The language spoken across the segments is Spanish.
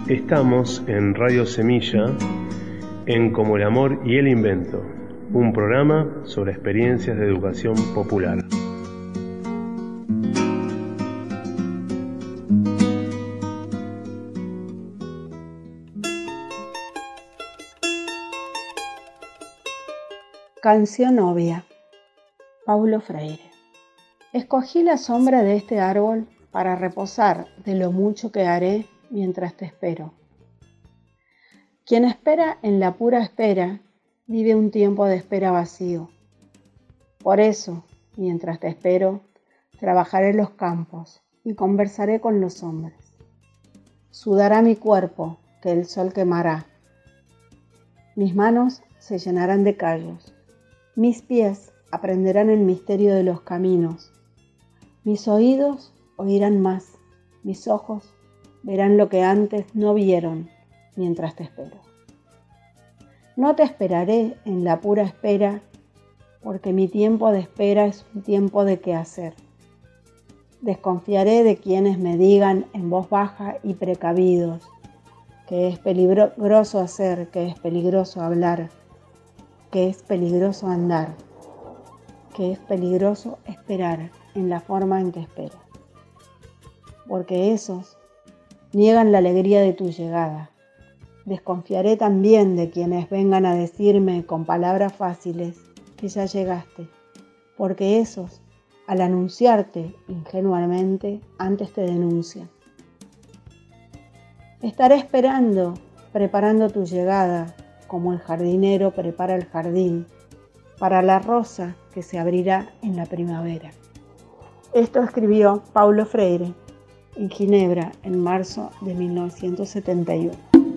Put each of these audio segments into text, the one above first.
Estamos en Radio Semilla, en Como el Amor y el Invento, un programa sobre experiencias de educación popular. Canción obvia. Paulo Freire. Escogí la sombra de este árbol para reposar de lo mucho que haré mientras te espero. Quien espera en la pura espera, vive un tiempo de espera vacío. Por eso, mientras te espero, trabajaré los campos y conversaré con los hombres. Sudará mi cuerpo, que el sol quemará. Mis manos se llenarán de callos. Mis pies aprenderán el misterio de los caminos. Mis oídos oirán más. Mis ojos verán lo que antes no vieron mientras te espero. No te esperaré en la pura espera, porque mi tiempo de espera es un tiempo de quehacer. Desconfiaré de quienes me digan en voz baja y precavidos que es peligroso hacer, que es peligroso hablar, que es peligroso andar, que es peligroso esperar en la forma en que espero. Porque esos niegan la alegría de tu llegada. Desconfiaré también de quienes vengan a decirme con palabras fáciles que ya llegaste, porque esos, al anunciarte ingenuamente, antes te denuncian. Estaré esperando, preparando tu llegada, como el jardinero prepara el jardín, para la rosa que se abrirá en la primavera. Esto escribió Paulo Freire en Ginebra en marzo de 1971.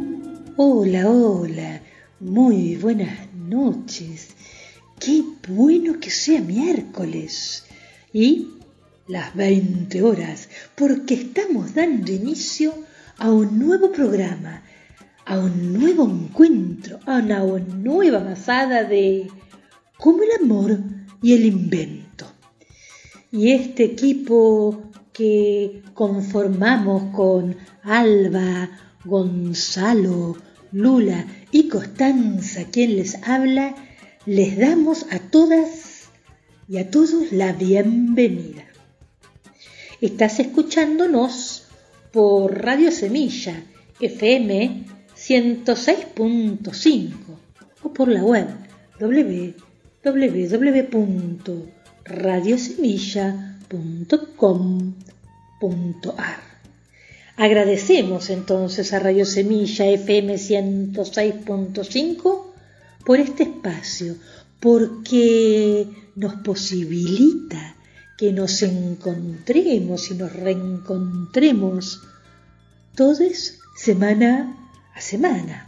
Hola, muy buenas noches. Qué bueno que sea miércoles y las 20 horas, porque estamos dando inicio a un nuevo programa, a un nuevo encuentro, a una nueva masada de Como el Amor y el Invento. Y este equipo que conformamos con Alba, Gonzalo, Lula y Constanza, quien les habla, les damos a todas y a todos la bienvenida. Estás escuchándonos por Radio Semilla, FM 106.5 o por la web www.radiosemilla.com.ar. Agradecemos entonces a Radio Semilla FM 106.5 por este espacio, porque nos posibilita que nos encontremos y nos reencontremos todos semana a semana.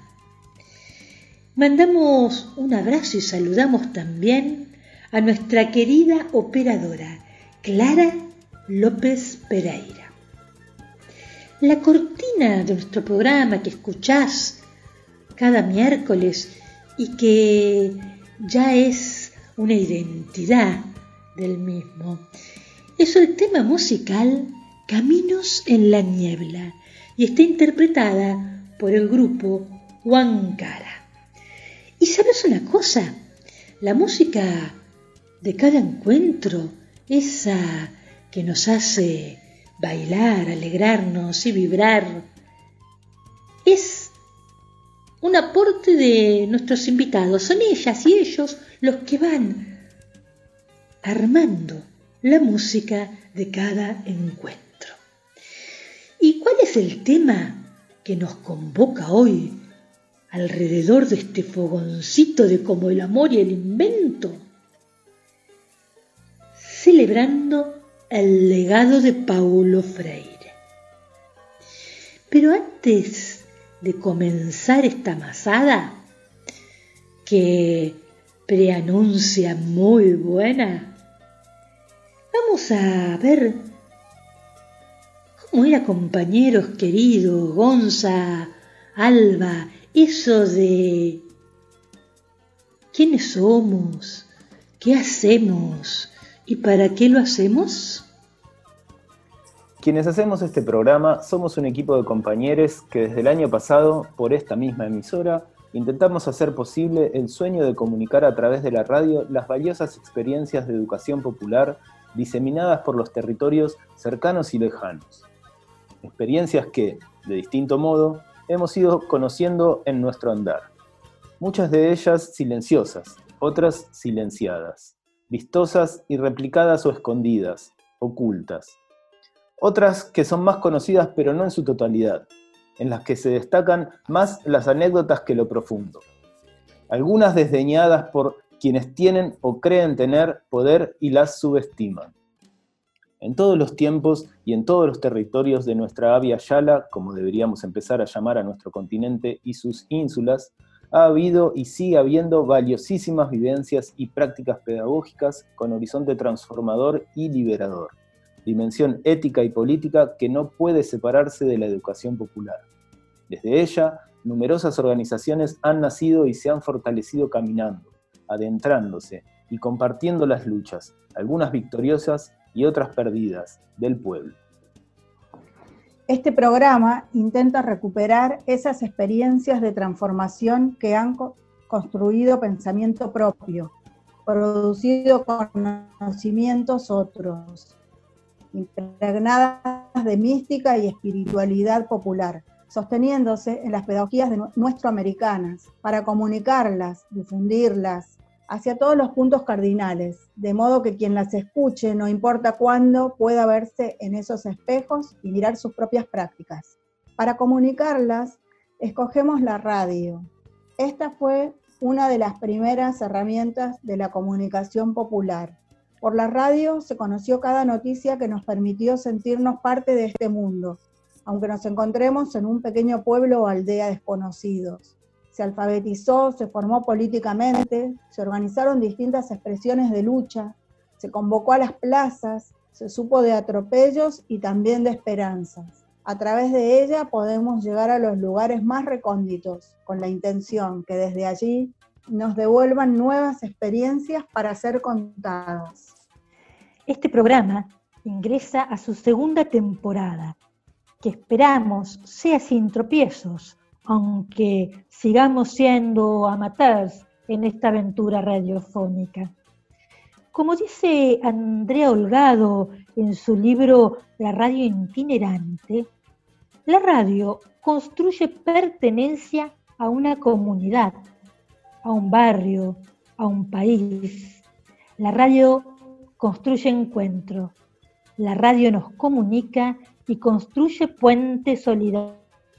Mandamos un abrazo y saludamos también a nuestra querida operadora Clara López Pereira. La cortina de nuestro programa que escuchás cada miércoles y que ya es una identidad del mismo es el tema musical Caminos en la Niebla y está interpretada por el grupo Huancara. ¿Y sabes una cosa? La música de cada encuentro, esa que nos hace bailar, alegrarnos y vibrar, es un aporte de nuestros invitados. Son ellas y ellos los que van armando la música de cada encuentro. ¿Y cuál es el tema que nos convoca hoy alrededor de este fogoncito de Como el Amor y el Invento? Celebrando el legado de Paulo Freire. Pero antes de comenzar esta masada, que preanuncia muy buena, vamos a ver cómo era, compañeros queridos, Gonza, Alba, eso de quiénes somos, qué hacemos y para qué lo hacemos. Quienes hacemos este programa somos un equipo de compañeros que desde el año pasado, por esta misma emisora, intentamos hacer posible el sueño de comunicar a través de la radio las valiosas experiencias de educación popular diseminadas por los territorios cercanos y lejanos. Experiencias que, de distinto modo, hemos ido conociendo en nuestro andar. Muchas de ellas silenciosas, otras silenciadas, vistosas y replicadas o escondidas, ocultas. Otras que son más conocidas pero no en su totalidad, en las que se destacan más las anécdotas que lo profundo. Algunas desdeñadas por quienes tienen o creen tener poder y las subestiman. En todos los tiempos y en todos los territorios de nuestra Avia Yala, como deberíamos empezar a llamar a nuestro continente y sus ínsulas, ha habido y sigue habiendo valiosísimas vivencias y prácticas pedagógicas con horizonte transformador y liberador, dimensión ética y política que no puede separarse de la educación popular. Desde ella, numerosas organizaciones han nacido y se han fortalecido caminando, adentrándose y compartiendo las luchas, algunas victoriosas y otras perdidas, del pueblo. Este programa intenta recuperar esas experiencias de transformación que han construido pensamiento propio, producido conocimientos otros, impregnadas de mística y espiritualidad popular, sosteniéndose en las pedagogías nuestroamericanas, para comunicarlas, difundirlas, hacia todos los puntos cardinales, de modo que quien las escuche, no importa cuándo, pueda verse en esos espejos y mirar sus propias prácticas. Para comunicarlas, escogemos la radio. Esta fue una de las primeras herramientas de la comunicación popular. Por la radio se conoció cada noticia que nos permitió sentirnos parte de este mundo, aunque nos encontremos en un pequeño pueblo o aldea desconocidos. Se alfabetizó, se formó políticamente, se organizaron distintas expresiones de lucha, se convocó a las plazas, se supo de atropellos y también de esperanzas. A través de ella podemos llegar a los lugares más recónditos, con la intención que desde allí nos devuelvan nuevas experiencias para ser contadas. Este programa ingresa a su segunda temporada, que esperamos sea sin tropiezos, aunque sigamos siendo amateurs en esta aventura radiofónica. Como dice Andrea Holgado en su libro La radio itinerante, la radio construye pertenencia a una comunidad, a un barrio, a un país. La radio construye encuentro. La radio nos comunica y construye puentes solidarios.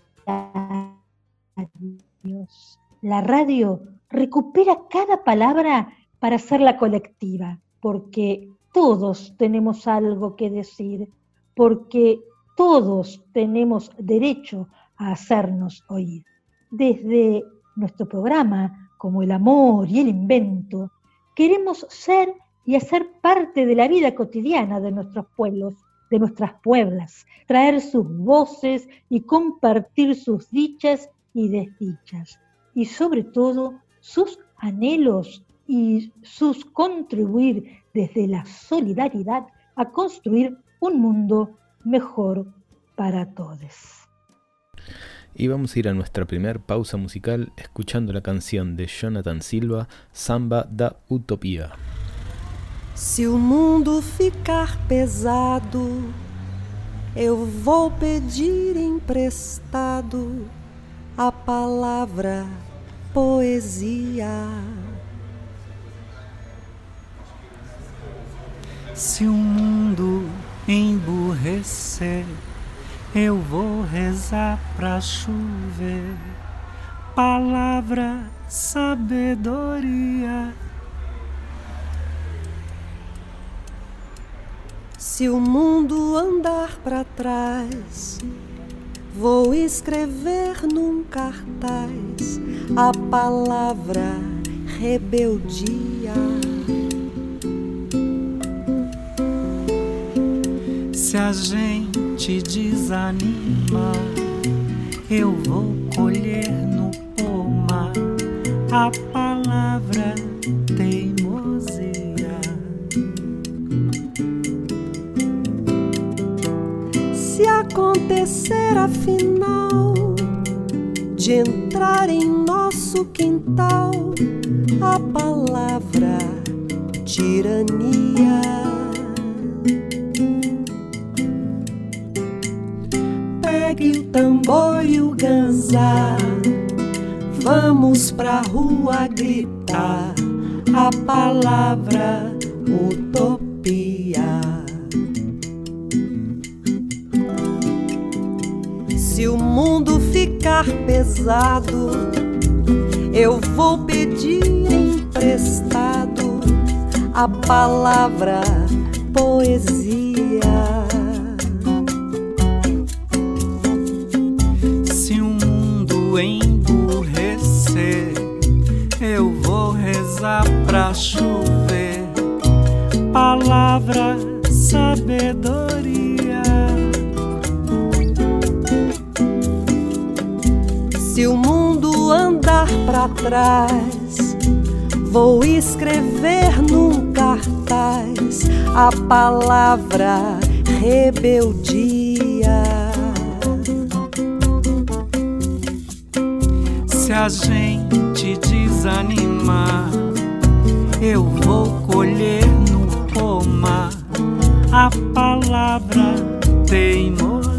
La radio recupera cada palabra para hacerla colectiva, porque todos tenemos algo que decir, porque todos tenemos derecho a hacernos oír. Desde nuestro programa, como El amor y el invento, queremos ser y hacer parte de la vida cotidiana de nuestros pueblos, de nuestras pueblas, traer sus voces y compartir sus dichas y desdichas, y sobre todo sus anhelos y sus contribuir desde la solidaridad a construir un mundo mejor para todos. Y vamos a ir a nuestra primer pausa musical escuchando la canción de Jonathan Silva, Samba da Utopia. Se o mundo ficar pesado, eu vou pedir emprestado a palavra poesia. Se o mundo emburrecer, eu vou rezar pra chover palavra, sabedoria. Se o mundo andar pra trás, vou escrever num cartaz a palavra rebeldia. Se a gente desanima, eu vou colher no pomar a palavra teimosia. acontecer afinal de entrar em nosso quintal a palavra tirania, pegue o tambor e o ganzá, vamos pra rua gritar a palavra utopia. Se o mundo ficar pesado, eu vou pedir emprestado a palavra poesia. Se o mundo emburrecer, eu vou rezar pra chover palavra sabedoria. Se o mundo andar pra trás, vou escrever num cartaz a palavra rebeldia. Se a gente desanimar, eu vou colher no pomar a palavra teimosia.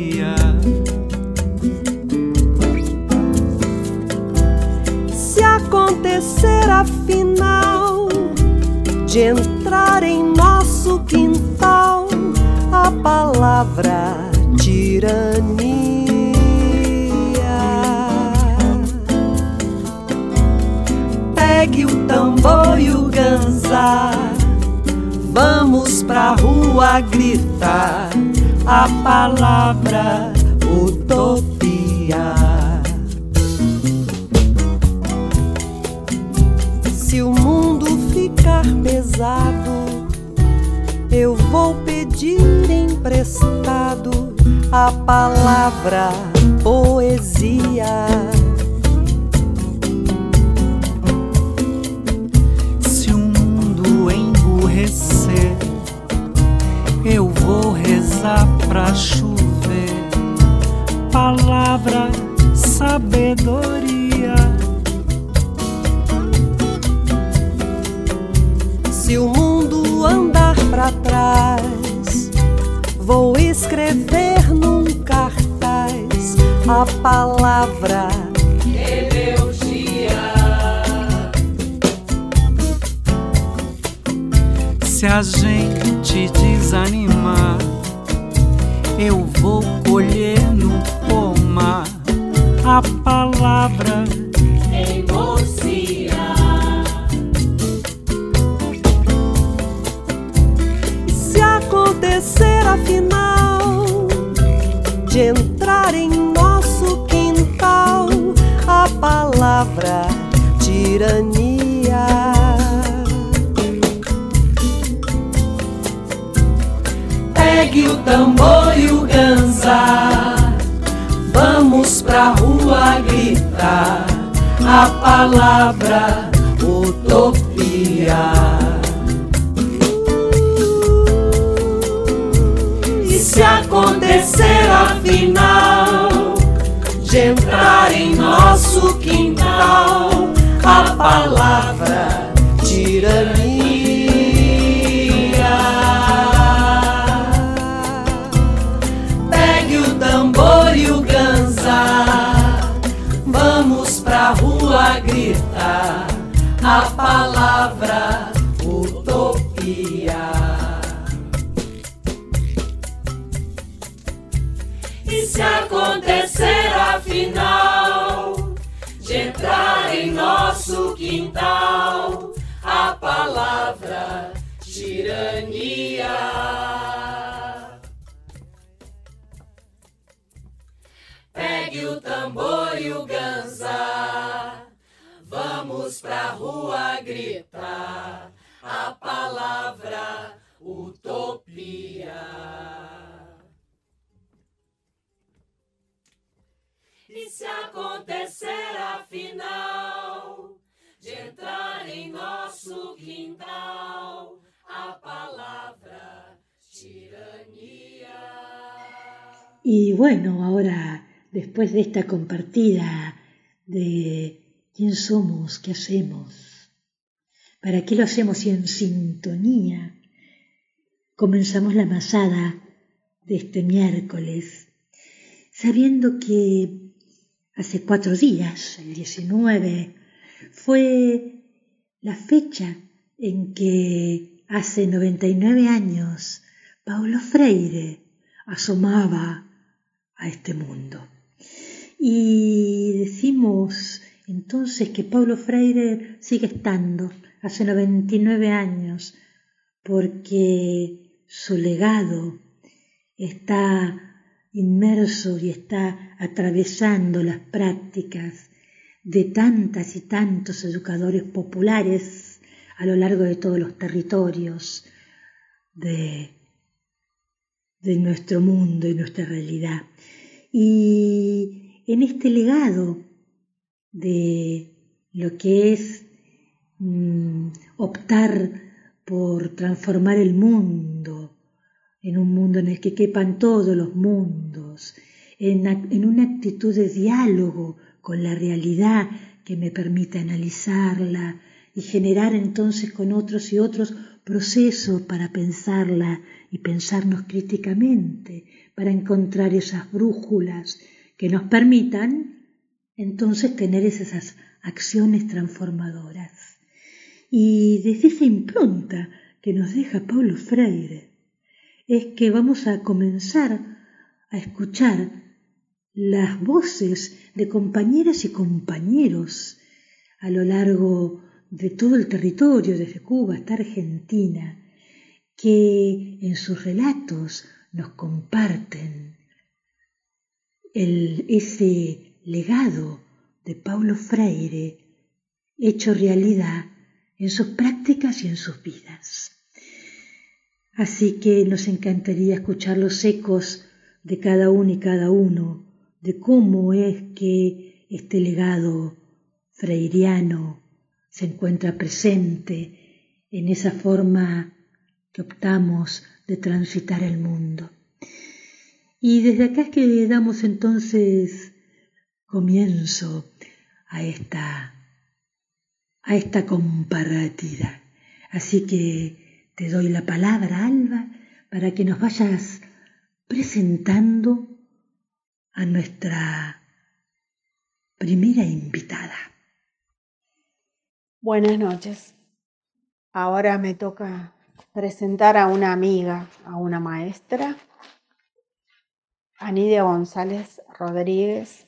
Se acontecer afinal de entrar em nosso quintal a palavra tirania, pegue o tambor e o ganzá, vamos pra rua gritar a palavra utopia. Se o mundo ficar pesado, eu vou pedir emprestado a palavra poesia. Se o mundo emburrecer, eu vou rezar pra chover palavra sabedoria. Se o mundo andar pra trás, vou escrever num cartaz a palavra rebeldia. Se a gente desanimar, eu vou colher no pomar a palavra teimosia. Se acontecer afinal de entrar em nosso quintal a palavra tirania, pegue o tambor e o ganzá, vamos pra rua gritar a palavra utopia. E se acontecer afinal de entrar em nosso quintal a palavra tirania, pegue o tambor e o ganzá, vamos pra rua gritar a palavra utopia. E se acontecer afinal de entrar em nosso quintal a palavra tirania, pegue o tambor e o ganzá, vamos pra rua gritar a palavra utopia. E se acontecer afinal de entrar em nosso quintal a palavra tirania. Y bueno, ahora, después de esta compartida de quién somos, qué hacemos, para qué lo hacemos y en sintonía, comenzamos la masada de este miércoles, sabiendo que hace 4 días, el 19, fue la fecha en que hace 99 años Paulo Freire asomaba a este mundo. Y decimos entonces que Paulo Freire sigue estando hace 99 años porque su legado está inmerso y está atravesando las prácticas de tantas y tantos educadores populares a lo largo de todos los territorios de nuestro mundo y nuestra realidad. Y en este legado de lo que es optar por transformar el mundo en un mundo en el que quepan todos los mundos, en una actitud de diálogo con la realidad que me permita analizarla y generar entonces con otros y otros procesos para pensarla y pensarnos críticamente, para encontrar esas brújulas que nos permitan entonces tener esas acciones transformadoras. Y desde esa impronta que nos deja Paulo Freire, es que vamos a comenzar a escuchar las voces de compañeras y compañeros a lo largo de todo el territorio, desde Cuba hasta Argentina, que en sus relatos nos comparten ese legado de Paulo Freire hecho realidad en sus prácticas y en sus vidas. Así que nos encantaría escuchar los ecos de cada uno y cada uno, de cómo es que este legado freiriano se encuentra presente en esa forma que optamos de transitar el mundo. Y desde acá es que damos entonces comienzo a esta compartida. Así que te doy la palabra, Alba, para que nos vayas presentando a nuestra primera invitada. Buenas noches. Ahora me toca presentar a una amiga, a una maestra, Anidia González Rodríguez,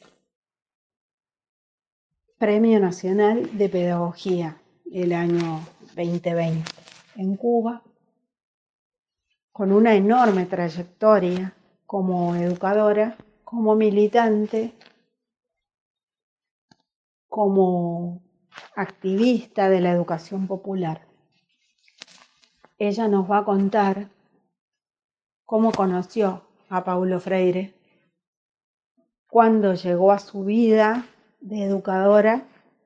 Premio Nacional de Pedagogía el año 2020 en Cuba, con una enorme trayectoria como educadora, como militante, como activista de la educación popular. Ella nos va a contar cómo conoció a Paulo Freire, cuándo llegó a su vida de educadora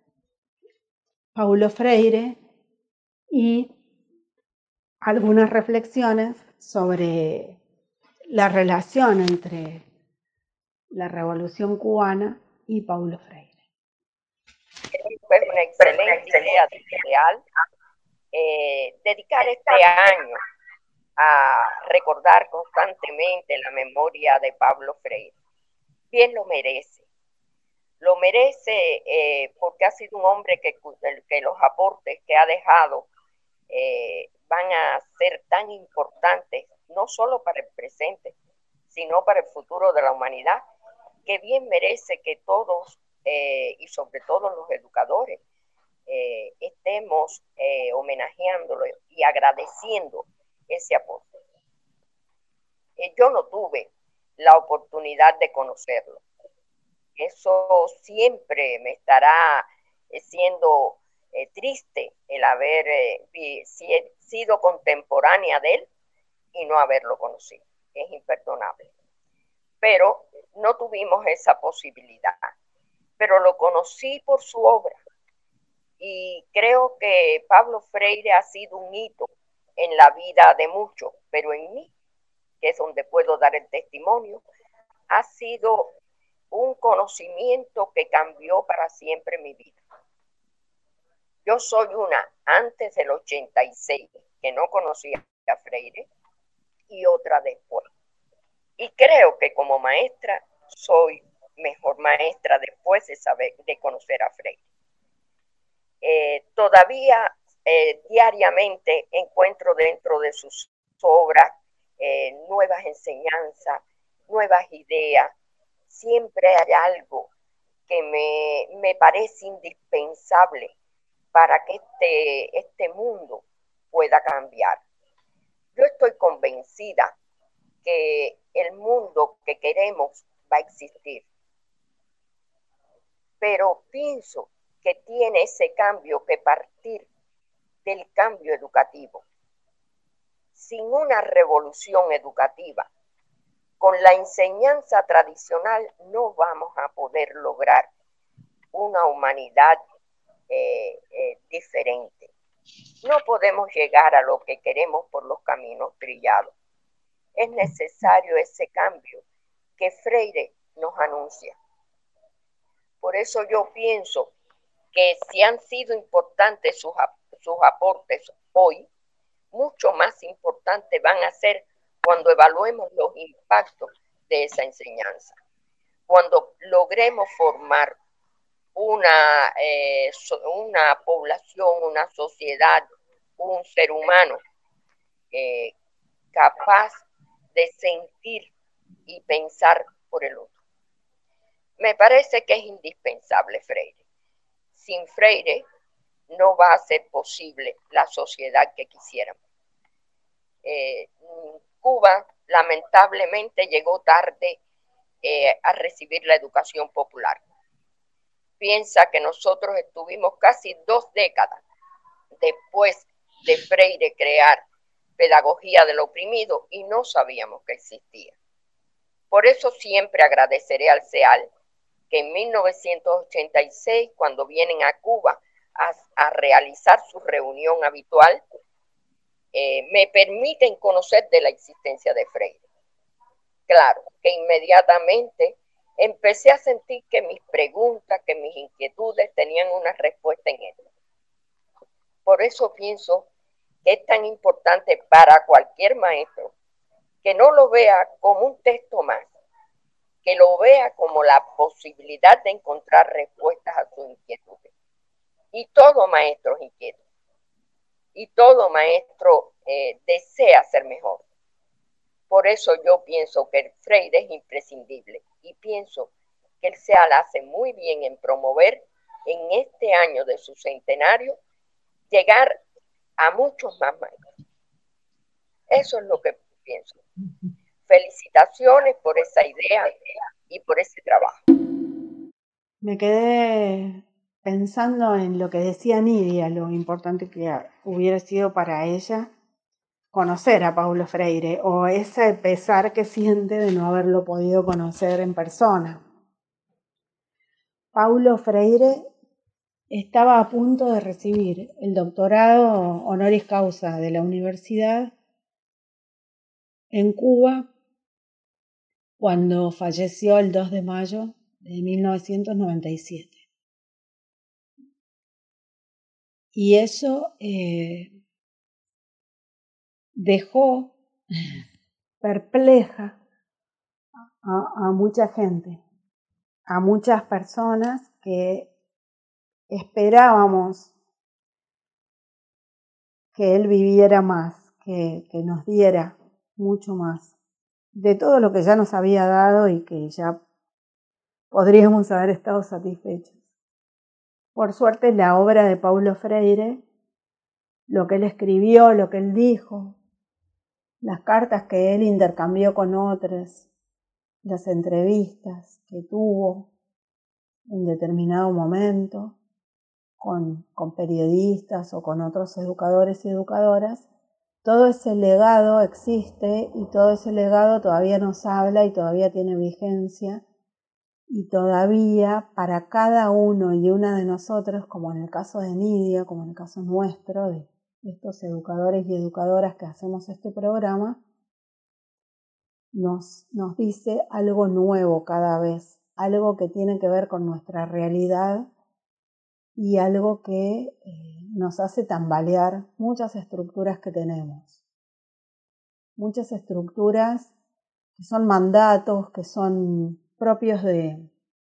Paulo Freire y algunas reflexiones sobre la relación entre la Revolución Cubana y Paulo Freire. Fue una excelente idea ideal dedicar este año a recordar constantemente la memoria de Paulo Freire. Bien lo merece. Lo merece porque ha sido un hombre que los aportes que ha dejado van a ser tan importantes, no solo para el presente, sino para el futuro de la humanidad, que bien merece que todos, y sobre todo los educadores, estemos homenajeándolo y agradeciendo ese aporte. Yo no tuve la oportunidad de conocerlo. Eso siempre me estará siendo triste el haber sido contemporánea de él y no haberlo conocido. Es imperdonable. Pero no tuvimos esa posibilidad. Pero lo conocí por su obra. Y creo que Paulo Freire ha sido un hito en la vida de muchos, pero en mí, que es donde puedo dar el testimonio, ha sido un conocimiento que cambió para siempre mi vida. Yo soy una antes del 86, que no conocía a Freire, y otra después. Y creo que como maestra soy mejor maestra después de conocer a Freire. Todavía diariamente encuentro dentro de sus obras nuevas enseñanzas, nuevas ideas. Siempre hay algo que me parece indispensable para que este mundo pueda cambiar. Yo estoy convencida que el mundo que queremos va a existir, pero pienso que tiene ese cambio que partir del cambio educativo. Sin una revolución educativa, con la enseñanza tradicional no vamos a poder lograr una humanidad diferente. No podemos llegar a lo que queremos por los caminos trillados. Es necesario ese cambio que Freire nos anuncia. Por eso yo pienso que si han sido importantes sus aportes hoy, mucho más importantes van a ser cuando evaluemos los impactos de esa enseñanza. Cuando logremos formar una población, una sociedad, un ser humano capaz de sentir y pensar por el otro. Me parece que es indispensable Freire. Sin Freire no va a ser posible la sociedad que quisiéramos. Cuba lamentablemente llegó tarde a recibir la educación popular. Piensa que nosotros estuvimos casi 2 décadas después de Freire crear pedagogía del oprimido y no sabíamos que existía. Por eso siempre agradeceré al CEAL que en 1986, cuando vienen a Cuba a realizar su reunión habitual, me permiten conocer de la existencia de Freire. Claro, que inmediatamente empecé a sentir que mis preguntas, que mis inquietudes tenían una respuesta en él. Por eso pienso que es tan importante para cualquier maestro que no lo vea como un texto más, que lo vea como la posibilidad de encontrar respuestas a sus inquietudes. Y todo maestro es inquieto. Y todo maestro desea ser mejor. Por eso yo pienso que el Freire es imprescindible y pienso que el CEAL hace muy bien en promover en este año de su centenario llegar a muchos más maestros. Eso es lo que pienso. Felicitaciones por esa idea y por ese trabajo. Me quedé pensando en lo que decía Nidia, lo importante que hubiera sido para ella conocer a Paulo Freire, o ese pesar que siente de no haberlo podido conocer en persona. Paulo Freire estaba a punto de recibir el doctorado honoris causa de la universidad en Cuba cuando falleció el 2 de mayo de 1997. Y eso dejó perpleja a mucha gente, a muchas personas que esperábamos que él viviera más, que nos diera mucho más de todo lo que ya nos había dado y que ya podríamos haber estado satisfechos. Por suerte, la obra de Paulo Freire, lo que él escribió, lo que él dijo, las cartas que él intercambió con otros, las entrevistas que tuvo en determinado momento con periodistas o con otros educadores y educadoras, todo ese legado existe y todo ese legado todavía nos habla y todavía tiene vigencia y todavía para cada uno y una de nosotros, como en el caso de Nidia, como en el caso nuestro, de estos educadores y educadoras que hacemos este programa, nos dice algo nuevo cada vez, algo que tiene que ver con nuestra realidad y algo que nos hace tambalear muchas estructuras que tenemos. Muchas estructuras que son mandatos, que son propios de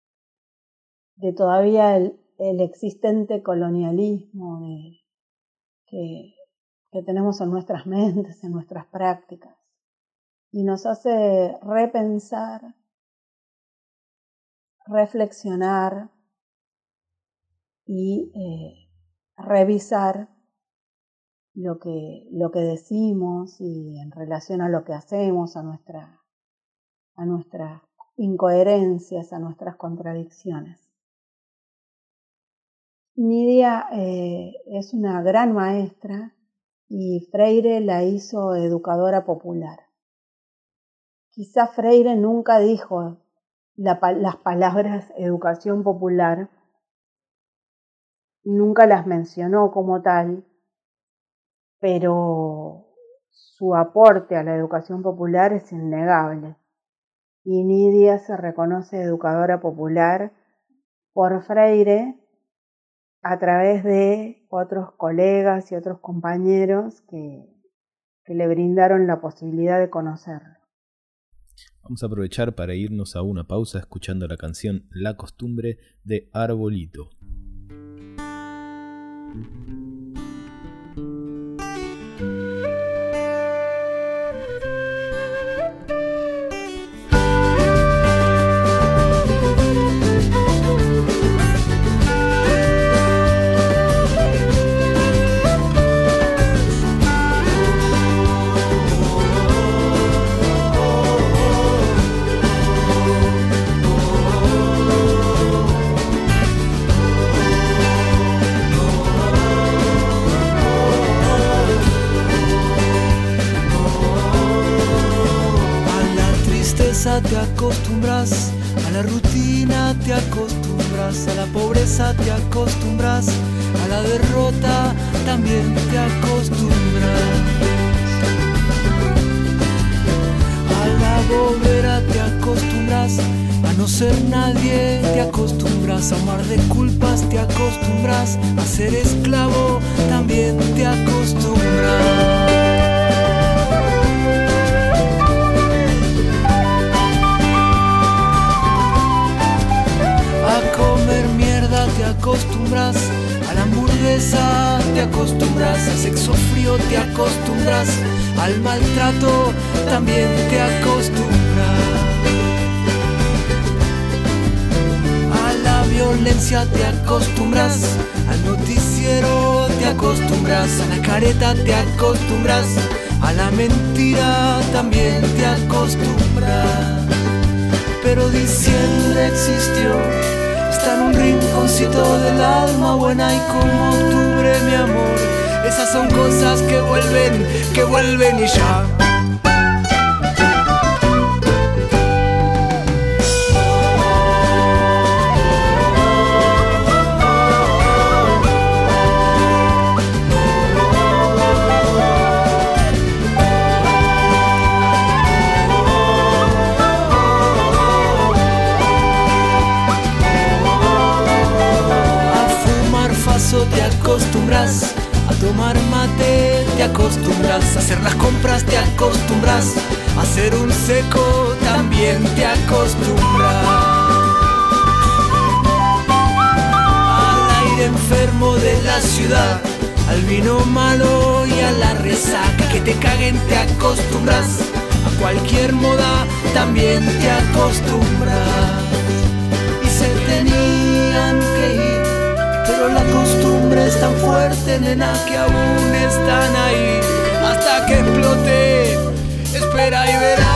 todavía el existente colonialismo que tenemos en nuestras mentes, en nuestras prácticas. Y nos hace repensar, reflexionar y revisar lo que decimos y en relación a lo que hacemos, a nuestras incoherencias, a nuestras contradicciones. Nidia es una gran maestra y Freire la hizo educadora popular. Quizá Freire nunca dijo las palabras educación popular, nunca las mencionó como tal, pero su aporte a la educación popular es innegable. Y Nidia se reconoce educadora popular por Freire a través de otros colegas y otros compañeros que le brindaron la posibilidad de conocerlo. Vamos a aprovechar para irnos a una pausa escuchando la canción La Costumbre de Arbolito. Te acostumbras, a la rutina te acostumbras, a la pobreza te acostumbras, a la derrota también te acostumbras, a la bobera te acostumbras, a no ser nadie te acostumbras, a un mar de culpas te acostumbras, a ser esclavo también te acostumbras. Te acostumbras, a la hamburguesa te acostumbras, al sexo frío te acostumbras, al maltrato también te acostumbras, a la violencia te acostumbras, al noticiero te acostumbras, a la careta te acostumbras, a la mentira también te acostumbras. Pero diciembre existió, está en un rinconcito del alma buena y como octubre, mi amor, esas son cosas que vuelven y ya. Te acostumbras, a tomar mate te acostumbras, a hacer las compras te acostumbras, a hacer un seco también te acostumbras, al aire enfermo de la ciudad, al vino malo y a la resaca, que te caguen te acostumbras, a cualquier moda también te acostumbras, y se tenían que ir, pero la costumbre es tan fuerte, nena, que aún están ahí. Hasta que explote, espera y verás.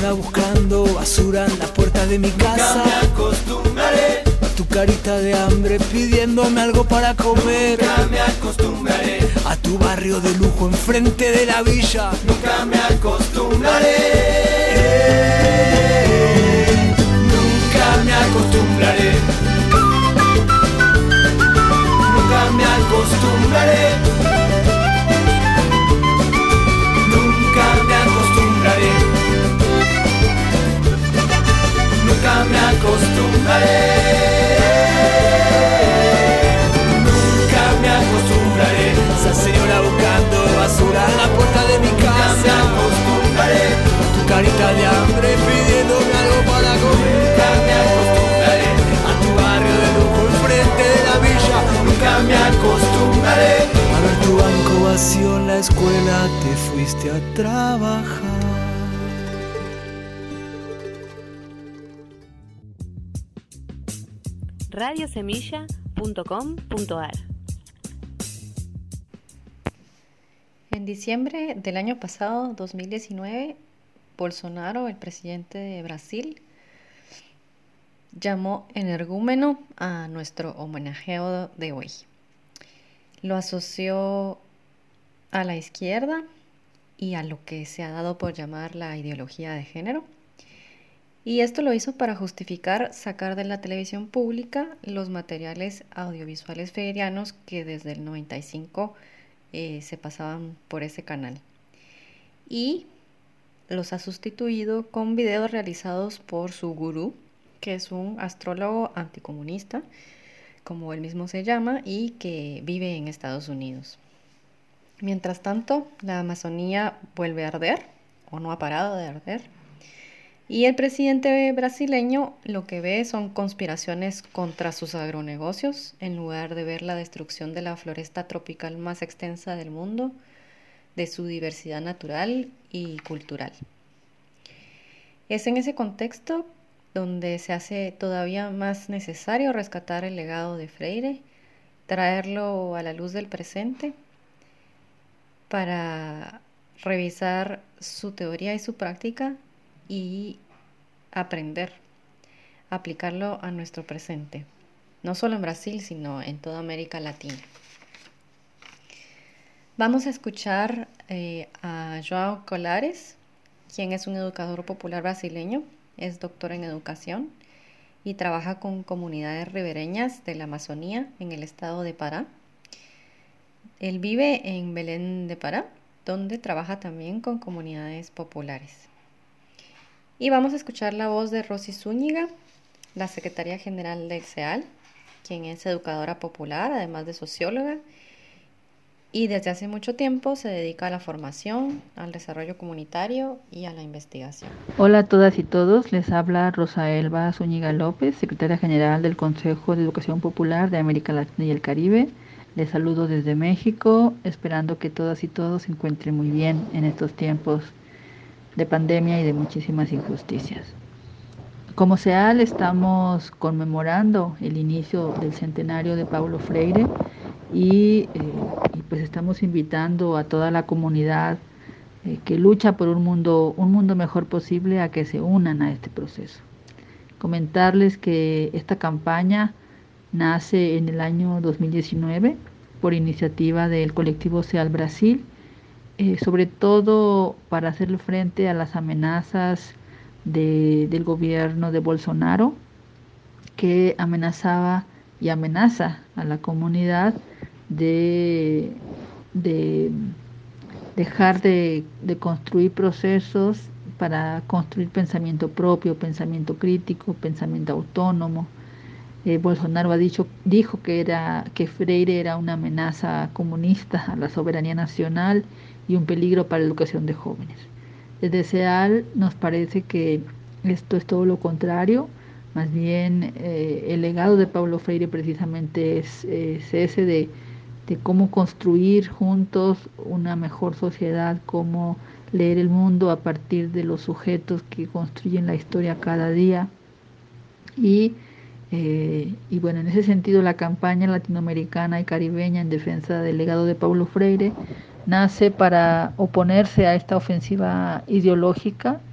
señora buscando basura en la puerta de mi casa. Nunca me acostumbraré a tu carita de hambre pidiéndome algo para comer. Nunca me acostumbraré a tu barrio de lujo enfrente de la villa. Nunca me acostumbraré. Nunca me acostumbraré. Nunca me acostumbraré. Nunca me acostumbraré. Nunca me acostumbraré. Nunca me acostumbraré. Esa señora buscando basura en la puerta de mi casa. Nunca me acostumbraré. Tu carita de hambre pidiéndome algo para comer. Nunca me acostumbraré. A tu barrio de lujo enfrente de la villa. Nunca me acostumbraré. A ver tu banco vacío en la escuela, te fuiste a trabajar. radiosemilla.com.ar. En diciembre del año pasado, 2019, Bolsonaro, el presidente de Brasil, llamó energúmeno a nuestro homenajeado de hoy. Lo asoció a la izquierda y a lo que se ha dado por llamar la ideología de género. Y esto lo hizo para justificar sacar de la televisión pública los materiales audiovisuales freirianos que desde el 95 se pasaban por ese canal. Y los ha sustituido con videos realizados por su gurú, que es un astrólogo anticomunista, como él mismo se llama, y que vive en Estados Unidos. Mientras tanto, la Amazonía vuelve a arder, o no ha parado de arder, y el presidente brasileño lo que ve son conspiraciones contra sus agronegocios, en lugar de ver la destrucción de la floresta tropical más extensa del mundo, de su diversidad natural y cultural. Es en ese contexto donde se hace todavía más necesario rescatar el legado de Freire, traerlo a la luz del presente para revisar su teoría y su práctica y aprender, aplicarlo a nuestro presente, no solo en Brasil, sino en toda América Latina. Vamos a escuchar a João Colares, quien es un educador popular brasileño, es doctor en educación y trabaja con comunidades ribereñas de la Amazonía en el estado de Pará. Él vive en Belém de Pará, donde trabaja también con comunidades populares. Y vamos a escuchar la voz de Rosy Zúñiga, la secretaria general del CEAL, quien es educadora popular, además de socióloga, y desde hace mucho tiempo se dedica a la formación, al desarrollo comunitario y a la investigación. Hola a todas y todos, les habla Rosa Elba Zúñiga López, secretaria general del Consejo de Educación Popular de América Latina y el Caribe. Les saludo desde México, esperando que todas y todos se encuentren muy bien en estos tiempos de pandemia y de muchísimas injusticias. Como CEAL estamos conmemorando el inicio del centenario de Paulo Freire y pues estamos invitando a toda la comunidad que lucha por un mundo mejor posible a que se unan a este proceso. Comentarles que esta campaña nace en el año 2019 por iniciativa del colectivo CEAL Brasil, sobre todo para hacerle frente a las amenazas del gobierno de Bolsonaro, que amenazaba y amenaza a la comunidad de dejar de construir procesos para construir pensamiento propio, pensamiento crítico, pensamiento autónomo. Bolsonaro dijo que Freire era una amenaza comunista a la soberanía nacional y un peligro para la educación de jóvenes. Desde CEAL nos parece que esto es todo lo contrario, más bien el legado de Paulo Freire precisamente es ese de cómo construir juntos una mejor sociedad, cómo leer el mundo a partir de los sujetos que construyen la historia cada día. Y bueno, en ese sentido la campaña latinoamericana y caribeña en defensa del legado de Paulo Freire nace para oponerse a esta ofensiva ideológica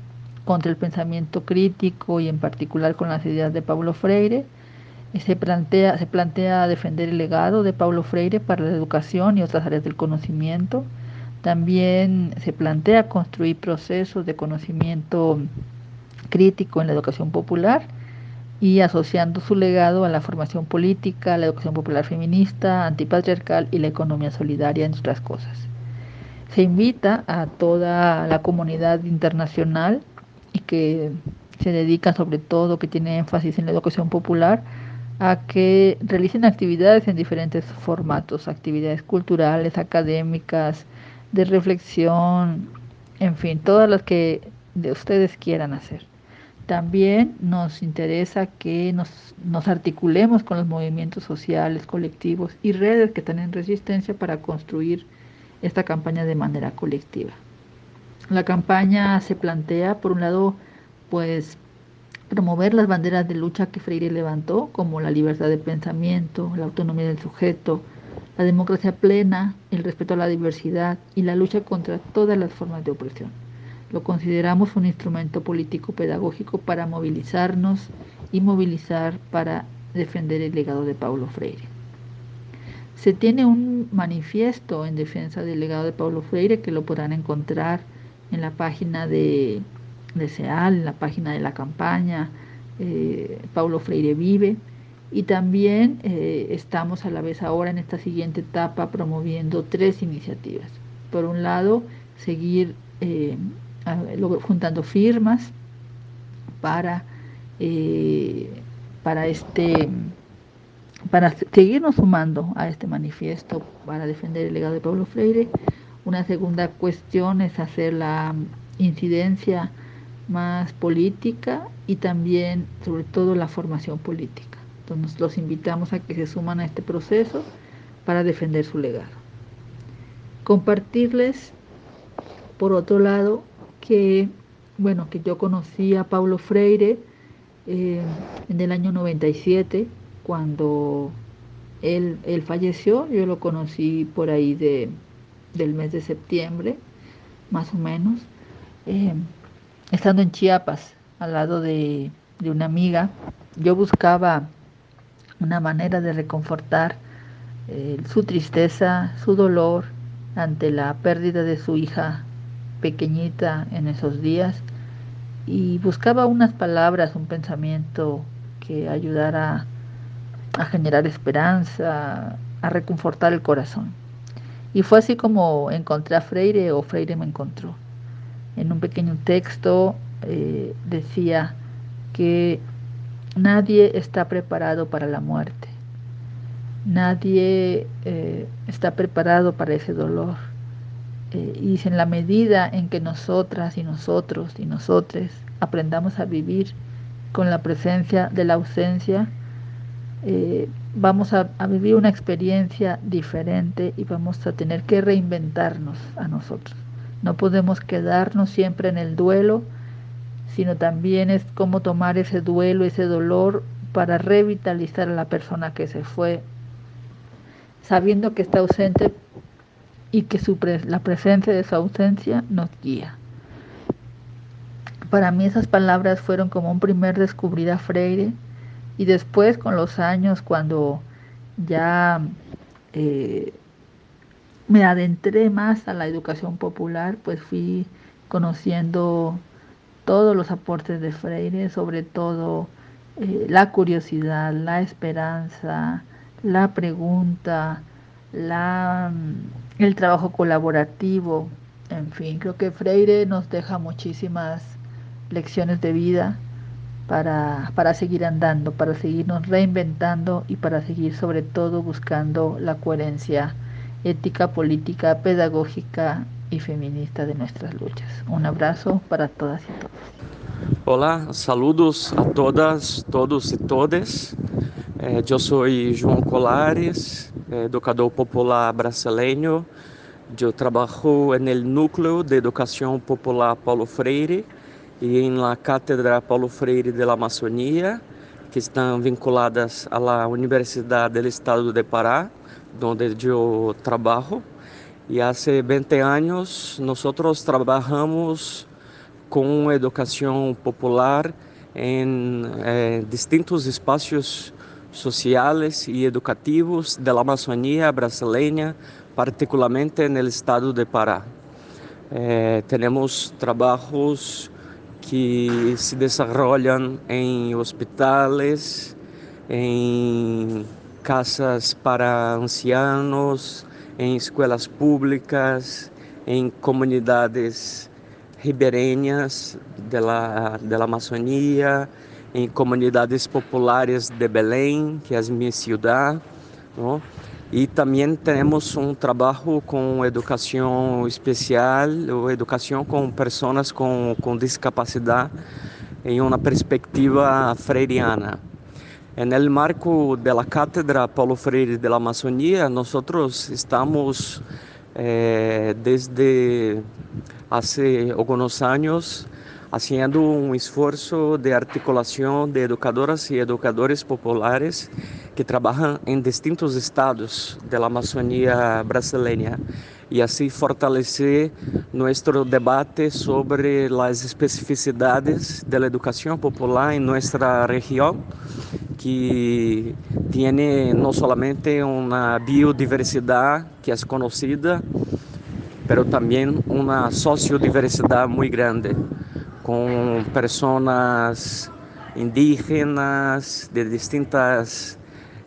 contra el pensamiento crítico y en particular con las ideas de Paulo Freire. Se plantea defender el legado de Paulo Freire para la educación y otras áreas del conocimiento. También se plantea construir procesos de conocimiento crítico en la educación popular y asociando su legado a la formación política, la educación popular feminista, antipatriarcal y la economía solidaria, entre otras cosas. Se invita a toda la comunidad internacional y que se dedica sobre todo, que tiene énfasis en la educación popular, a que realicen actividades en diferentes formatos, actividades culturales, académicas, de reflexión, en fin, todas las que ustedes quieran hacer. También nos interesa que nos articulemos con los movimientos sociales, colectivos y redes que están en resistencia para construir esta campaña de manera colectiva. La campaña se plantea, por un lado, pues promover las banderas de lucha que Freire levantó, como la libertad de pensamiento, la autonomía del sujeto, la democracia plena, el respeto a la diversidad y la lucha contra todas las formas de opresión. Lo consideramos un instrumento político pedagógico para movilizarnos y movilizar para defender el legado de Paulo Freire. Se tiene un manifiesto en defensa del legado de Paulo Freire que lo podrán encontrar en la página de SEAL, en la página de la campaña Paulo Freire Vive, y también estamos a la vez ahora en esta siguiente etapa promoviendo 3 iniciativas. Por un lado, seguir juntando firmas para seguirnos sumando a este manifiesto para defender el legado de Paulo Freire. Una segunda cuestión es hacer la incidencia más política y también, sobre todo, la formación política. Entonces, los invitamos a que se suman a este proceso para defender su legado. Compartirles, por otro lado, que yo conocí a Paulo Freire en el año 97, cuando él falleció. Yo lo conocí por ahí del mes de septiembre, más o menos, estando en Chiapas, al lado de una amiga. Yo buscaba una manera de reconfortar su tristeza, su dolor ante la pérdida de su hija pequeñita en esos días, y buscaba unas palabras, un pensamiento que ayudara a generar esperanza, a reconfortar el corazón. Y fue así como encontré a Freire, o Freire me encontró. En un pequeño texto decía que nadie está preparado para la muerte, nadie está preparado para ese dolor. Y en la medida en que nosotras y nosotros y nosotres aprendamos a vivir con la presencia de la ausencia, vamos a vivir una experiencia diferente y vamos a tener que reinventarnos a nosotros. No podemos quedarnos siempre en el duelo, sino también es cómo tomar ese duelo, ese dolor, para revitalizar a la persona que se fue, sabiendo que está ausente y que la presencia de su ausencia nos guía. Para mí esas palabras fueron como un primer descubrir a Freire, y después, con los años, cuando ya me adentré más a la educación popular, pues fui conociendo todos los aportes de Freire, sobre todo la curiosidad, la esperanza, la pregunta, el trabajo colaborativo. En fin, creo que Freire nos deja muchísimas lecciones de vida para seguir andando, para seguirnos reinventando y para seguir, sobre todo, buscando la coherencia ética, política, pedagógica y feminista de nuestras luchas. Un abrazo para todas y todos. Olá, saludos a todas, todos e todas. Eu sou João Colares, educador popular brasileño. Eu trabalho no núcleo de educação popular Paulo Freire e na Cátedra Paulo Freire de la Amazonía, que estão vinculadas à Universidade do Estado de Pará, onde eu trabalho. E há 20 anos nós trabalhamos com educação popular em distintos espaços sociais e educativos da Amazônia brasileira, particularmente no estado de Pará. Temos trabalhos que se desenvolvem em hospitais, em casas para ancianos, em escolas públicas, em comunidades ribeirinhas da Amazônia, em comunidades populares de Belém, que é minha cidade, não? E também temos um trabalho com educação especial, ou educação com pessoas com discapacidade, em uma perspectiva freiriana. No marco da Cátedra Paulo Freire de la Amazônia, nós estamos desde há alguns anos fazendo um esforço de articulação de educadoras e educadores populares que trabalham em distintos estados da Amazônia brasileira e assim fortalecer nosso debate sobre as especificidades da educação popular em nossa região, que tem não somente uma biodiversidade que é conhecida, mas também uma sociodiversidade muito grande, com pessoas indígenas de distintas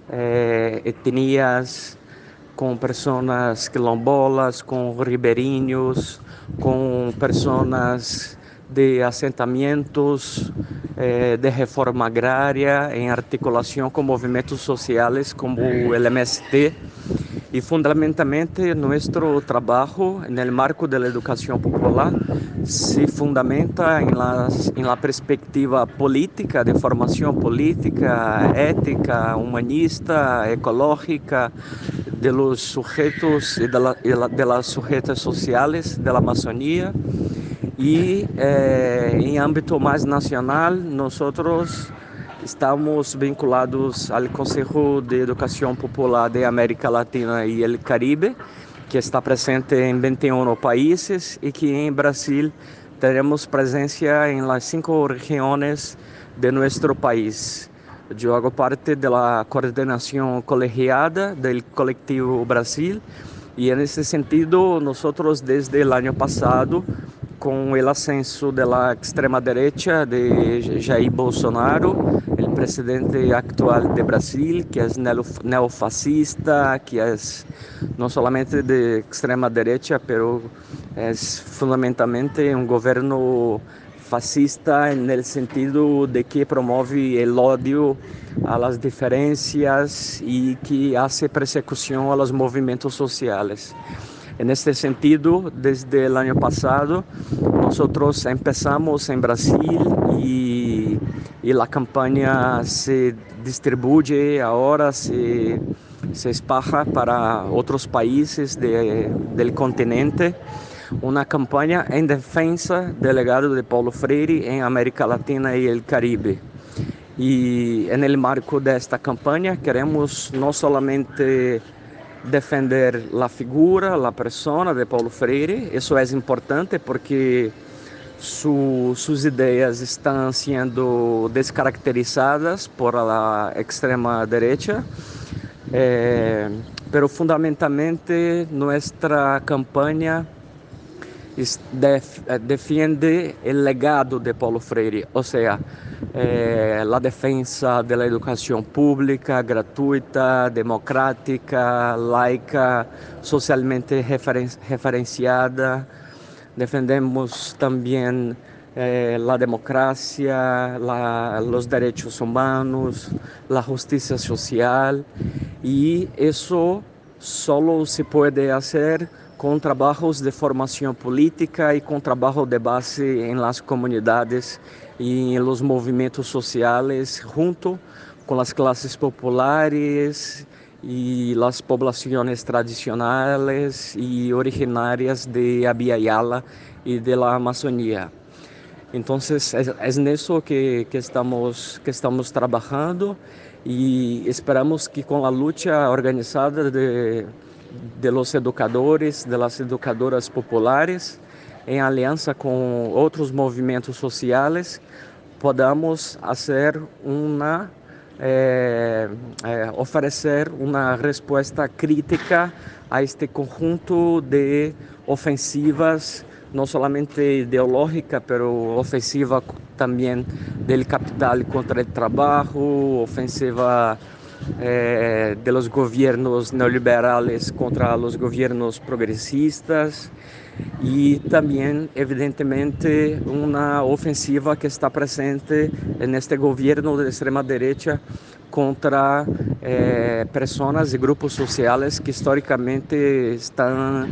etnias, com pessoas quilombolas, com ribeirinhos, com pessoas de assentamentos de reforma agrária, em articulação com movimentos sociais como o MST. E fundamentalmente nosso trabalho no marco da educação popular se fundamenta em la perspectiva política, de formação política, ética, humanista, ecológica de los sujeitos e de las sujetas sociales da Amazônia. E em âmbito mais nacional, nós estamos vinculados ao Conselho de Educação Popular de América Latina e el Caribe, que está presente em 21 países e que em Brasil teremos presença em las 5 regiões de nosso país. Eu hago parte da coordenação colegiada do Coletivo Brasil e, nesse sentido, nós desde o ano passado, com o ascenso da extrema-direita de Jair Bolsonaro, o presidente atual de Brasil, que é neofascista, que é não somente de extrema-direita, mas é fundamentalmente um governo fascista no sentido de que promove o ódio às diferenças e que faz persecução aos movimentos sociais. Neste sentido, desde o ano passado, nós começamos em Brasil e a campanha se distribui agora, se espalha para outros países do continente. Uma campanha em defesa do legado de Paulo Freire em América Latina e o Caribe. E no marco desta campanha queremos não somente defender a figura, a persona de Paulo Freire. Isso é importante porque suas ideias estão sendo descaracterizadas por a extrema direita, pero fundamentalmente nossa campanha defiende o legado de Paulo Freire, ou seja, a defesa da educação pública, gratuita, democrática, laica, socialmente referenciada. Defendemos também a democracia, os direitos humanos, a justiça social, e isso só se pode fazer com trabalhos de formação política e com trabalho de base em las comunidades e em los movimentos sociais, junto com as classes populares e as populações tradicionais e originárias de Abya Yala e de la Amazônia. Então, é nisso que estamos trabalhando e esperamos que com a luta organizada de los educadores, de las educadoras populares, em aliança com outros movimentos sociais, podamos fazer oferecer uma resposta crítica a este conjunto de ofensivas, não somente ideológica, pero ofensiva também do capital contra o trabalho, ofensiva de los gobiernos neoliberales contra los gobiernos progresistas e também, evidentemente, uma ofensiva que está presente neste governo de extrema-direita contra pessoas e grupos sociais que historicamente estão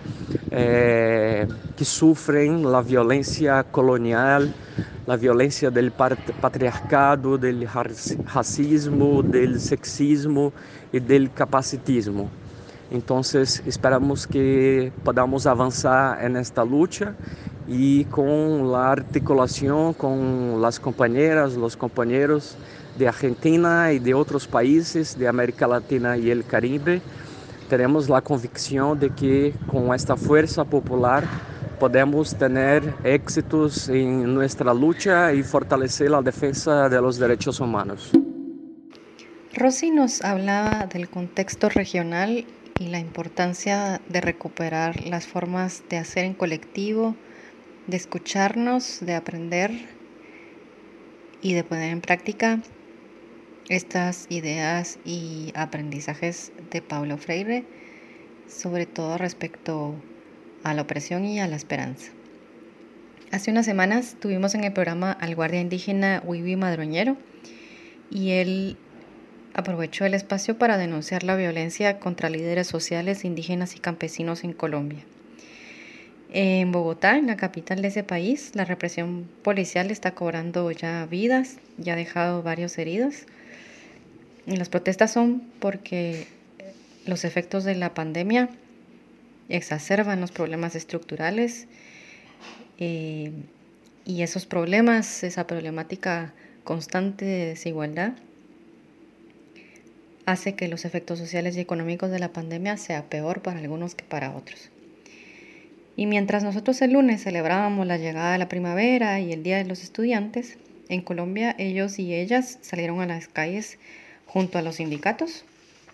que sofrem a violência colonial, a violência do patriarcado, do racismo, do sexismo e do capacitismo. Então, esperamos que podamos avançar nesta luta e com a articulação com as companheiras, os companheiros de Argentina e de outros países de América Latina e o Caribe, teremos a convicção de que com esta força popular podemos ter éxitos em nossa luta e fortalecer a defesa de los derechos humanos. Rosy nos hablaba del contexto regional y la importancia de recuperar las formas de hacer en colectivo, de escucharnos, de aprender y de poner en práctica estas ideas y aprendizajes de Paulo Freire, sobre todo respecto a la opresión y a la esperanza. Hace unas semanas tuvimos en el programa al guardia indígena Wiwi Madroñero y él aprovechó el espacio para denunciar la violencia contra líderes sociales, indígenas y campesinos en Colombia. En Bogotá, en la capital de ese país, la represión policial está cobrando ya vidas y ha dejado varios heridos. Y las protestas son porque los efectos de la pandemia exacerban los problemas estructurales y esos problemas, esa problemática constante de desigualdad, hace que los efectos sociales y económicos de la pandemia sea peor para algunos que para otros. Y mientras nosotros el lunes celebrábamos la llegada de la primavera y el Día de los Estudiantes, en Colombia ellos y ellas salieron a las calles junto a los sindicatos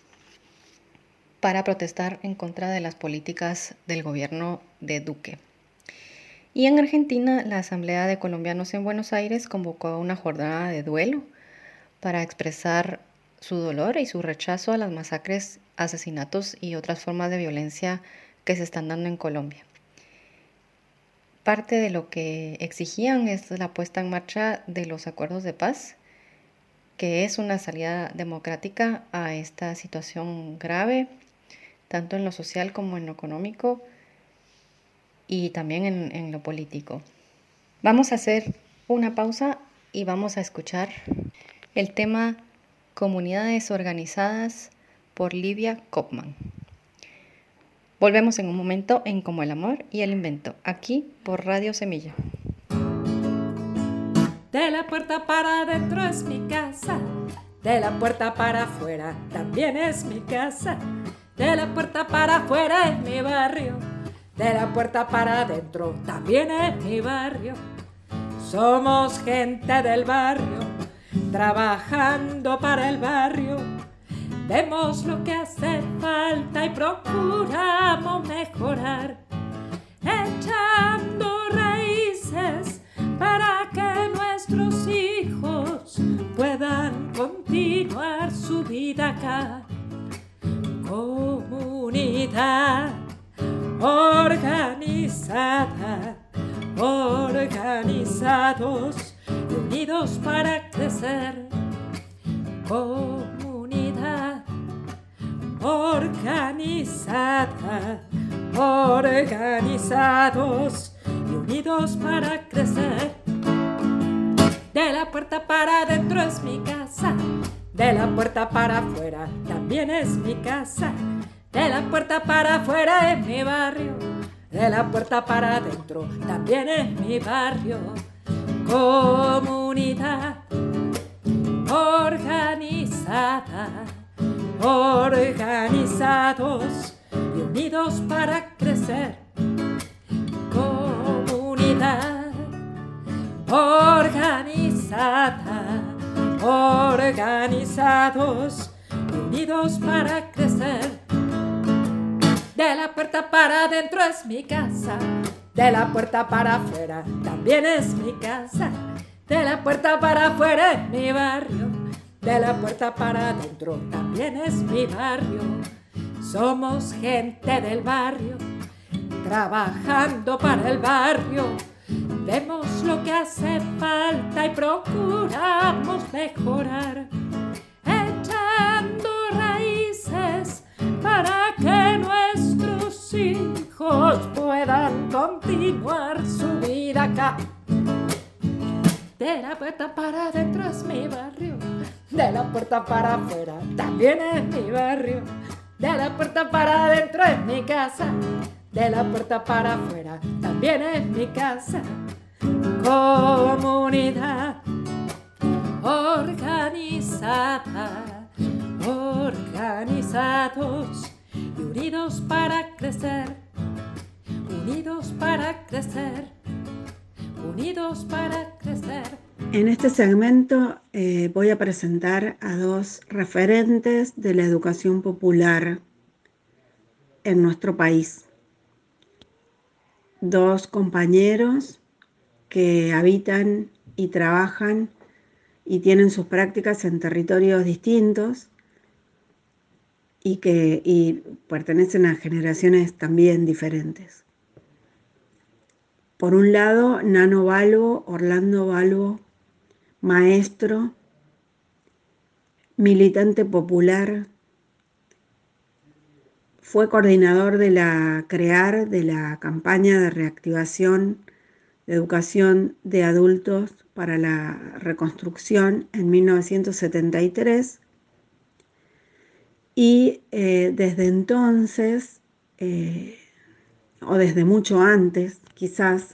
para protestar en contra de las políticas del gobierno de Duque. Y en Argentina, la Asamblea de Colombianos en Buenos Aires convocó una jornada de duelo para expresar su dolor y su rechazo a las masacres, asesinatos y otras formas de violencia que se están dando en Colombia. Parte de lo que exigían es la puesta en marcha de los acuerdos de paz, que es una salida democrática a esta situación grave, tanto en lo social como en lo económico y también en lo político. Vamos a hacer una pausa y vamos a escuchar el tema Comunidades Organizadas por Livia Kopman. Volvemos en un momento en Como el Amor y el Invento, aquí por Radio Semilla. De la puerta para adentro es mi casa, de la puerta para afuera también es mi casa, de la puerta para afuera es mi barrio, de la puerta para adentro también es mi barrio. Somos gente del barrio, trabajando para el barrio, vemos lo que hace falta y procuramos mejorar, echando raíces para que nuestros hijos puedan continuar su vida acá. Comunidad organizada, organizados y unidos para crecer. Comunidad organizada, organizados y unidos para crecer. De la puerta para adentro es mi casa, de la puerta para afuera también es mi casa, de la puerta para afuera es mi barrio, de la puerta para adentro también es mi barrio. Comunidad organizada, organizados y unidos para crecer. Comunidad organizada, organizados y unidos para crecer. De la puerta para adentro es mi casa, de la puerta para afuera también es mi casa, de la puerta para afuera es mi barrio, de la puerta para adentro también es mi barrio. Somos gente del barrio, trabajando para el barrio. Vemos lo que hace falta y procuramos mejorar, echando raíces para que nuestros hijos puedan continuar su vida acá. De la puerta para adentro es mi barrio, de la puerta para afuera también es mi barrio, de la puerta para adentro es mi casa, de la puerta para afuera también es mi casa. Comunidad organizada, organizados y unidos para crecer, unidos para crecer, unidos para crecer. En este segmento voy a presentar a dos referentes de la educación popular en nuestro país. Dos compañeros que habitan y trabajan y tienen sus prácticas en territorios distintos y pertenecen a generaciones también diferentes. Por un lado, Nano Balbo, Orlando Balbo, maestro, militante popular, fue coordinador de la campaña de reactivación de educación de adultos para la reconstrucción en 1973 y desde entonces, o desde mucho antes quizás,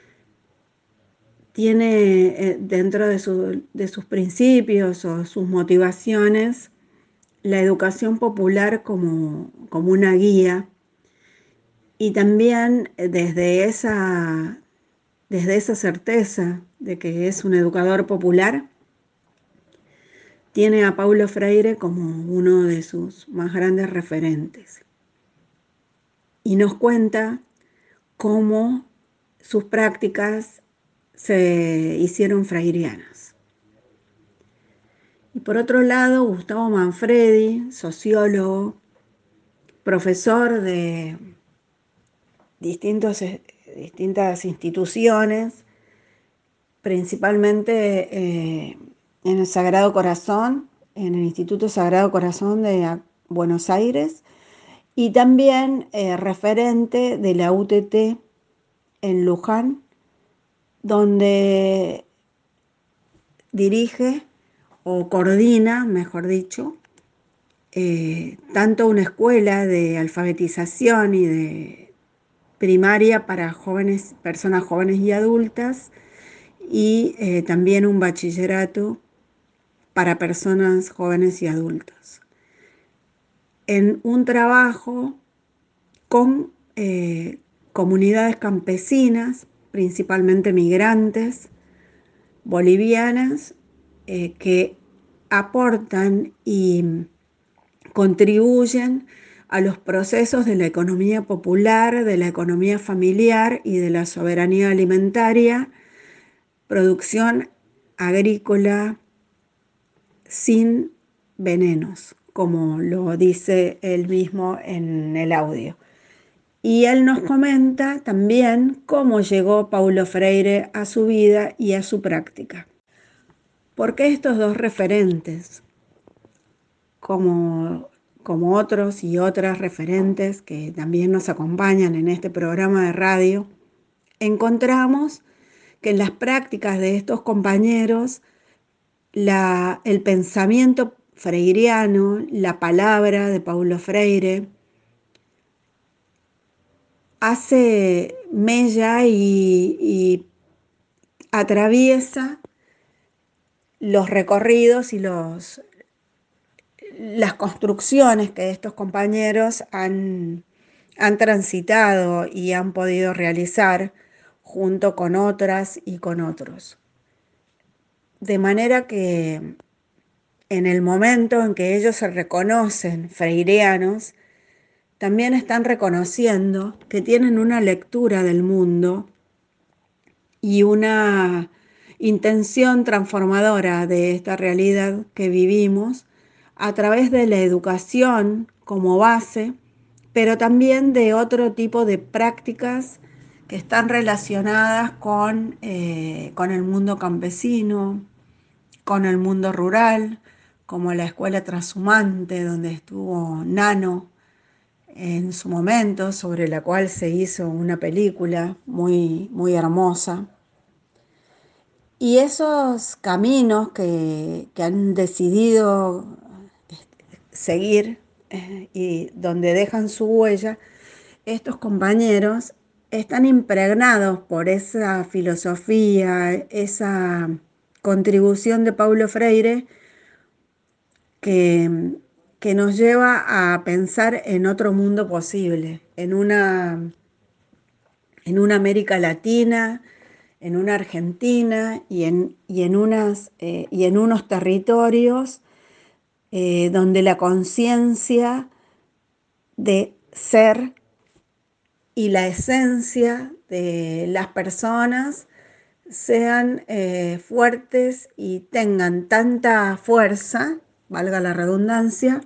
tiene dentro de sus principios o sus motivaciones la educación popular como una guía, y también desde esa certeza de que es un educador popular, tiene a Paulo Freire como uno de sus más grandes referentes. Y nos cuenta cómo sus prácticas se hicieron freirianas. Y por otro lado, Gustavo Manfredi, sociólogo, profesor de distintas instituciones, principalmente en el Sagrado Corazón, en el Instituto Sagrado Corazón de Buenos Aires, y también referente de la UTT en Luján, donde dirige o coordina, mejor dicho, tanto una escuela de alfabetización y de primaria para personas jóvenes y adultas, y también un bachillerato para personas jóvenes y adultos, en un trabajo con comunidades campesinas, principalmente migrantes, bolivianas, que aportan y contribuyen a los procesos de la economía popular, de la economía familiar y de la soberanía alimentaria, producción agrícola sin venenos, como lo dice él mismo en el audio. Y él nos comenta también cómo llegó Paulo Freire a su vida y a su práctica. ¿Por qué estos dos referentes, como otros y otras referentes que también nos acompañan en este programa de radio, encontramos que en las prácticas de estos compañeros el pensamiento freiriano, la palabra de Paulo Freire, hace mella y atraviesa los recorridos y las construcciones que estos compañeros han transitado y han podido realizar junto con otras y con otros. de manera que en el momento en que ellos se reconocen freireanos, también están reconociendo que tienen una lectura del mundo y una intención transformadora de esta realidad que vivimos a través de la educación como base, pero también de otro tipo de prácticas que están relacionadas con el mundo campesino, con el mundo rural, como la escuela transhumante, donde estuvo Nano en su momento, sobre la cual se hizo una película muy, muy hermosa. Y esos caminos que han decidido seguir y donde dejan su huella, estos compañeros están impregnados por esa filosofía, esa contribución de Paulo Freire que nos lleva a pensar en otro mundo posible, en una América Latina, en una Argentina y en unos territorios donde la conciencia de ser y la esencia de las personas sean fuertes y tengan tanta fuerza, valga la redundancia,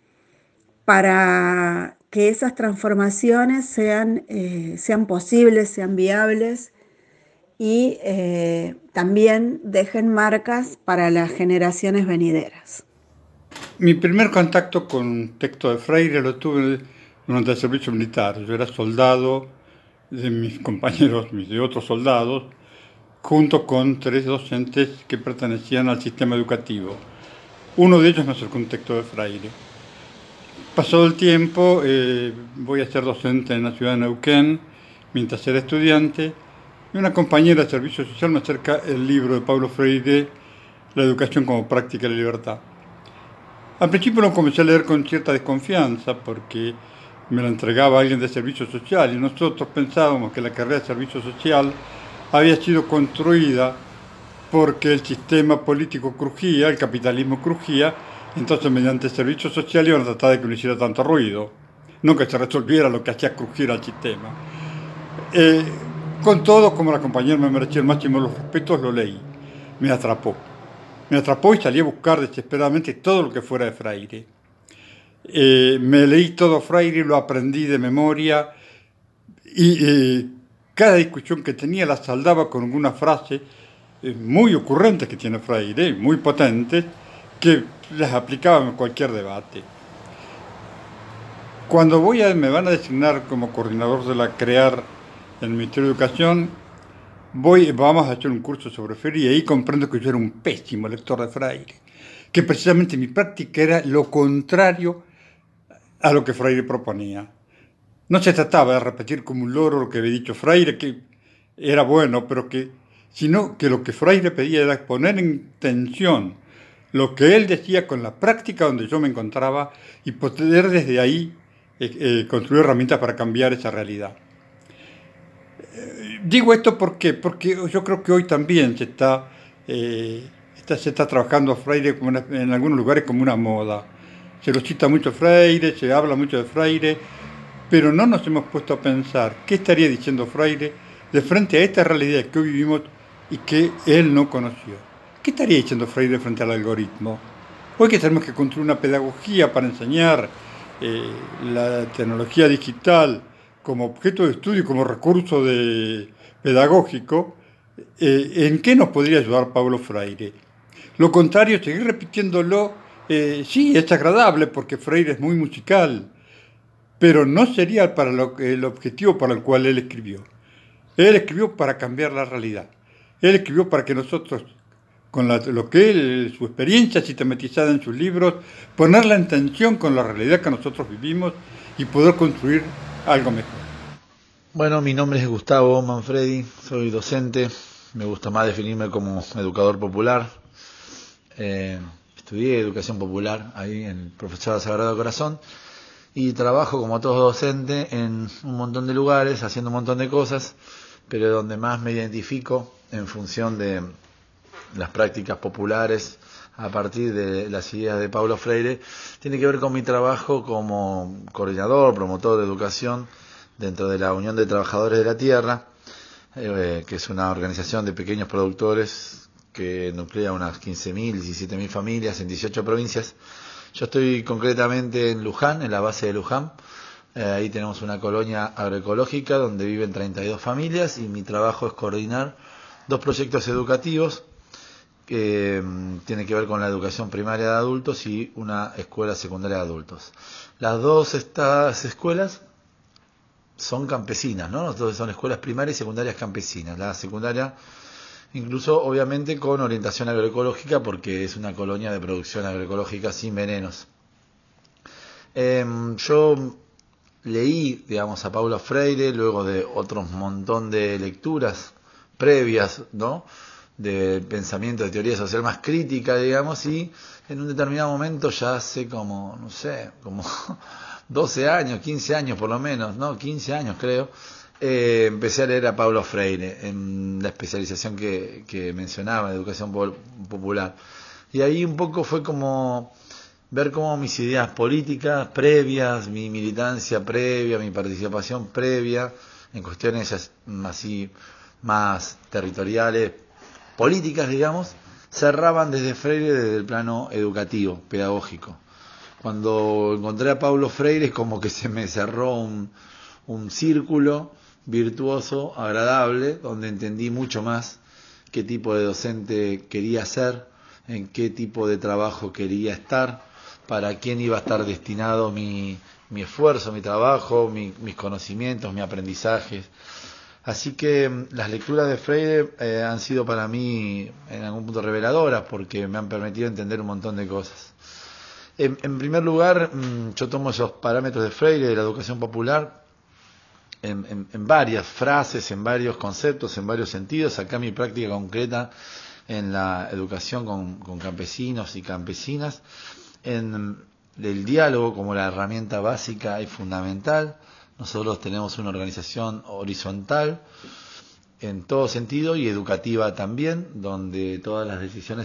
para que esas transformaciones sean posibles, sean viables y también dejen marcas para las generaciones venideras. Mi primer contacto con un texto de Freire lo tuve durante el servicio militar. Yo era soldado de mis compañeros, de otros soldados, junto con 3 docentes que pertenecían al sistema educativo. Uno de ellos me acercó un texto de Freire. Pasado el tiempo, voy a ser docente en la ciudad de Neuquén, mientras era estudiante, y una compañera de servicio social me acerca el libro de Paulo Freire, La educación como práctica de la libertad. Al principio lo comencé a leer con cierta desconfianza porque me lo entregaba alguien de servicio social y nosotros pensábamos que la carrera de servicio social había sido construida porque el sistema político crujía, el capitalismo crujía, entonces mediante el servicio social iban a tratar de que no hiciera tanto ruido, no que se resolviera lo que hacía crujir al sistema. Con todo, como la compañera me merecía el máximo de los respetos, lo leí. Me atrapó y salí a buscar desesperadamente todo lo que fuera de Freire. Me leí todo Freire, lo aprendí de memoria y cada discusión que tenía la saldaba con alguna frase muy ocurrentes que tiene Freire, muy potentes, que las aplicaba en cualquier debate. Cuando me van a designar como coordinador de la CREAR en el Ministerio de Educación, vamos a hacer un curso sobre Freire y ahí comprendo que yo era un pésimo lector de Freire, que precisamente mi práctica era lo contrario a lo que Freire proponía. No se trataba de repetir como un loro lo que había dicho Freire, que era bueno, sino que lo que Freire pedía era poner en tensión lo que él decía con la práctica donde yo me encontraba y poder desde ahí construir herramientas para cambiar esa realidad. Digo esto porque yo creo que hoy también se está trabajando Freire en algunos lugares como una moda. Se lo cita mucho Freire, se habla mucho de Freire, pero no nos hemos puesto a pensar qué estaría diciendo Freire de frente a esta realidad que hoy vivimos y que él no conoció. ¿Qué estaría diciendo Freire frente al algoritmo? Hoy que tenemos que construir una pedagogía para enseñar la tecnología digital como objeto de estudio y como recurso pedagógico, ¿en qué nos podría ayudar Paulo Freire? Lo contrario, seguir repitiéndolo, sí, es agradable porque Freire es muy musical, pero no sería para el objetivo para el cual él escribió. Él escribió para cambiar la realidad. Él escribió para que nosotros, con su experiencia sistematizada en sus libros, ponerla en tensión con la realidad que nosotros vivimos y poder construir algo mejor. Bueno, mi nombre es Gustavo Manfredi, soy docente, me gusta más definirme como educador popular. Estudié educación popular ahí en el Profesorado Sagrado Corazón y trabajo como todo docente en un montón de lugares, haciendo un montón de cosas, pero donde más me identifico en función de las prácticas populares a partir de las ideas de Paulo Freire, tiene que ver con mi trabajo como coordinador, promotor de educación dentro de la Unión de Trabajadores de la Tierra, que es una organización de pequeños productores que nuclea unas 15.000, 17.000 familias en 18 provincias. Yo estoy concretamente en Luján, en la base de Luján. Ahí tenemos una colonia agroecológica donde viven 32 familias y mi trabajo es coordinar 2 proyectos educativos que tienen que ver con la educación primaria de adultos y una escuela secundaria de adultos. Las dos estas escuelas son campesinas, ¿no? Entonces son escuelas primarias y secundarias campesinas. La secundaria incluso obviamente con orientación agroecológica porque es una colonia de producción agroecológica sin venenos. Yo leí, digamos, a Paulo Freire luego de otro montón de lecturas previas, ¿no?, de pensamiento de teoría social más crítica, digamos, y en un determinado momento, ya hace como, no sé, como 12 años, 15 años por lo menos, ¿no?, 15 años creo, empecé a leer a Paulo Freire en la especialización que mencionaba, educación popular. Y ahí un poco fue como ver cómo mis ideas políticas previas, mi militancia previa, mi participación previa en cuestiones así más territoriales, políticas, digamos, cerraban desde Freire desde el plano educativo, pedagógico. Cuando encontré a Paulo Freire es como que se me cerró un círculo virtuoso, agradable, donde entendí mucho más qué tipo de docente quería ser, en qué tipo de trabajo quería estar, para quién iba a estar destinado mi esfuerzo, mi trabajo, mis conocimientos, mis aprendizajes. Así que las lecturas de Freire han sido para mí en algún punto reveladoras porque me han permitido entender un montón de cosas. En primer lugar, yo tomo esos parámetros de Freire, de la educación popular, en varias frases, en varios conceptos, en varios sentidos. Acá mi práctica concreta en la educación con campesinos y campesinas, en el diálogo como la herramienta básica y fundamental. Nosotros tenemos una organización horizontal en todo sentido y educativa también, donde todas las decisiones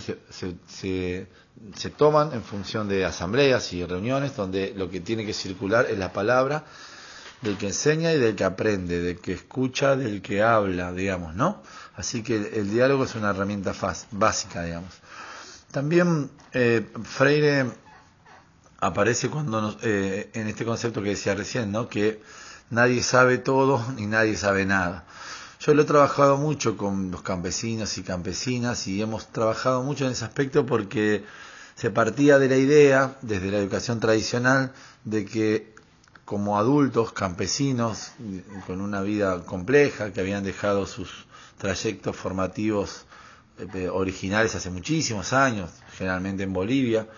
se toman en función de asambleas y reuniones, donde lo que tiene que circular es la palabra del que enseña y del que aprende, del que escucha, del que habla, digamos, ¿no? Así que el diálogo es una herramienta básica, digamos. También Freire aparece cuando en este concepto que decía recién, ¿no?, que nadie sabe todo ni nadie sabe nada. Yo lo he trabajado mucho con los campesinos y campesinas y hemos trabajado mucho en ese aspecto porque se partía de la idea, desde la educación tradicional, de que como adultos campesinos con una vida compleja, que habían dejado sus trayectos formativos originales hace muchísimos años, generalmente en Bolivia,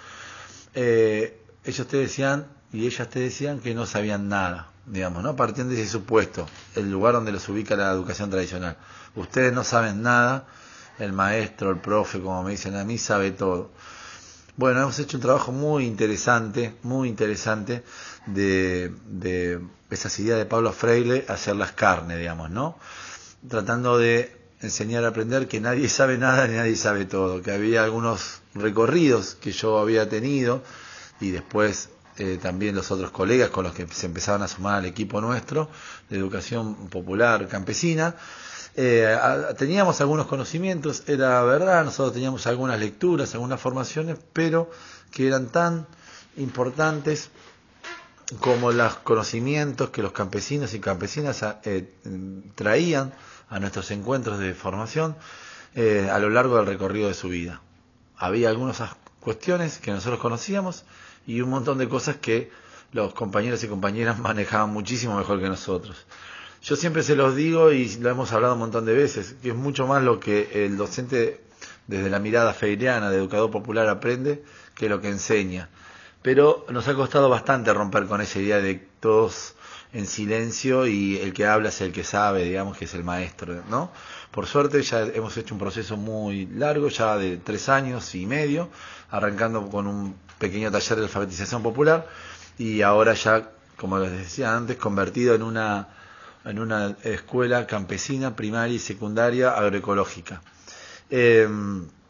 ellos te decían y ellas te decían que no sabían nada, digamos, ¿no? Partiendo de ese supuesto, el lugar donde los ubica la educación tradicional. Ustedes no saben nada, el maestro, el profe, como me dicen a mí, sabe todo. Bueno, hemos hecho un trabajo muy interesante de esas ideas de Paulo Freire, hacerlas carne, digamos, ¿no? Tratando de enseñar a aprender que nadie sabe nada ni nadie sabe todo, que había algunos recorridos que yo había tenido y después también los otros colegas con los que se empezaban a sumar al equipo nuestro de educación popular campesina, teníamos algunos conocimientos, era verdad, nosotros teníamos algunas lecturas, algunas formaciones, pero que eran tan importantes como los conocimientos que los campesinos y campesinas traían a nuestros encuentros de formación a lo largo del recorrido de su vida. Había algunas cuestiones que nosotros conocíamos y un montón de cosas que los compañeros y compañeras manejaban muchísimo mejor que nosotros. Yo siempre se los digo y lo hemos hablado un montón de veces, que es mucho más lo que el docente desde la mirada freireana de educador popular aprende que lo que enseña. Pero nos ha costado bastante romper con esa idea de todos en silencio y el que habla es el que sabe, digamos que es el maestro, ¿no? Por suerte ya hemos hecho un proceso muy largo, ya de 3 años y medio, arrancando con un pequeño taller de alfabetización popular y ahora ya, como les decía antes, convertido en una escuela campesina, primaria y secundaria agroecológica.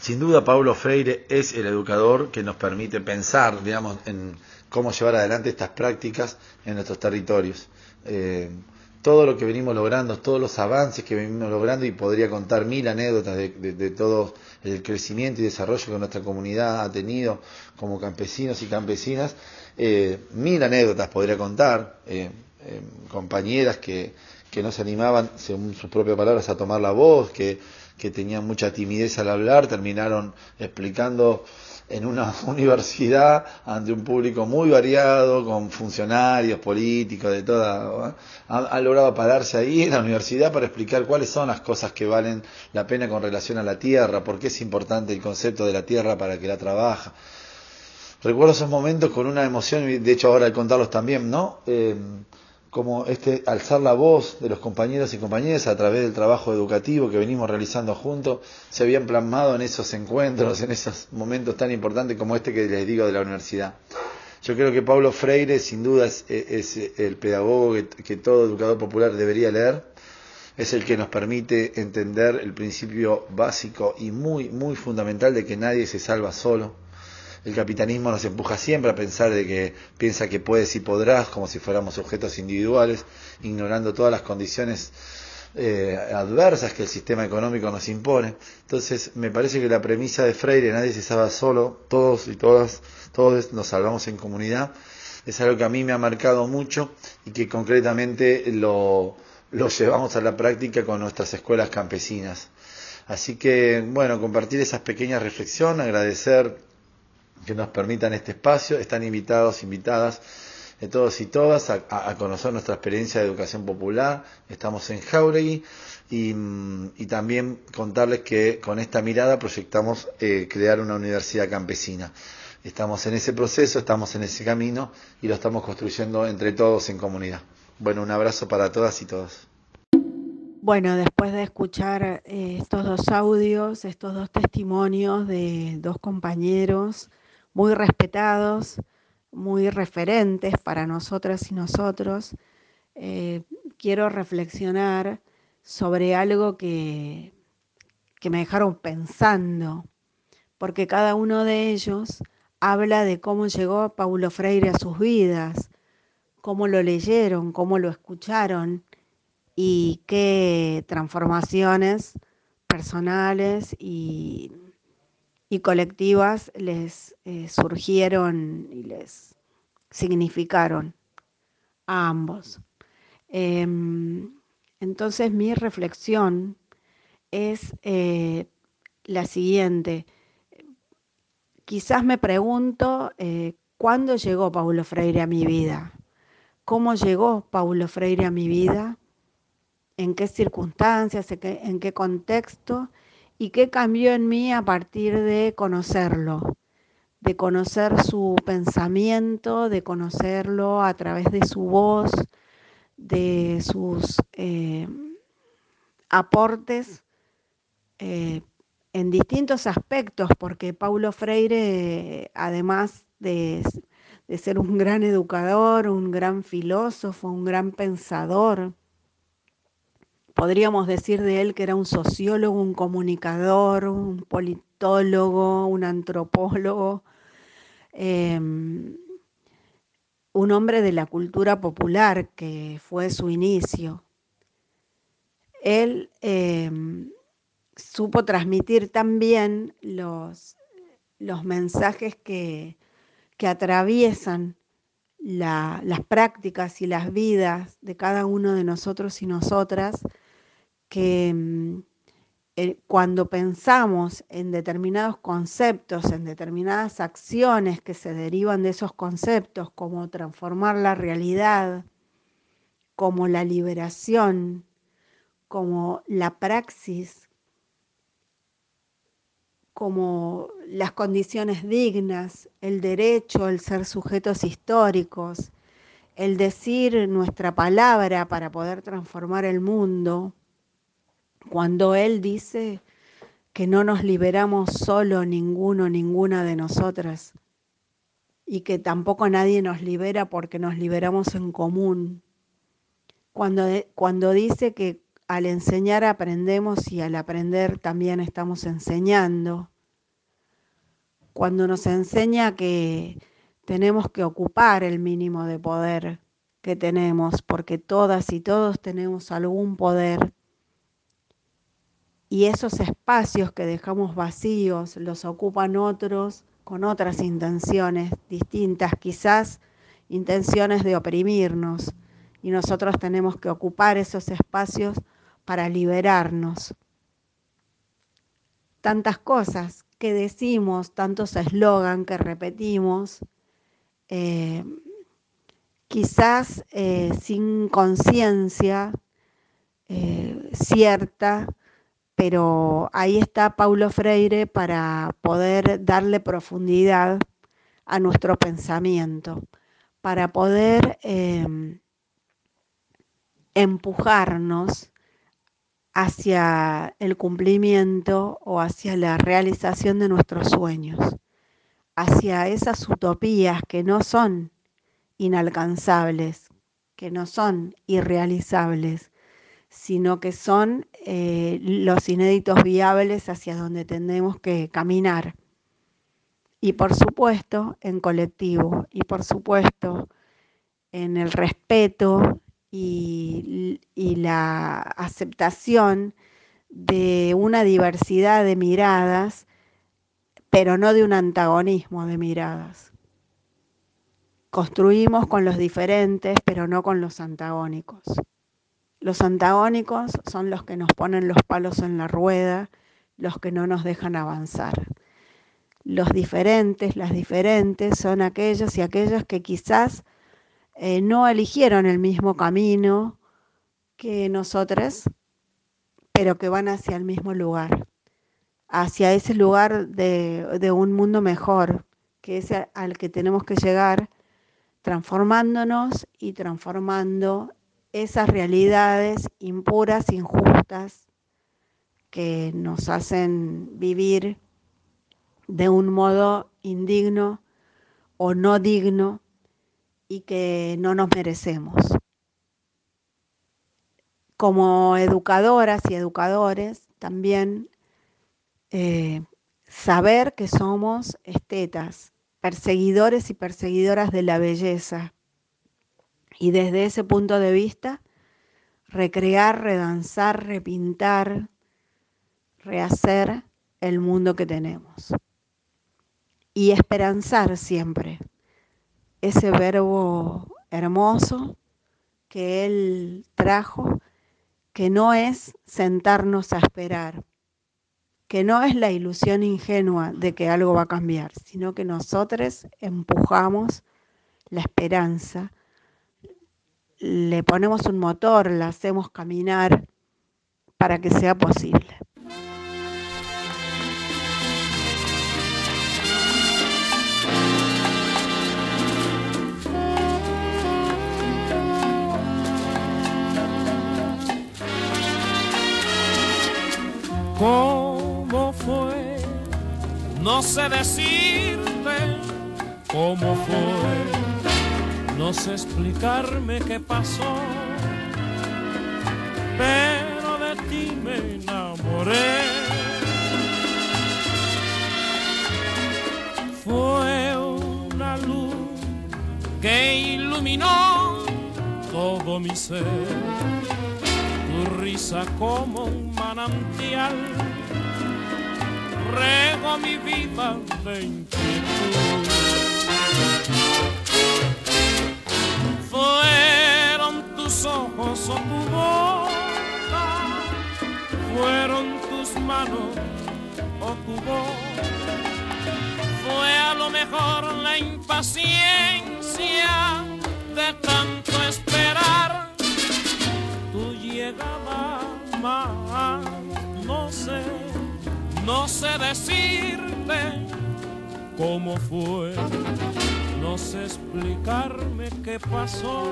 Sin duda, Paulo Freire es el educador que nos permite pensar, digamos, en cómo llevar adelante estas prácticas en nuestros territorios. Todo lo que venimos logrando, todos los avances que venimos logrando, y podría contar 1000 anécdotas de todo el crecimiento y desarrollo que nuestra comunidad ha tenido como campesinos y campesinas. 1000 anécdotas podría contar, compañeras que no se animaban, según sus propias palabras, a tomar la voz, que tenían mucha timidez al hablar, terminaron explicando en una universidad ante un público muy variado, con funcionarios, políticos, de toda. Han logrado pararse ahí en la universidad para explicar cuáles son las cosas que valen la pena con relación a la tierra, por qué es importante el concepto de la tierra para que la trabaja. Recuerdo esos momentos con una emoción, y de hecho ahora al contarlos también, ¿no? Como alzar la voz de los compañeros y compañeras a través del trabajo educativo que venimos realizando juntos, se habían plasmado en esos encuentros, en esos momentos tan importantes como este que les digo de la universidad. Yo creo que Paulo Freire sin duda es el pedagogo que todo educador popular debería leer, es el que nos permite entender el principio básico y muy, muy fundamental de que nadie se salva solo. El capitalismo nos empuja siempre a pensar piensa que puedes y podrás, como si fuéramos sujetos individuales, ignorando todas las condiciones adversas que el sistema económico nos impone. Entonces, me parece que la premisa de Freire, nadie se salva solo, todos y todas, todos nos salvamos en comunidad, es algo que a mí me ha marcado mucho y que concretamente lo llevamos a la práctica con nuestras escuelas campesinas. Así que, bueno, compartir esas pequeñas reflexiones, agradecer que nos permitan este espacio. Están invitados, invitadas todos y todas a conocer nuestra experiencia de educación popular. Estamos en Jáuregui y también contarles que con esta mirada proyectamos crear una universidad campesina. Estamos en ese proceso, estamos en ese camino y lo estamos construyendo entre todos en comunidad. Bueno, un abrazo para todas y todos. Bueno, después de escuchar estos dos audios, estos dos testimonios de dos compañeros muy respetados, muy referentes para nosotras y nosotros, quiero reflexionar sobre algo que me dejaron pensando, porque cada uno de ellos habla de cómo llegó Paulo Freire a sus vidas, cómo lo leyeron, cómo lo escucharon y qué transformaciones personales y colectivas les surgieron y les significaron a ambos. Entonces mi reflexión es la siguiente. Quizás me pregunto ¿cuándo llegó Paulo Freire a mi vida? ¿Cómo llegó Paulo Freire a mi vida? ¿En qué circunstancias? ¿En qué contexto? ¿Y qué cambió en mí a partir de conocerlo? De conocer su pensamiento, de conocerlo a través de su voz, de sus aportes en distintos aspectos, porque Paulo Freire, además de ser un gran educador, un gran filósofo, un gran pensador, podríamos decir de él que era un sociólogo, un comunicador, un politólogo, un antropólogo, un hombre de la cultura popular que fue su inicio. Él supo transmitir también los mensajes que atraviesan las prácticas y las vidas de cada uno de nosotros y nosotras, que cuando pensamos en determinados conceptos, en determinadas acciones que se derivan de esos conceptos, como transformar la realidad, como la liberación, como la praxis, como las condiciones dignas, el derecho, el ser sujetos históricos, el decir nuestra palabra para poder transformar el mundo. Cuando él dice que no nos liberamos solo ninguno, ninguna de nosotras, y que tampoco nadie nos libera porque nos liberamos en común. Cuando dice que al enseñar aprendemos y al aprender también estamos enseñando. cuando nos enseña que tenemos que ocupar el mínimo de poder que tenemos, porque todas y todos tenemos algún poder, y esos espacios que dejamos vacíos los ocupan otros con otras intenciones distintas, quizás intenciones de oprimirnos, y nosotros tenemos que ocupar esos espacios para liberarnos. Tantas cosas que decimos, tantos eslogan que repetimos, quizás sin conciencia cierta, pero ahí está Paulo Freire para poder darle profundidad a nuestro pensamiento, para poder empujarnos hacia el cumplimiento o hacia la realización de nuestros sueños, hacia esas utopías que no son inalcanzables, que no son irrealizables, sino que son los inéditos viables hacia donde tenemos que caminar. Y por supuesto en colectivo, y por supuesto en el respeto y la aceptación de una diversidad de miradas, pero no de un antagonismo de miradas. Construimos con los diferentes, pero no con los antagónicos. Los antagónicos son los que nos ponen los palos en la rueda, los que no nos dejan avanzar. Los diferentes, las diferentes, son aquellos y aquellas que quizás no eligieron el mismo camino que nosotros, pero que van hacia el mismo lugar, hacia ese lugar de un mundo mejor, que es al que tenemos que llegar, transformándonos y transformando esas realidades impuras, injustas, que nos hacen vivir de un modo indigno o no digno y que no nos merecemos. Como educadoras y educadores, también saber que somos estetas, perseguidores y perseguidoras de la belleza, y desde ese punto de vista, recrear, redanzar, repintar, rehacer el mundo que tenemos. Y esperanzar siempre, ese verbo hermoso que él trajo, que no es sentarnos a esperar, que no es la ilusión ingenua de que algo va a cambiar, sino que nosotros empujamos la esperanza, le ponemos un motor, la hacemos caminar para que sea posible. ¿Cómo fue? No sé decirte cómo fue, no sé explicarme qué pasó, pero de ti me enamoré. Fue una luz que iluminó todo mi ser, tu risa como un manantial regó mi vida de inquietud. Fueron tus ojos o tu boca, fueron tus manos o tu voz, fue a lo mejor la impaciencia de tanto esperar tu llegada más. No sé decirte cómo fue, no sé explicarme qué pasó,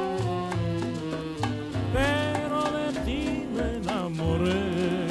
pero de ti me enamoré.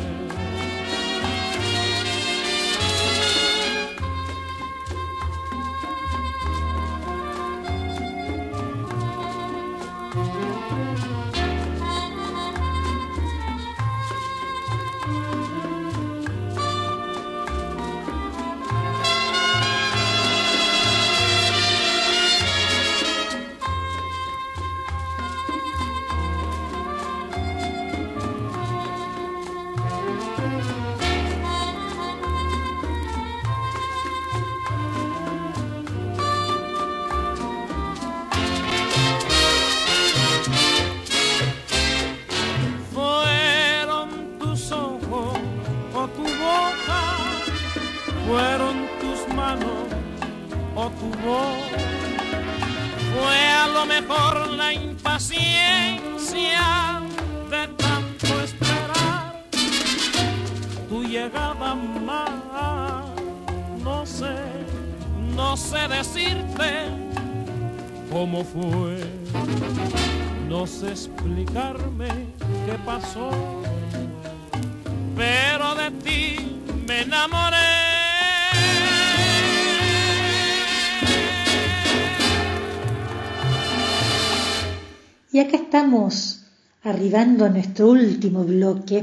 o tu voz. Fue a lo mejor la impaciencia de tanto esperar tu llegada más. No sé decirte cómo fue, no sé explicarme qué pasó, pero de ti me enamoré. Y acá estamos arribando a nuestro último bloque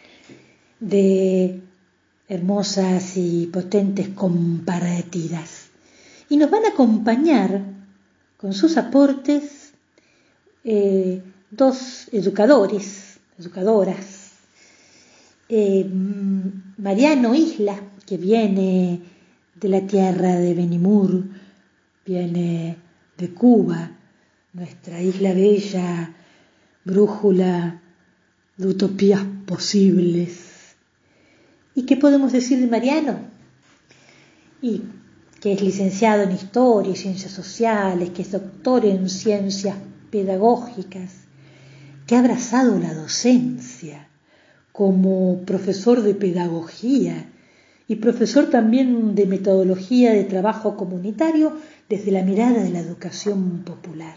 de hermosas y potentes comparativas. Y nos van a acompañar con sus aportes dos educadoras. Mariano Isla, que viene de la tierra de Benimur, viene de Cuba, nuestra isla bella, brújula de utopías posibles. ¿Y qué podemos decir de Mariano? Y que es licenciado en Historia y Ciencias Sociales, que es doctor en Ciencias Pedagógicas, que ha abrazado la docencia como profesor de pedagogía y profesor también de metodología de trabajo comunitario desde la mirada de la educación popular.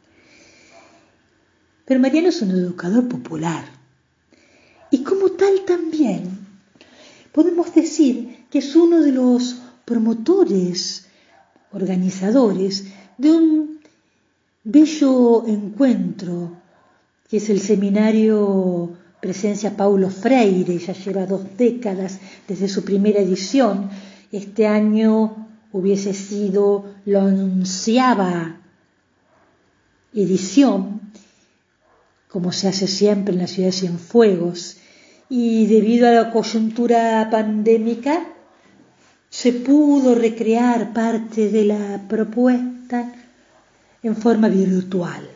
Pero Mariano es un educador popular y como tal también podemos decir que es uno de los promotores, organizadores de un bello encuentro que es el seminario Presencia Paulo Freire. Ya lleva 2 décadas desde su primera edición. Este año hubiese sido la 11ª edición, como se hace siempre en la ciudad de Cienfuegos, y debido a la coyuntura pandémica se pudo recrear parte de la propuesta en forma virtual.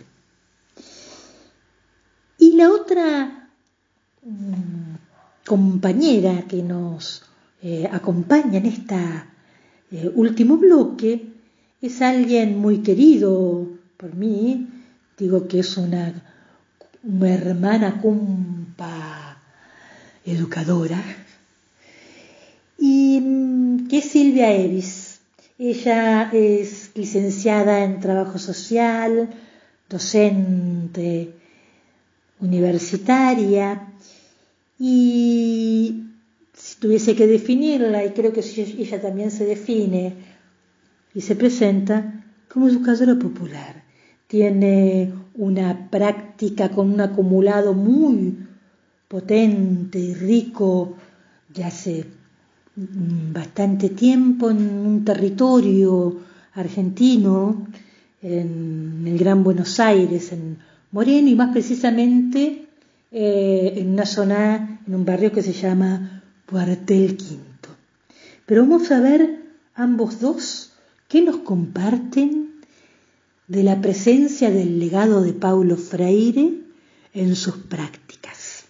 Y la otra compañera que nos acompaña en este último bloque es alguien muy querido por mí. Digo que es una hermana compa educadora, y que es Silvia Evis. Ella es licenciada en Trabajo Social, docente universitaria, y si tuviese que definirla, y creo que ella también se define y se presenta como educadora popular. Tiene una práctica con un acumulado muy potente y rico de hace bastante tiempo en un territorio argentino, en el Gran Buenos Aires, en Moreno, y más precisamente en una zona, en un barrio que se llama Cuartel Quinto. Pero vamos a ver ambos dos qué nos comparten de la presencia del legado de Paulo Freire en sus prácticas.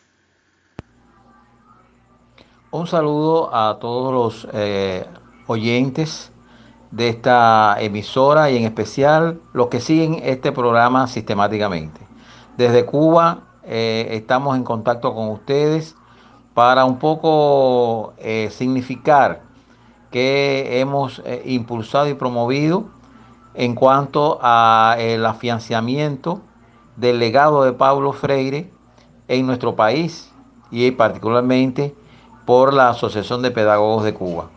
Un saludo a todos los oyentes de esta emisora y en especial los que siguen este programa sistemáticamente. Desde Cuba estamos en contacto con ustedes para un poco significar que hemos impulsado y promovido en cuanto a el afianzamiento del legado de Paulo Freire en nuestro país y particularmente por la Asociación de Pedagogos de Cuba.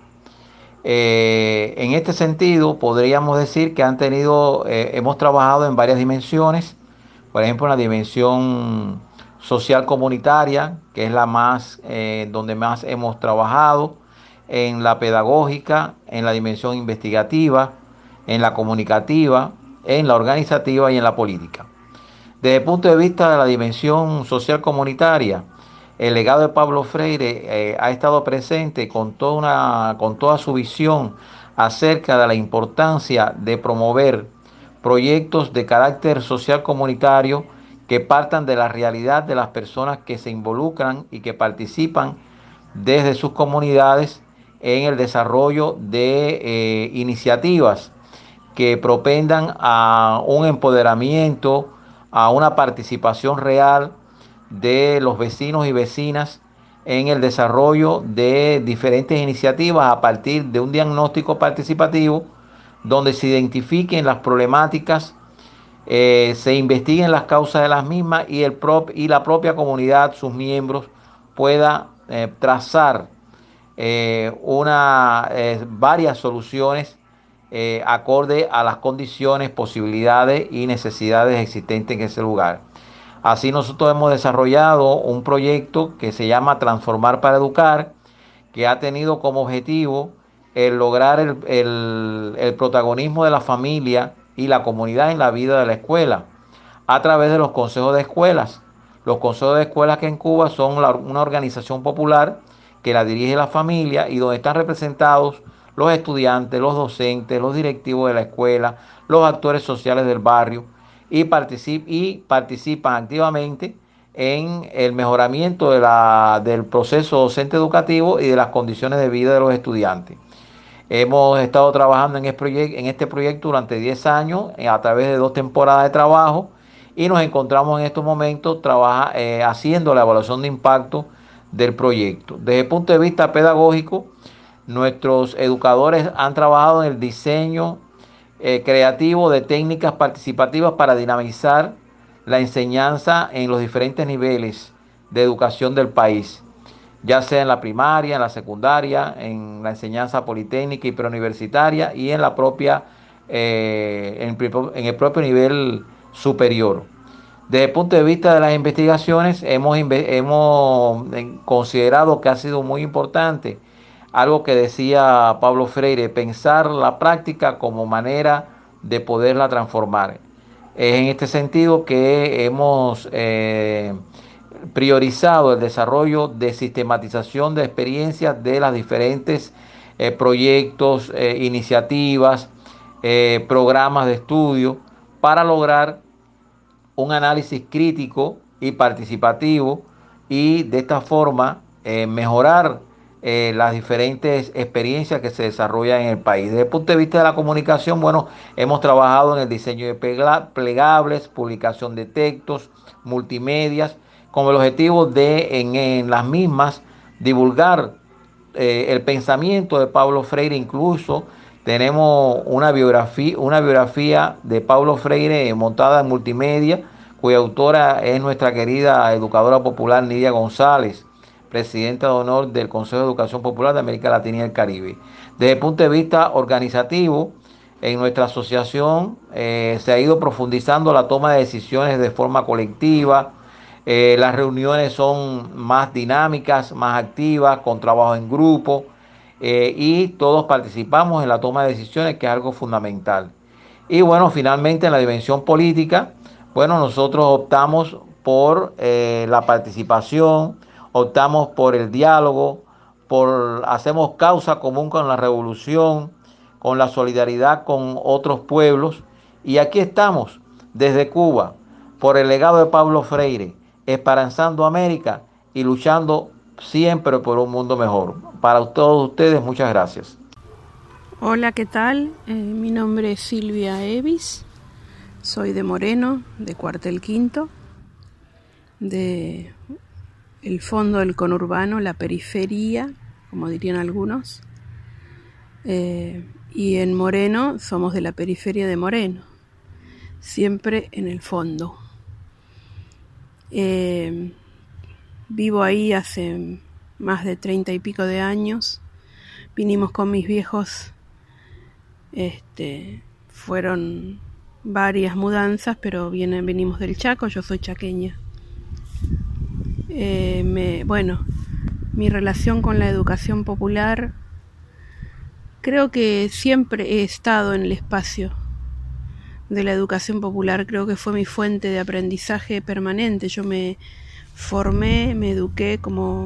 En este sentido, podríamos decir que hemos trabajado en varias dimensiones, por ejemplo, en la dimensión social comunitaria, que es la más, donde más hemos trabajado, en la pedagógica, en la dimensión investigativa, en la comunicativa, en la organizativa y en la política. Desde el punto de vista de la dimensión social comunitaria, el legado de Paulo Freire ha estado presente con toda su visión acerca de la importancia de promover proyectos de carácter social comunitario que partan de la realidad de las personas que se involucran y que participan desde sus comunidades en el desarrollo de iniciativas que propendan a un empoderamiento, a una participación real de los vecinos y vecinas en el desarrollo de diferentes iniciativas a partir de un diagnóstico participativo donde se identifiquen las problemáticas, se investiguen las causas de las mismas y la propia comunidad, sus miembros, pueda trazar varias soluciones acorde a las condiciones, posibilidades y necesidades existentes en ese lugar. Así nosotros hemos desarrollado un proyecto que se llama Transformar para Educar, que ha tenido como objetivo el lograr el protagonismo de la familia y la comunidad en la vida de la escuela a través de los consejos de escuelas. Los consejos de escuelas que en Cuba son una organización popular que la dirige la familia y donde están representados los estudiantes, los docentes, los directivos de la escuela, los actores sociales del barrio y participan activamente en el mejoramiento del proceso docente educativo y de las condiciones de vida de los estudiantes. Hemos estado trabajando en este proyecto durante 10 años a través de 2 temporadas de trabajo y nos encontramos en estos momentos haciendo la evaluación de impacto del proyecto. Desde el punto de vista pedagógico, nuestros educadores han trabajado en el diseño creativo de técnicas participativas para dinamizar la enseñanza en los diferentes niveles de educación del país, ya sea en la primaria, en la secundaria, en la enseñanza politécnica y preuniversitaria y en el propio nivel superior. Desde el punto de vista de las investigaciones, hemos considerado que ha sido muy importante algo que decía Pablo Freire, pensar la práctica como manera de poderla transformar. Es en este sentido que hemos priorizado el desarrollo de sistematización de experiencias de los diferentes proyectos, iniciativas, programas de estudio para lograr un análisis crítico y participativo y de esta forma mejorar las diferentes experiencias que se desarrollan en el país. Desde el punto de vista de la comunicación, bueno, hemos trabajado en el diseño de plegables, publicación de textos, multimedias, con el objetivo de en las mismas divulgar el pensamiento de Pablo Freire. Incluso tenemos una biografía de Pablo Freire montada en multimedia, cuya autora es nuestra querida educadora popular Nidia González, presidenta de honor del Consejo de Educación Popular de América Latina y el Caribe. Desde el punto de vista organizativo, en nuestra asociación se ha ido profundizando la toma de decisiones de forma colectiva. Las reuniones son más dinámicas, más activas, con trabajo en grupo y todos participamos en la toma de decisiones, que es algo fundamental. Y bueno, finalmente en la dimensión política, bueno, nosotros optamos por la participación, optamos por el diálogo, hacemos causa común con la revolución, con la solidaridad con otros pueblos. Y aquí estamos, desde Cuba, por el legado de Pablo Freire, esperanzando América y luchando siempre por un mundo mejor. Para todos ustedes, muchas gracias. Hola, ¿qué tal? Mi nombre es Silvia Evis, soy de Moreno, de Cuartel Quinto, de el fondo del conurbano, la periferia, como dirían algunos, y en Moreno somos de la periferia de Moreno, siempre en el fondo. Vivo ahí hace más de 30 y pico de años. Vinimos con mis viejos, fueron varias mudanzas, pero venimos del Chaco, yo soy chaqueña. Mi relación con la educación popular, creo que siempre he estado en el espacio de la educación popular, creo que fue mi fuente de aprendizaje permanente. Yo me formé, me eduqué como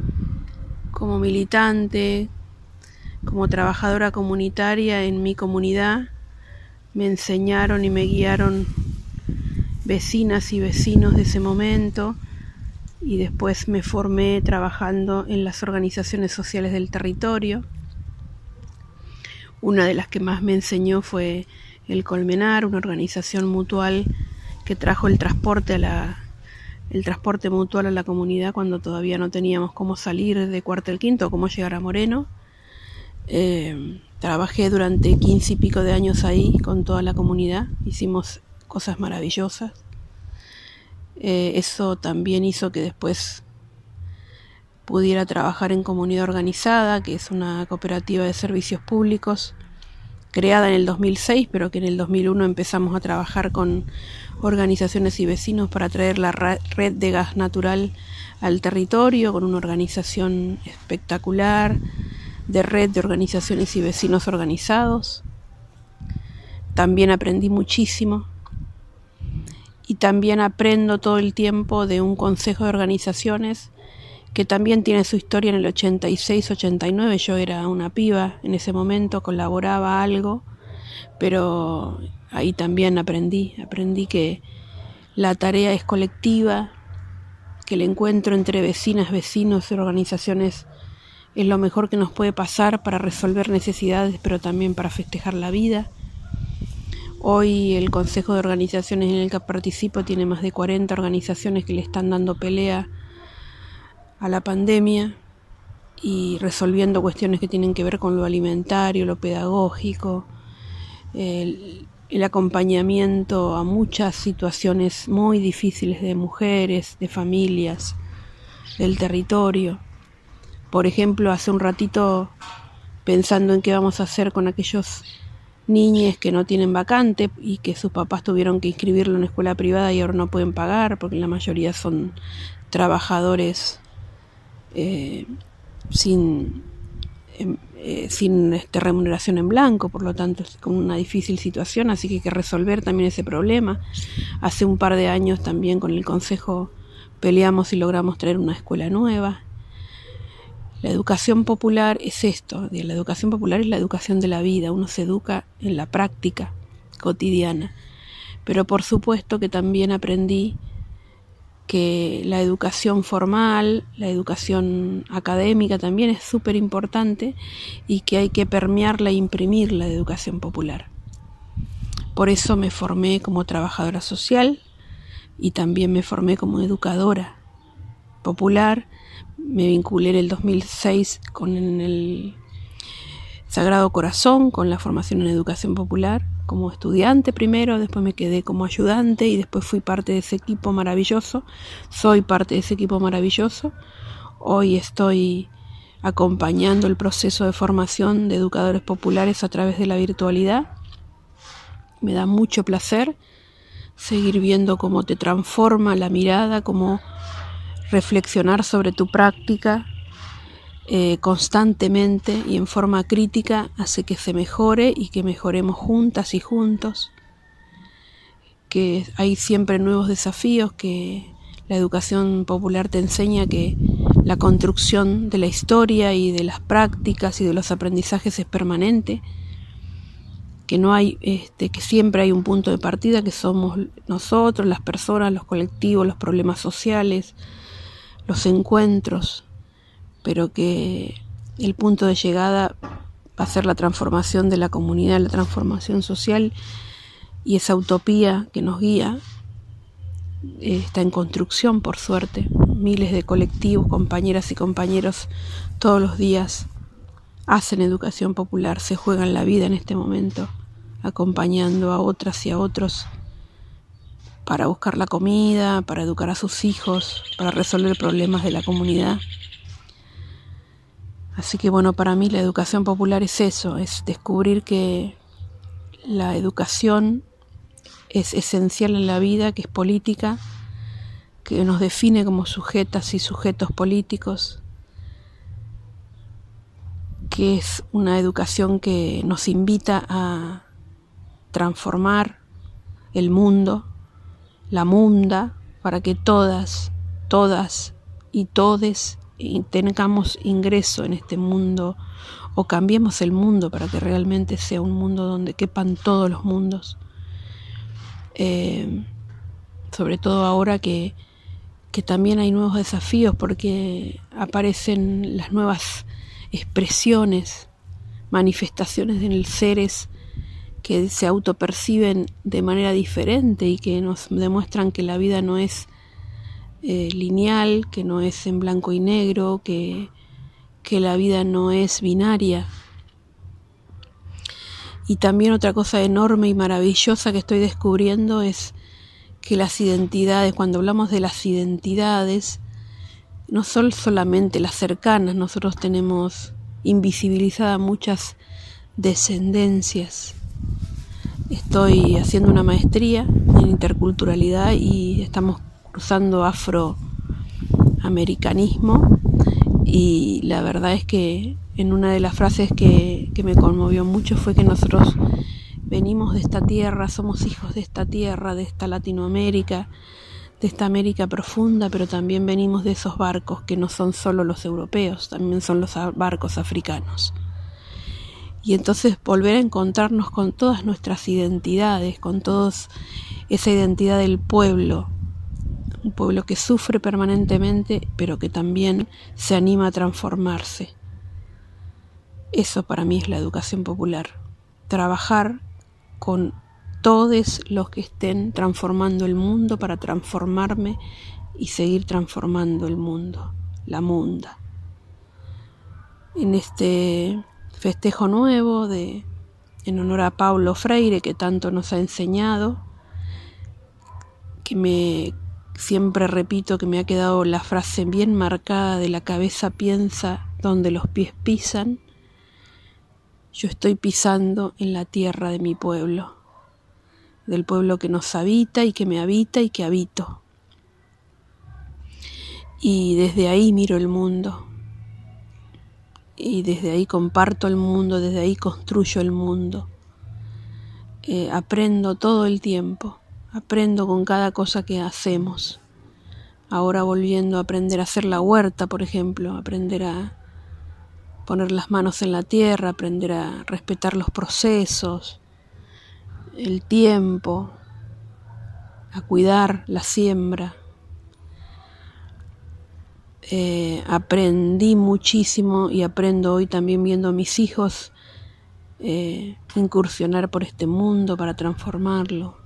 militante, como trabajadora comunitaria en mi comunidad. Me enseñaron y me guiaron vecinas y vecinos de ese momento, y después me formé trabajando en las organizaciones sociales del territorio. Una de las que más me enseñó fue El Colmenar, una organización mutual que trajo el transporte mutual a la comunidad cuando todavía no teníamos cómo salir de Cuartel Quinto, cómo llegar a Moreno. Trabajé durante 15 y pico de años ahí con toda la comunidad, hicimos cosas maravillosas. Eso también hizo que después pudiera trabajar en Comunidad Organizada, que es una cooperativa de servicios públicos creada en el 2006, pero que en el 2001 empezamos a trabajar con organizaciones y vecinos para traer la red de gas natural al territorio, con una organización espectacular de red de organizaciones y vecinos organizados. También aprendí muchísimo y también aprendo todo el tiempo de un consejo de organizaciones que también tiene su historia en el 86-89. Yo era una piba en ese momento, colaboraba algo, pero ahí también aprendí que la tarea es colectiva, que el encuentro entre vecinas, vecinos y organizaciones es lo mejor que nos puede pasar para resolver necesidades, pero también para festejar la vida. Hoy el Consejo de Organizaciones en el que participo tiene más de 40 organizaciones que le están dando pelea a la pandemia y resolviendo cuestiones que tienen que ver con lo alimentario, lo pedagógico, el acompañamiento a muchas situaciones muy difíciles de mujeres, de familias, del territorio. Por ejemplo, hace un ratito, pensando en qué vamos a hacer con aquellos niños que no tienen vacante y que sus papás tuvieron que inscribirlo en una escuela privada y ahora no pueden pagar porque la mayoría son trabajadores sin remuneración en blanco, por lo tanto es como una difícil situación, así que hay que resolver también ese problema. Hace un par de años también con el Consejo peleamos y logramos traer una escuela nueva. La educación popular es esto, la educación popular es la educación de la vida, uno se educa en la práctica cotidiana, pero por supuesto que también aprendí que la educación formal, la educación académica también es súper importante y que hay que permearla e imprimirla de educación popular. Por eso me formé como trabajadora social y también me formé como educadora popular. Me vinculé en el 2006 con el Sagrado Corazón, con la formación en educación popular, como estudiante primero, después me quedé como ayudante y después fui parte de ese equipo maravilloso. Soy parte de ese equipo maravilloso. Hoy estoy acompañando el proceso de formación de educadores populares a través de la virtualidad. Me da mucho placer seguir viendo cómo te transforma la mirada, cómo reflexionar sobre tu práctica constantemente y en forma crítica hace que se mejore y que mejoremos juntas y juntos, que hay siempre nuevos desafíos, que la educación popular te enseña que la construcción de la historia y de las prácticas y de los aprendizajes es permanente, que no hay que siempre hay un punto de partida que somos nosotros, las personas, los colectivos, los problemas sociales, los encuentros, pero que el punto de llegada va a ser la transformación de la comunidad, la transformación social, y esa utopía que nos guía está en construcción, por suerte. Miles de colectivos, compañeras y compañeros todos los días hacen educación popular, se juegan la vida en este momento, acompañando a otras y a otros para buscar la comida, para educar a sus hijos, para resolver problemas de la comunidad. Así que bueno, para mí la educación popular es eso, es descubrir que la educación es esencial en la vida, que es política, que nos define como sujetas y sujetos políticos, que es una educación que nos invita a transformar el mundo, la munda, para que todas y todes tengamos ingreso en este mundo, o cambiemos el mundo para que realmente sea un mundo donde quepan todos los mundos, sobre todo ahora que también hay nuevos desafíos, porque aparecen las nuevas expresiones, manifestaciones en el seres que se autoperciben de manera diferente y que nos demuestran que la vida no es lineal, que no es en blanco y negro, que la vida no es binaria. Y también otra cosa enorme y maravillosa que estoy descubriendo es que las identidades, cuando hablamos de las identidades, no son solamente las cercanas, nosotros tenemos invisibilizadas muchas descendencias. Estoy haciendo una maestría en interculturalidad y estamos cruzando afroamericanismo, y la verdad es que en una de las frases que me conmovió mucho fue que nosotros venimos de esta tierra, somos hijos de esta tierra, de esta Latinoamérica, de esta América profunda, pero también venimos de esos barcos que no son solo los europeos, también son los barcos africanos. Y entonces volver a encontrarnos con todas nuestras identidades, con toda esa identidad del pueblo, un pueblo que sufre permanentemente, pero que también se anima a transformarse. Eso para mí es la educación popular, trabajar con todos los que estén transformando el mundo para transformarme y seguir transformando el mundo, la munda. En este festejo nuevo en honor a Paulo Freire, que tanto nos ha enseñado, siempre repito que me ha quedado la frase bien marcada de la cabeza piensa donde los pies pisan. Yo estoy pisando en la tierra de mi pueblo, del pueblo que nos habita y que me habita y que habito. Y desde ahí miro el mundo. Y desde ahí comparto el mundo, desde ahí construyo el mundo. Aprendo todo el tiempo, aprendo con cada cosa que hacemos. Ahora volviendo a aprender a hacer la huerta, por ejemplo, aprender a poner las manos en la tierra, aprender a respetar los procesos, el tiempo, a cuidar la siembra. Aprendí muchísimo y aprendo hoy también viendo a mis hijos incursionar por este mundo para transformarlo.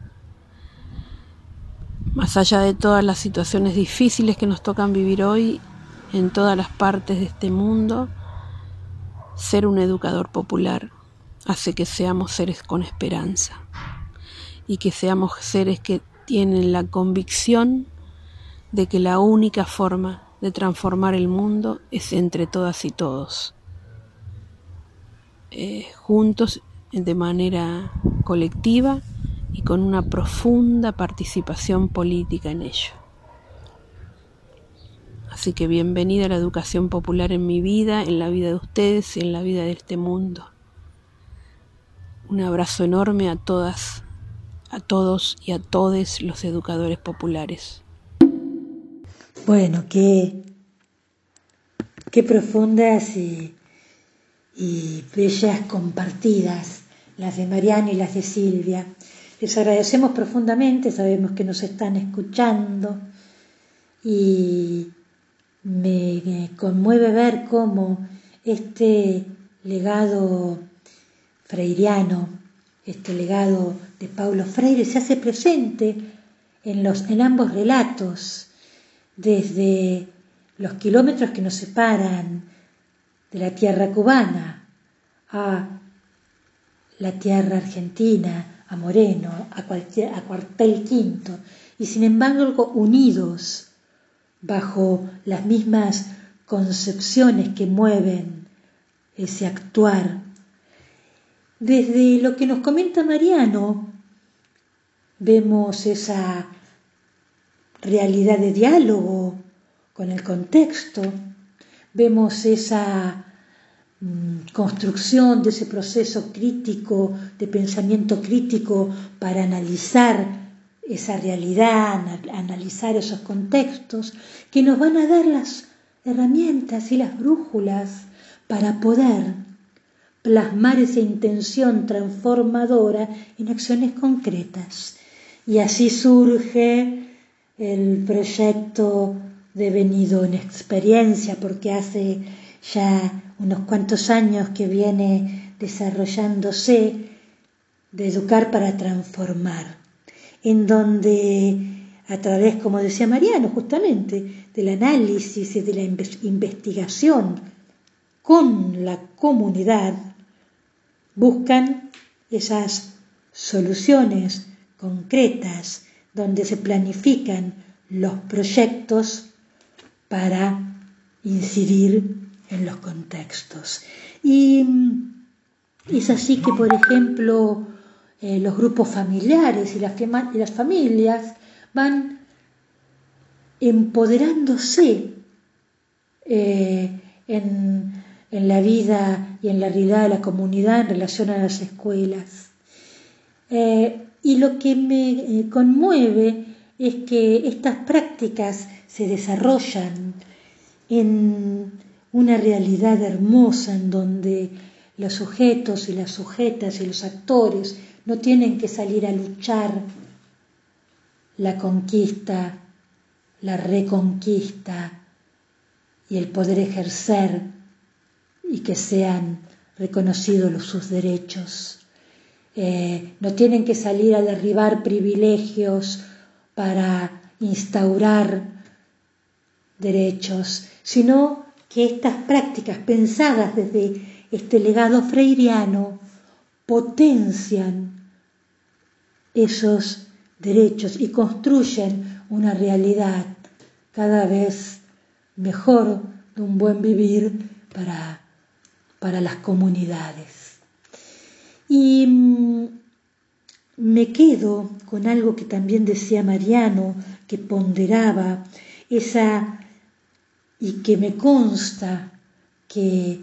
Más allá de todas las situaciones difíciles que nos tocan vivir hoy en todas las partes de este mundo, ser un educador popular hace que seamos seres con esperanza y que seamos seres que tienen la convicción de que la única forma de transformar el mundo es entre todas y todos, juntos, de manera colectiva y con una profunda participación política en ello. Así que bienvenida a la educación popular en mi vida, en la vida de ustedes y en la vida de este mundo. Un abrazo enorme a todas, a todos y a todes los educadores populares. Bueno, qué profundas y bellas compartidas las de Mariano y las de Silvia. Les agradecemos profundamente, sabemos que nos están escuchando y me conmueve ver cómo este legado freiriano, este legado de Paulo Freire se hace presente en ambos relatos, desde los kilómetros que nos separan de la tierra cubana a la tierra argentina, a Moreno, a Cuartel Quinto, y sin embargo unidos bajo las mismas concepciones que mueven ese actuar. Desde lo que nos comenta Mariano, vemos esa realidad de diálogo con el contexto, vemos esa construcción de ese proceso crítico, de pensamiento crítico para analizar esa realidad, analizar esos contextos que nos van a dar las herramientas y las brújulas para poder plasmar esa intención transformadora en acciones concretas. Y así surge el proyecto devenido en experiencia, porque hace ya unos cuantos años que viene desarrollándose de educar para transformar, en donde a través, como decía Mariano, justamente, del análisis y de la investigación con la comunidad, buscan esas soluciones concretas donde se planifican los proyectos para incidir en los contextos. Y es así que, por ejemplo, los grupos familiares y las familias van empoderándose en la vida y en la realidad de la comunidad en relación a las escuelas. Y lo que me conmueve es que estas prácticas se desarrollan en una realidad hermosa en donde los sujetos y las sujetas y los actores no tienen que salir a luchar la conquista, la reconquista y el poder ejercer y que sean reconocidos sus derechos. No tienen que salir a derribar privilegios para instaurar derechos, sino que estas prácticas pensadas desde este legado freiriano potencian esos derechos y construyen una realidad cada vez mejor de un buen vivir para las comunidades. Y me quedo con algo que también decía Mariano, que ponderaba y que me consta que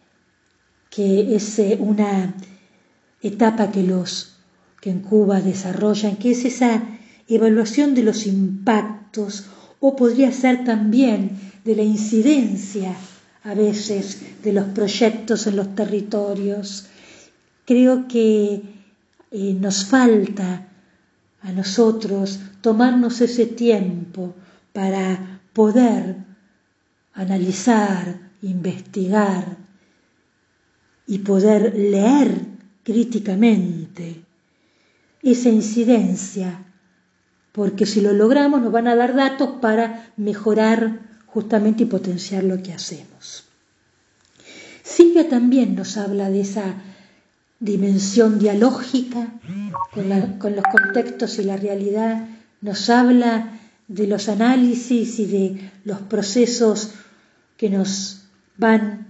es una etapa que en Cuba desarrollan, que es esa evaluación de los impactos, o podría ser también de la incidencia a veces de los proyectos en los territorios. Creo que nos falta a nosotros tomarnos ese tiempo para poder analizar, investigar y poder leer críticamente esa incidencia, porque si lo logramos nos van a dar datos para mejorar justamente y potenciar lo que hacemos. Silvia también nos habla de esa dimensión dialógica con los contextos y la realidad, nos habla de los análisis y de los procesos que nos van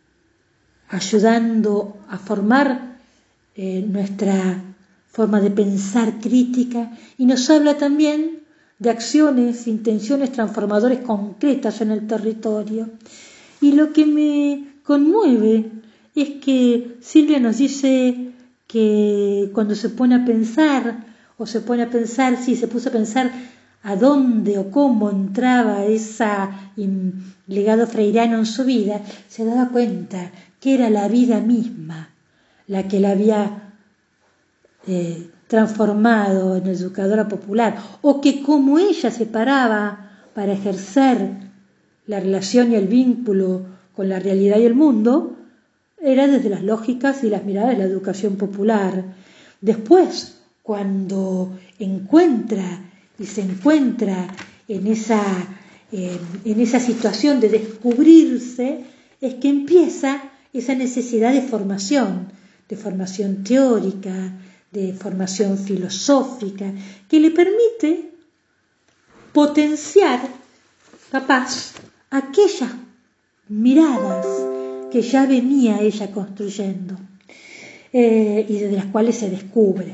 ayudando a formar nuestra forma de pensar crítica, y nos habla también de acciones, intenciones transformadoras concretas en el territorio. Y lo que me conmueve es que Silvia nos dice que cuando se pone a pensar a dónde o cómo entraba ese legado freiriano en su vida, se daba cuenta que era la vida misma la que la había transformado en educadora popular, o que como ella se paraba para ejercer la relación y el vínculo con la realidad y el mundo, era desde las lógicas y las miradas de la educación popular. Después, cuando se encuentra en esa situación de descubrirse, es que empieza esa necesidad de formación teórica, de formación filosófica, que le permite potenciar, capaz, aquellas miradas que ya venía ella construyendo y de las cuales se descubre.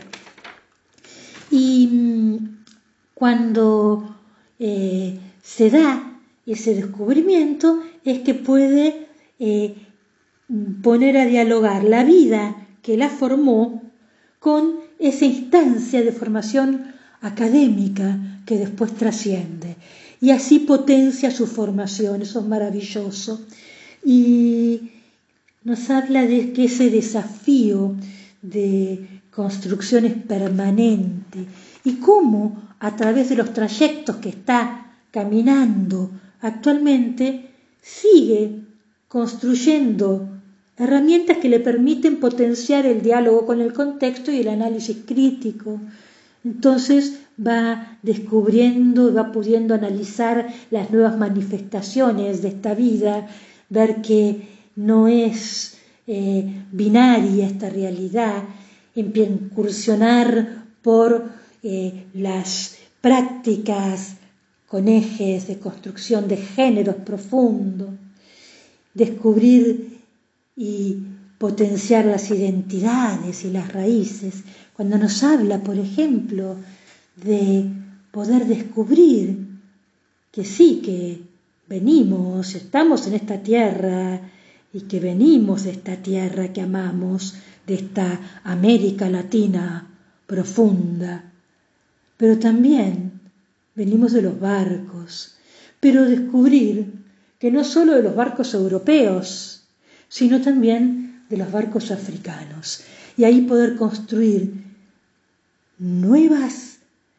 Y cuando se da ese descubrimiento es que puede poner a dialogar la vida que la formó con esa instancia de formación académica que después trasciende, y así potencia su formación. Eso es maravilloso, y nos habla de que ese desafío de construcción es permanente, y cómo a través de los trayectos que está caminando actualmente sigue construyendo herramientas que le permiten potenciar el diálogo con el contexto y el análisis crítico. Entonces va descubriendo y va pudiendo analizar las nuevas manifestaciones de esta vida, ver que no es binaria esta realidad, incursionar por las prácticas con ejes de construcción de géneros profundos, descubrir y potenciar las identidades y las raíces. Cuando nos habla, por ejemplo, de poder descubrir que sí, que venimos, estamos en esta tierra y que venimos de esta tierra que amamos, de esta América Latina profunda, pero también venimos de los barcos, pero descubrir que no solo de los barcos europeos, sino también de los barcos africanos, y ahí poder construir nuevos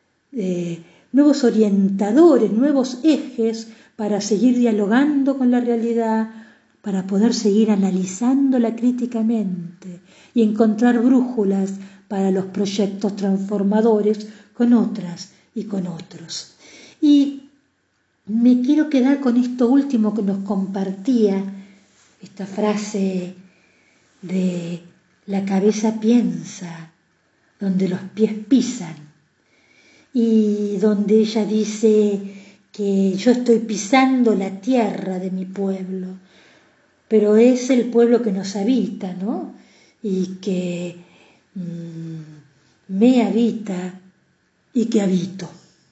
orientadores, nuevos ejes para seguir dialogando con la realidad, para poder seguir analizándola críticamente y encontrar brújulas para los proyectos transformadores con otras y con otros. Y me quiero quedar con esto último que nos compartía, esta frase de la cabeza piensa, donde los pies pisan, y donde ella dice que yo estoy pisando la tierra de mi pueblo, pero es el pueblo que nos habita, ¿no? Y que me habita y que habito.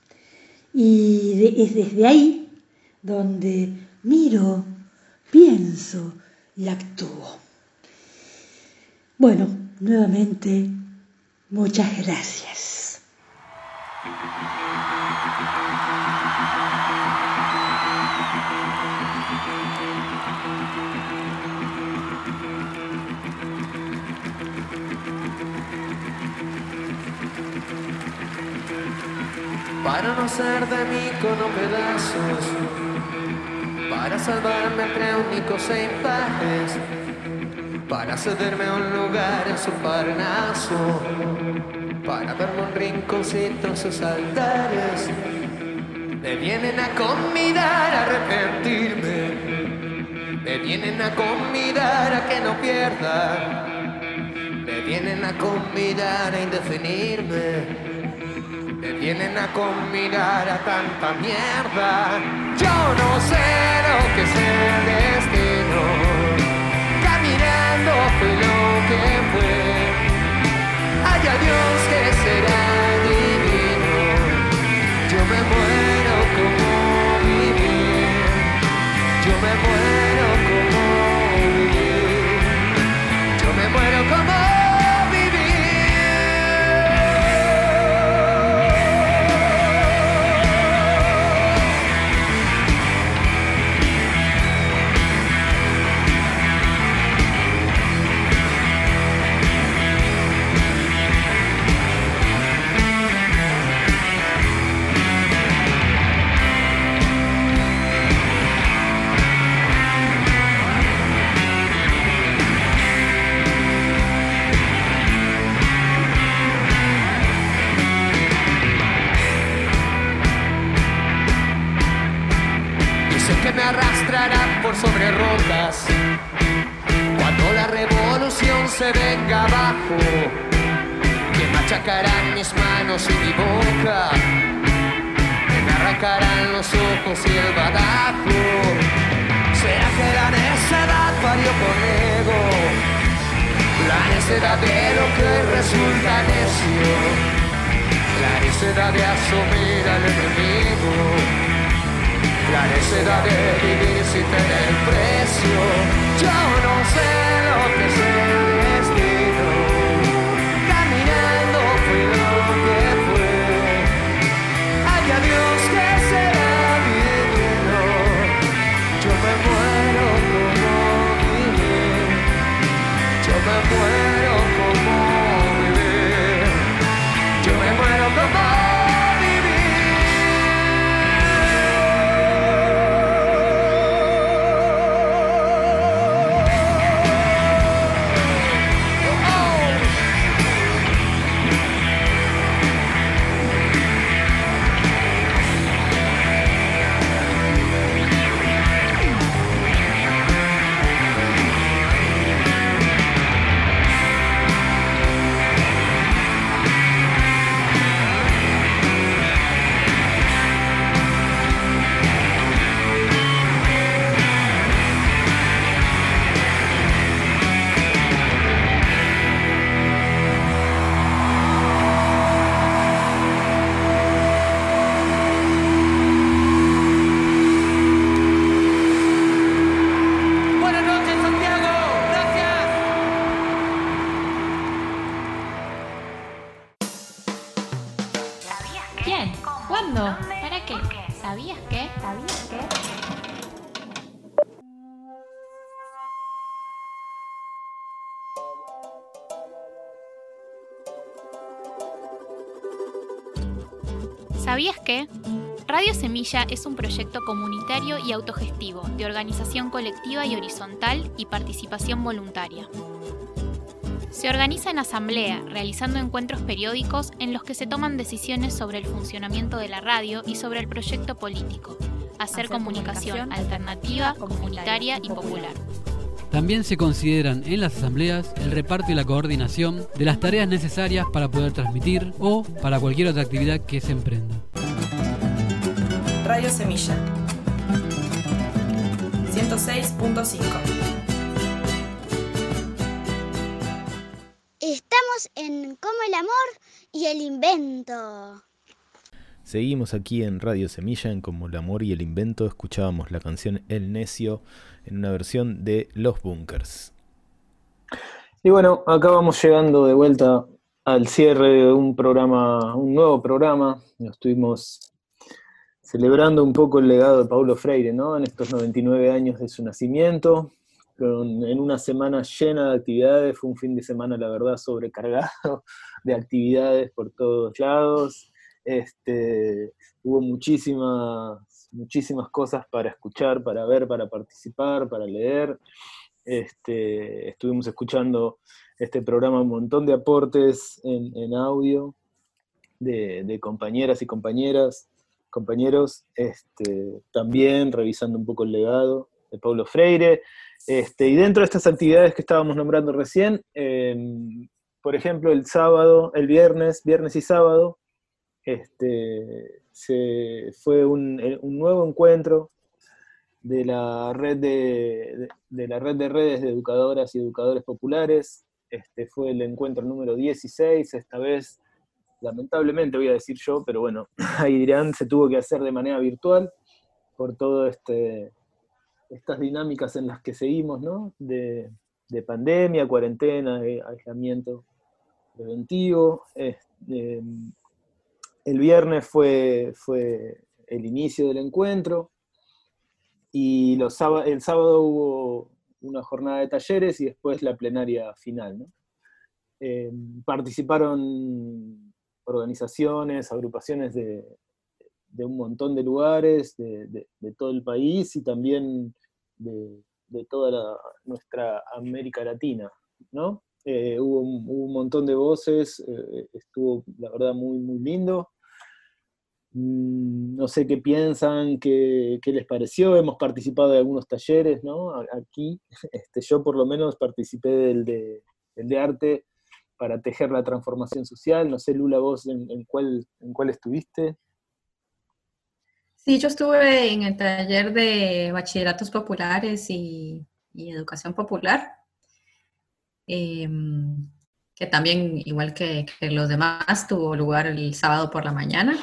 Y es desde ahí donde miro, pienso y actúo. Bueno, nuevamente, muchas gracias. Para no ser de mí con pedazos, para salvarme entre únicos e impares, para cederme un lugar en su Parnaso, para verme un rinconcito en sus altares. Me vienen a convidar a arrepentirme, me vienen a convidar a que no pierda, me vienen a convidar a indefinirme. Me vienen a convidar a tanta mierda. Yo no sé lo que es el destino. Caminando fue lo que fue. Haya Dios que será divino. Yo me muero como vivir. Yo me muero como vivir. Yo me muero como me arrastrará por sobre rocas cuando la revolución se venga abajo, que machacarán mis manos y mi boca, que me arrancarán los ojos y el badajo. Será que la necedad parió con ego, la necedad de lo que resulta necio, la necedad de asumir al enemigo, la necedad de vivir sin tener precio. Yo no sé lo que es el destino. Caminando fue lo que fue. Haya Dios que será divino. Yo me muero como vivir. Yo me muero como vivir. Yo me muero como ¿Quién? ¿Cuándo? ¿Para qué? ¿Sabías qué? ¿Sabías qué? Radio Semilla es un proyecto comunitario y autogestivo de organización colectiva y horizontal y participación voluntaria. Se organiza en asamblea, realizando encuentros periódicos en los que se toman decisiones sobre el funcionamiento de la radio y sobre el proyecto político, hacer comunicación alternativa, comunitaria y popular. También se consideran en las asambleas el reparto y la coordinación de las tareas necesarias para poder transmitir o para cualquier otra actividad que se emprenda. Radio Semilla 106.5. Estamos en Como el amor y el invento. Seguimos aquí en Radio Semilla, en Como el amor y el invento. Escuchábamos la canción El Necio en una versión de Los Bunkers. Y bueno, acá vamos llegando de vuelta al cierre de un nuevo programa. Estuvimos celebrando un poco el legado de Paulo Freire, ¿no? En estos 99 años de su nacimiento, en una semana llena de actividades. Fue un fin de semana, la verdad, sobrecargado de actividades por todos lados. Hubo muchísimas cosas para escuchar, para ver, para participar, para leer. Estuvimos escuchando este programa, un montón de aportes en audio de compañeras y compañeros, también revisando un poco el legado de Paulo Freire. Y dentro de estas actividades que estábamos nombrando recién, por ejemplo, el viernes y sábado, fue un nuevo encuentro de la red de redes de educadoras y educadores populares. Fue el encuentro número 16, esta vez, lamentablemente voy a decir yo, pero bueno, ahí dirán, se tuvo que hacer de manera virtual por todo estas dinámicas en las que seguimos, ¿no? De pandemia, cuarentena, aislamiento preventivo. El viernes fue el inicio del encuentro, y el sábado hubo una jornada de talleres y después la plenaria final, ¿no? Participaron organizaciones, agrupaciones de un montón de lugares, de todo el país, y también de toda nuestra América Latina, ¿no? Hubo un montón de voces, estuvo la verdad muy, muy lindo. No sé qué piensan, qué les pareció. Hemos participado de algunos talleres, ¿no? Aquí, yo por lo menos participé del de arte para tejer la transformación social. No sé, Lula, vos en cuál estuviste. Sí, yo estuve en el taller de bachilleratos populares y educación popular, que también, igual que los demás, tuvo lugar el sábado por la mañana.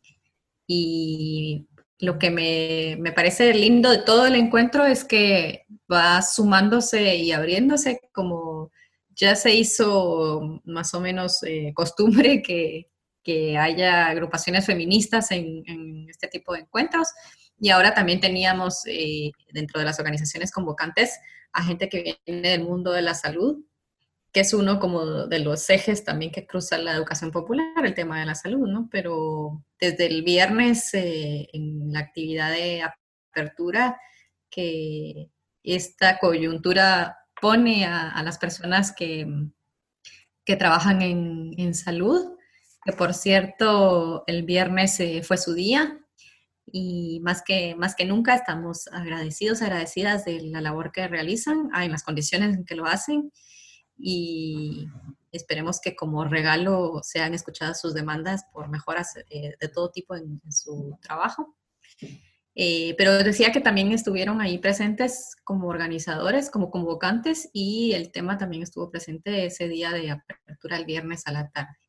Y lo que me parece lindo de todo el encuentro es que va sumándose y abriéndose, como ya se hizo más o menos costumbre que haya agrupaciones feministas en este tipo de encuentros. Y ahora también teníamos dentro de las organizaciones convocantes a gente que viene del mundo de la salud, que es uno como de los ejes también que cruza la educación popular, el tema de la salud, ¿no? Pero desde el viernes en la actividad de apertura, que esta coyuntura pone a las personas que trabajan en salud, que por cierto el viernes fue su día, y más que nunca estamos agradecidas de la labor que realizan, en las condiciones en que lo hacen, y esperemos que como regalo sean escuchadas sus demandas por mejoras de todo tipo en su trabajo. Pero decía que también estuvieron ahí presentes como organizadores, como convocantes, y el tema también estuvo presente ese día de apertura el viernes a la tarde.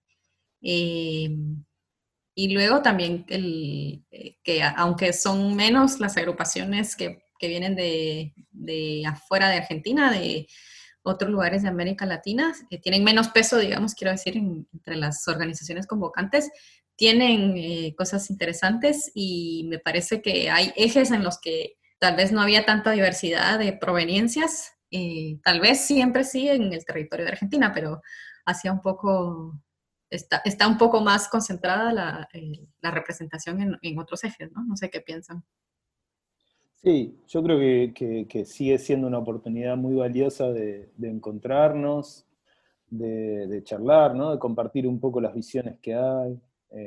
Y luego también que aunque son menos las agrupaciones que vienen de afuera de Argentina, de otros lugares de América Latina, tienen menos peso, digamos, quiero decir, entre las organizaciones convocantes, tienen cosas interesantes y me parece que hay ejes en los que tal vez no había tanta diversidad de proveniencias, tal vez siempre sí en el territorio de Argentina, pero hacía un poco, está un poco más concentrada la representación en otros ejes, ¿no? No sé qué piensan. Sí, yo creo que sigue siendo una oportunidad muy valiosa de encontrarnos, de charlar, ¿no? De compartir un poco las visiones que hay.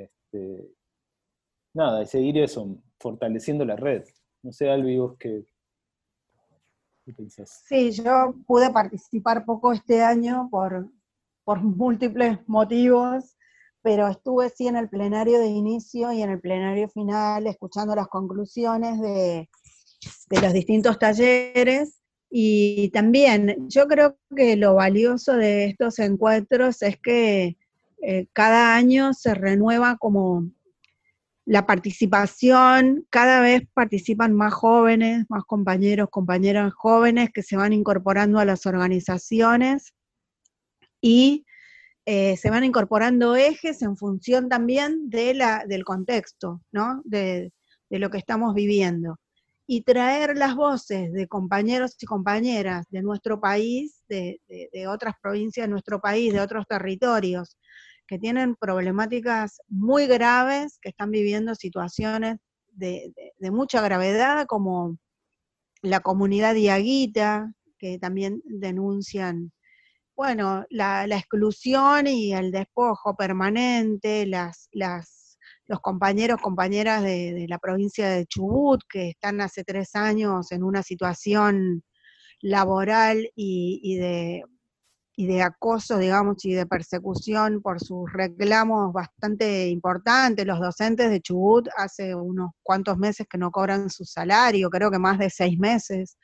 Nada, y seguir eso, fortaleciendo la red. No sé, Albi, vos qué pensás. Sí, yo pude participar poco este año por múltiples motivos, pero estuve sí en el plenario de inicio y en el plenario final escuchando las conclusiones de los distintos talleres, y también yo creo que lo valioso de estos encuentros es que cada año se renueva como la participación, cada vez participan más jóvenes, más compañeros, compañeras jóvenes que se van incorporando a las organizaciones y se van incorporando ejes en función también del contexto, ¿no? De lo que estamos viviendo. Y traer las voces de compañeros y compañeras de nuestro país, de otras provincias de nuestro país, de otros territorios, que tienen problemáticas muy graves, que están viviendo situaciones de mucha gravedad, como la comunidad diaguita, que también denuncian, bueno, la exclusión y el despojo permanente, los compañeros, compañeras de la provincia de Chubut, que están hace 3 años en una situación laboral y de acoso, digamos, y de persecución por sus reclamos bastante importantes. Los docentes de Chubut hace unos cuantos meses que no cobran su salario, creo que más de 6 meses.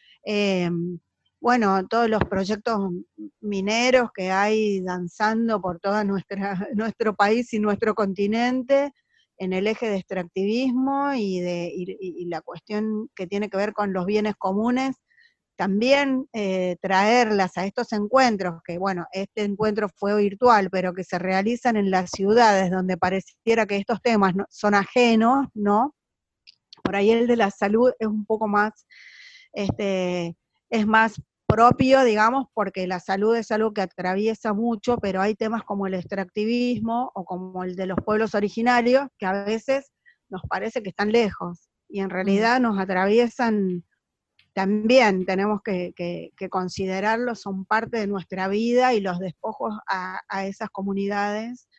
Bueno, todos los proyectos mineros que hay danzando por todo nuestro país y nuestro continente, en el eje de extractivismo y la cuestión que tiene que ver con los bienes comunes, también traerlas a estos encuentros, que bueno, este encuentro fue virtual, pero que se realizan en las ciudades donde pareciera que estos temas son ajenos, ¿no? Por ahí el de la salud es un poco más, es más propio, digamos, porque la salud es algo que atraviesa mucho, pero hay temas como el extractivismo o como el de los pueblos originarios, que a veces nos parece que están lejos, y en realidad nos atraviesan también, tenemos que considerarlos, son parte de nuestra vida, y los despojos a esas comunidades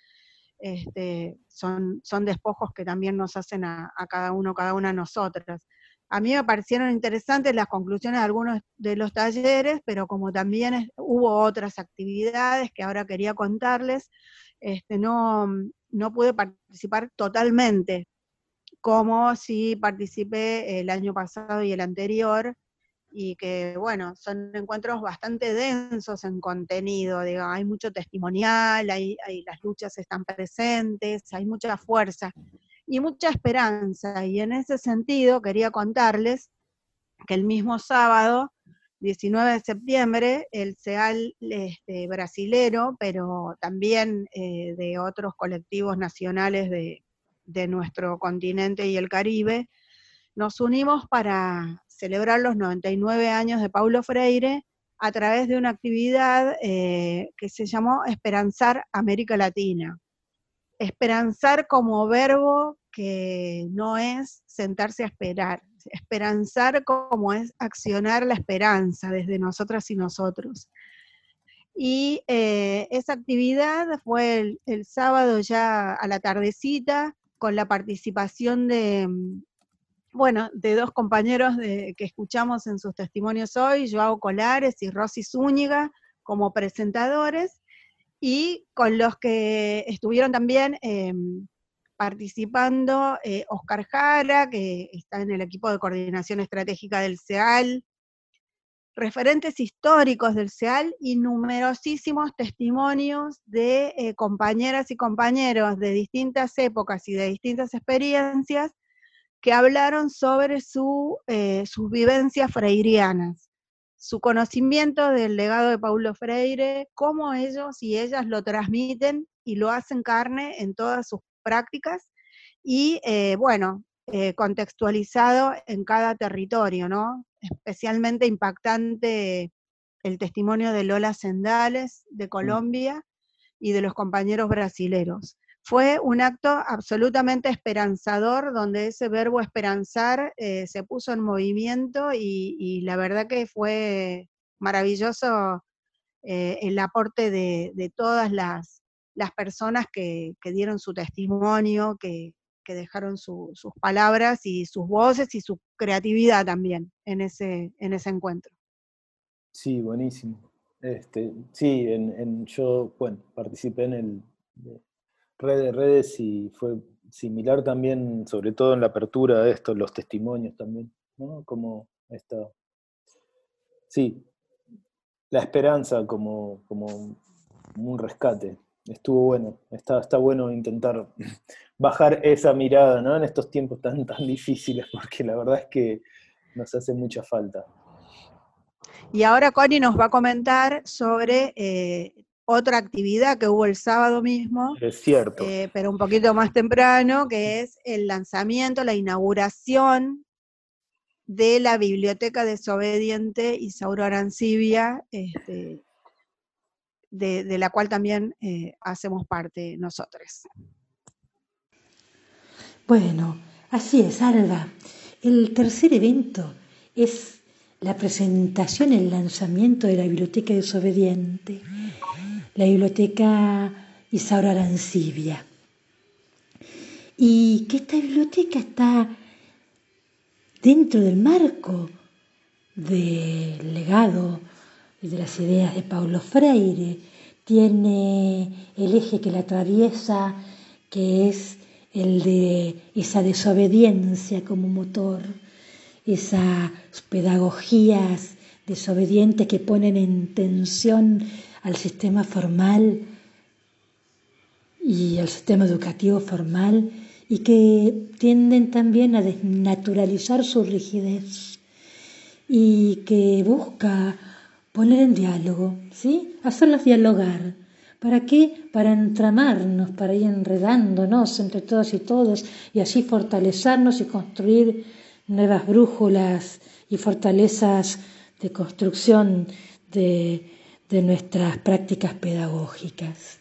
son despojos que también nos hacen a cada una de nosotras. A mí me parecieron interesantes las conclusiones de algunos de los talleres, pero como también hubo otras actividades que ahora quería contarles, no pude participar totalmente, como si participé el año pasado y el anterior, y que, bueno, son encuentros bastante densos en contenido, digamos, hay mucho testimonial, las luchas están presentes, hay mucha fuerza y mucha esperanza, y en ese sentido quería contarles que el mismo sábado, 19 de septiembre, el CEAL brasilero, pero también de otros colectivos nacionales de nuestro continente y el Caribe, nos unimos para celebrar los 99 años de Paulo Freire a través de una actividad que se llamó Esperanzar América Latina. Esperanzar como verbo que no es sentarse a esperar, esperanzar como es accionar la esperanza desde nosotras y nosotros. Y esa actividad fue el sábado ya a la tardecita, con la participación de 2 compañeros que escuchamos en sus testimonios hoy, Joao Colares y Rosy Zúñiga, como presentadores, y con los que estuvieron también participando Oscar Jara, que está en el equipo de coordinación estratégica del CEAL, referentes históricos del CEAL y numerosísimos testimonios de compañeras y compañeros de distintas épocas y de distintas experiencias, que hablaron sobre sus vivencias freirianas, su conocimiento del legado de Paulo Freire, cómo ellos y ellas lo transmiten y lo hacen carne en todas sus prácticas y, contextualizado en cada territorio, ¿no? Especialmente impactante el testimonio de Lola Sendales, de Colombia, y de los compañeros brasileros. Fue un acto absolutamente esperanzador, donde ese verbo esperanzar se puso en movimiento y la verdad que fue maravilloso el aporte de todas las personas que dieron su testimonio, que dejaron sus palabras y sus voces y su creatividad también en ese encuentro. Sí, buenísimo. Sí, yo, participé en el Red de Redes y fue similar también, sobre todo en la apertura de esto, los testimonios también, ¿no? Como sí, la esperanza como un rescate. Estuvo bueno, está bueno intentar bajar esa mirada, ¿no? En estos tiempos tan difíciles, porque la verdad es que nos hace mucha falta. Y ahora Connie nos va a comentar sobre otra actividad que hubo el sábado mismo, es cierto, pero un poquito más temprano, que es el lanzamiento, la inauguración de la Biblioteca Desobediente Isauro Arancibia, de la cual también hacemos parte nosotros. Bueno, así es, Alba. El tercer evento es la presentación, el lanzamiento de la Biblioteca Desobediente, la Biblioteca Isauro Arancibia. Y que esta biblioteca está dentro del marco del legado y de las ideas de Paulo Freire. Tiene el eje que la atraviesa, que es el de esa desobediencia como motor, esas pedagogías desobedientes que ponen en tensión al sistema formal y al sistema educativo formal, y que tienden también a desnaturalizar su rigidez, y que busca poner en diálogo, ¿sí? Hacerlas dialogar. ¿Para qué? Para entramarnos, para ir enredándonos entre todos y todos, y así fortalecernos y construir nuevas brújulas y fortalezas de construcción de nuestras prácticas pedagógicas.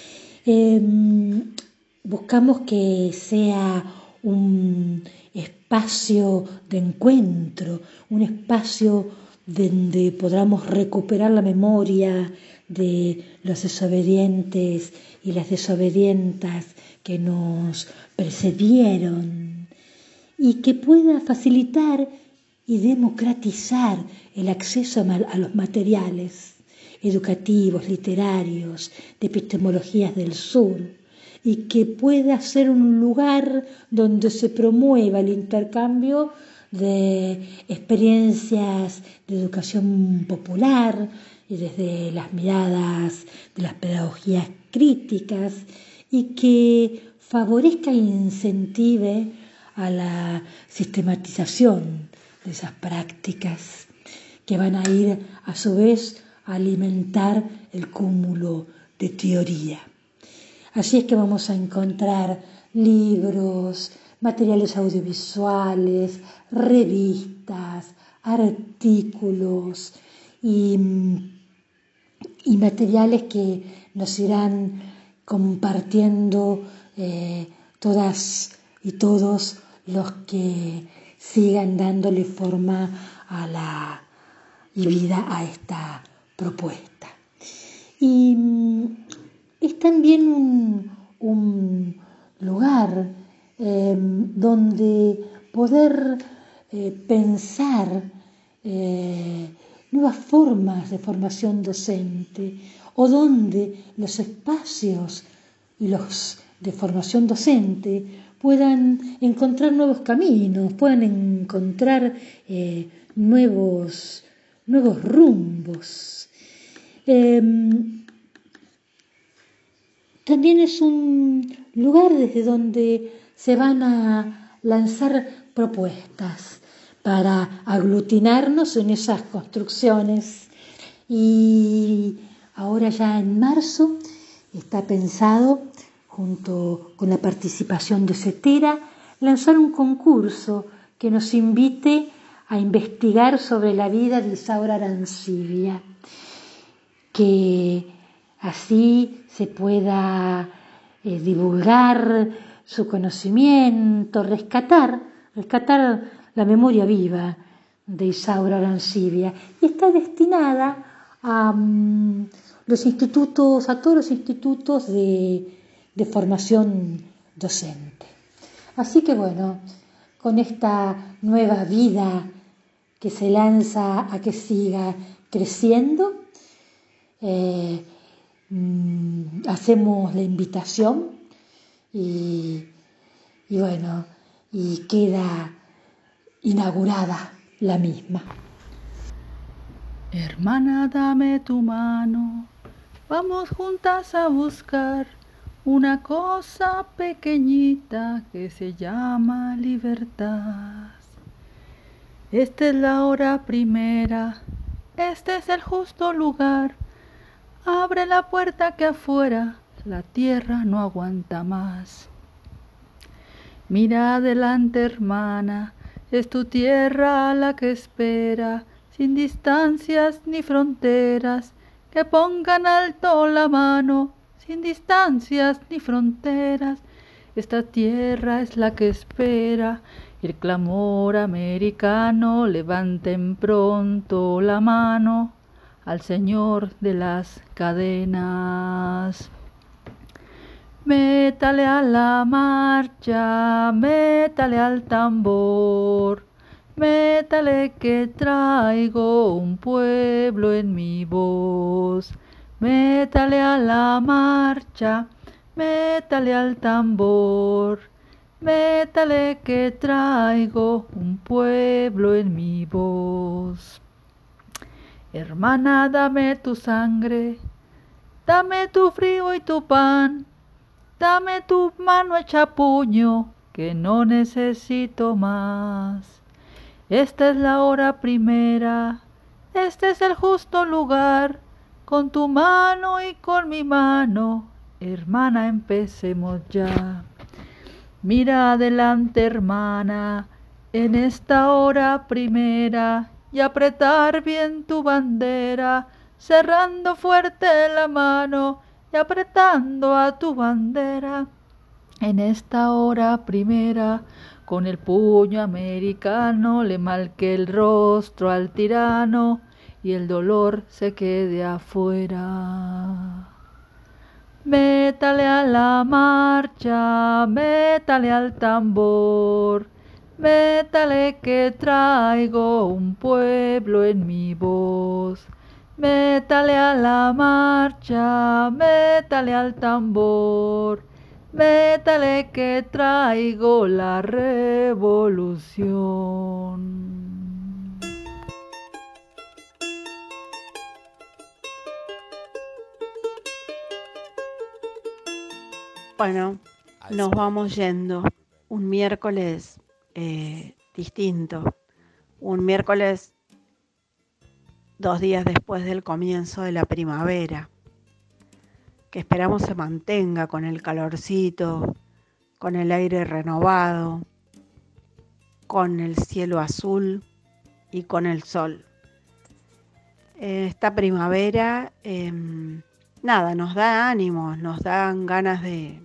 Buscamos que sea un espacio de encuentro, un espacio donde podamos recuperar la memoria de los desobedientes y las desobedientas que nos precedieron, y que pueda facilitar y democratizar el acceso a los materiales educativos, literarios, de epistemologías del sur, y que pueda ser un lugar donde se promueva el intercambio de experiencias de educación popular y desde las miradas de las pedagogías críticas, y que favorezca e incentive a la sistematización de esas prácticas, que van a ir a su vez a alimentar el cúmulo de teoría. Así es que vamos a encontrar libros, materiales audiovisuales, revistas, artículos y materiales que nos irán compartiendo todas y todos los que sigan dándole forma y vida a esta propuesta. Y es también un lugar donde poder pensar nuevas formas de formación docente, o donde los espacios y los de formación docente puedan encontrar nuevos caminos, puedan encontrar nuevos rumbos. También es un lugar desde donde se van a lanzar propuestas para aglutinarnos en esas construcciones. Y ahora ya en marzo está pensado junto con la participación de CETERA, lanzar un concurso que nos invite a investigar sobre la vida de Isaura Arancibia, que así se pueda divulgar su conocimiento, rescatar la memoria viva de Isaura Arancibia, y está destinada a los institutos, a todos los institutos de formación docente. Así que bueno, con esta nueva vida que se lanza a que siga creciendo, hacemos la invitación y bueno, y queda inaugurada la misma. Hermana, dame tu mano, vamos juntas a buscar una cosa pequeñita que se llama libertad. Esta es la hora primera, este es el justo lugar. Abre la puerta que afuera la tierra no aguanta más. Mira adelante, hermana, es tu tierra la que espera, sin distancias ni fronteras, que pongan alto la mano, sin distancias ni fronteras. Esta tierra es la que espera el clamor americano. Levanten pronto la mano al Señor de las cadenas. Métale a la marcha, métale al tambor, métale que traigo un pueblo en mi voz. Métale a la marcha, métale al tambor, métale que traigo un pueblo en mi voz. Hermana, dame tu sangre, dame tu frío y tu pan, dame tu mano hecha puño, que no necesito más. Esta es la hora primera, este es el justo lugar, con tu mano y con mi mano, hermana, empecemos ya. Mira adelante, hermana, en esta hora primera, y apretar bien tu bandera, cerrando fuerte la mano y apretando a tu bandera. En esta hora primera, con el puño americano, le marqué el rostro al tirano y el dolor se quede afuera. Métale a la marcha, métale al tambor, métale que traigo un pueblo en mi voz. Métale a la marcha, métale al tambor, métale que traigo la revolución. Bueno, nos vamos yendo. Un miércoles distinto. Un miércoles 2 días después del comienzo de la primavera, que esperamos se mantenga con el calorcito, con el aire renovado, con el cielo azul y con el sol. Esta primavera, nos da ánimos, nos dan ganas de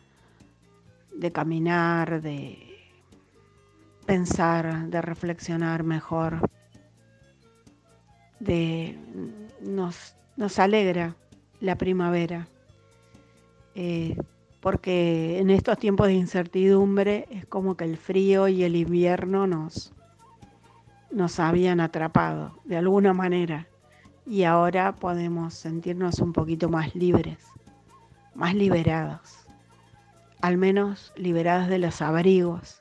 caminar, de pensar, de reflexionar mejor. Nos alegra la primavera, porque en estos tiempos de incertidumbre es como que el frío y el invierno nos habían atrapado de alguna manera, y ahora podemos sentirnos un poquito más libres, más liberados, al menos liberados de los abrigos.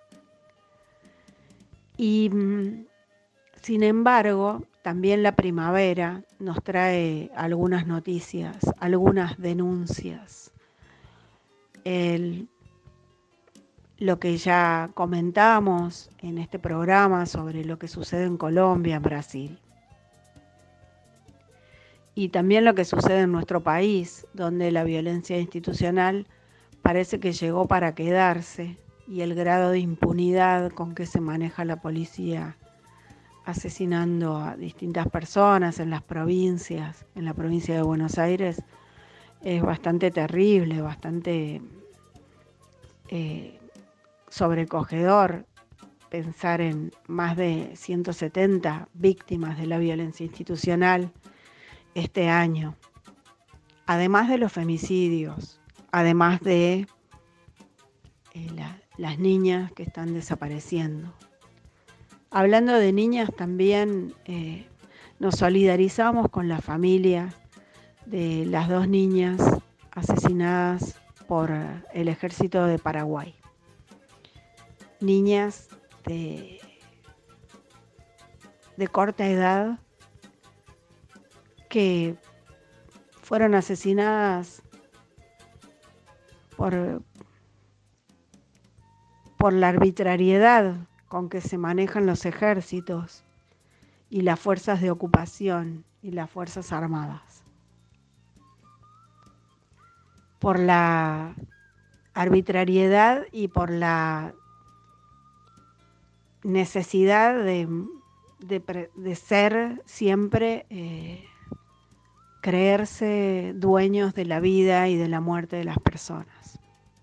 Y sin embargo, también la primavera nos trae algunas noticias, algunas denuncias. Lo que ya comentamos en este programa sobre lo que sucede en Colombia, en Brasil. Y también lo que sucede en nuestro país, donde la violencia institucional parece que llegó para quedarse, y el grado de impunidad con que se maneja la policía asesinando a distintas personas en las provincias, en la provincia de Buenos Aires, es bastante terrible, bastante sobrecogedor pensar en más de 170 víctimas de la violencia institucional este año, además de los femicidios, además de las niñas que están desapareciendo. Hablando de niñas, también nos solidarizamos con la familia de las 2 niñas asesinadas por el ejército de Paraguay. Niñas de corta edad que fueron asesinadas por la arbitrariedad con que se manejan los ejércitos y las fuerzas de ocupación y las fuerzas armadas. Por la arbitrariedad y por la necesidad de ser siempre, creerse dueños de la vida y de la muerte de las personas.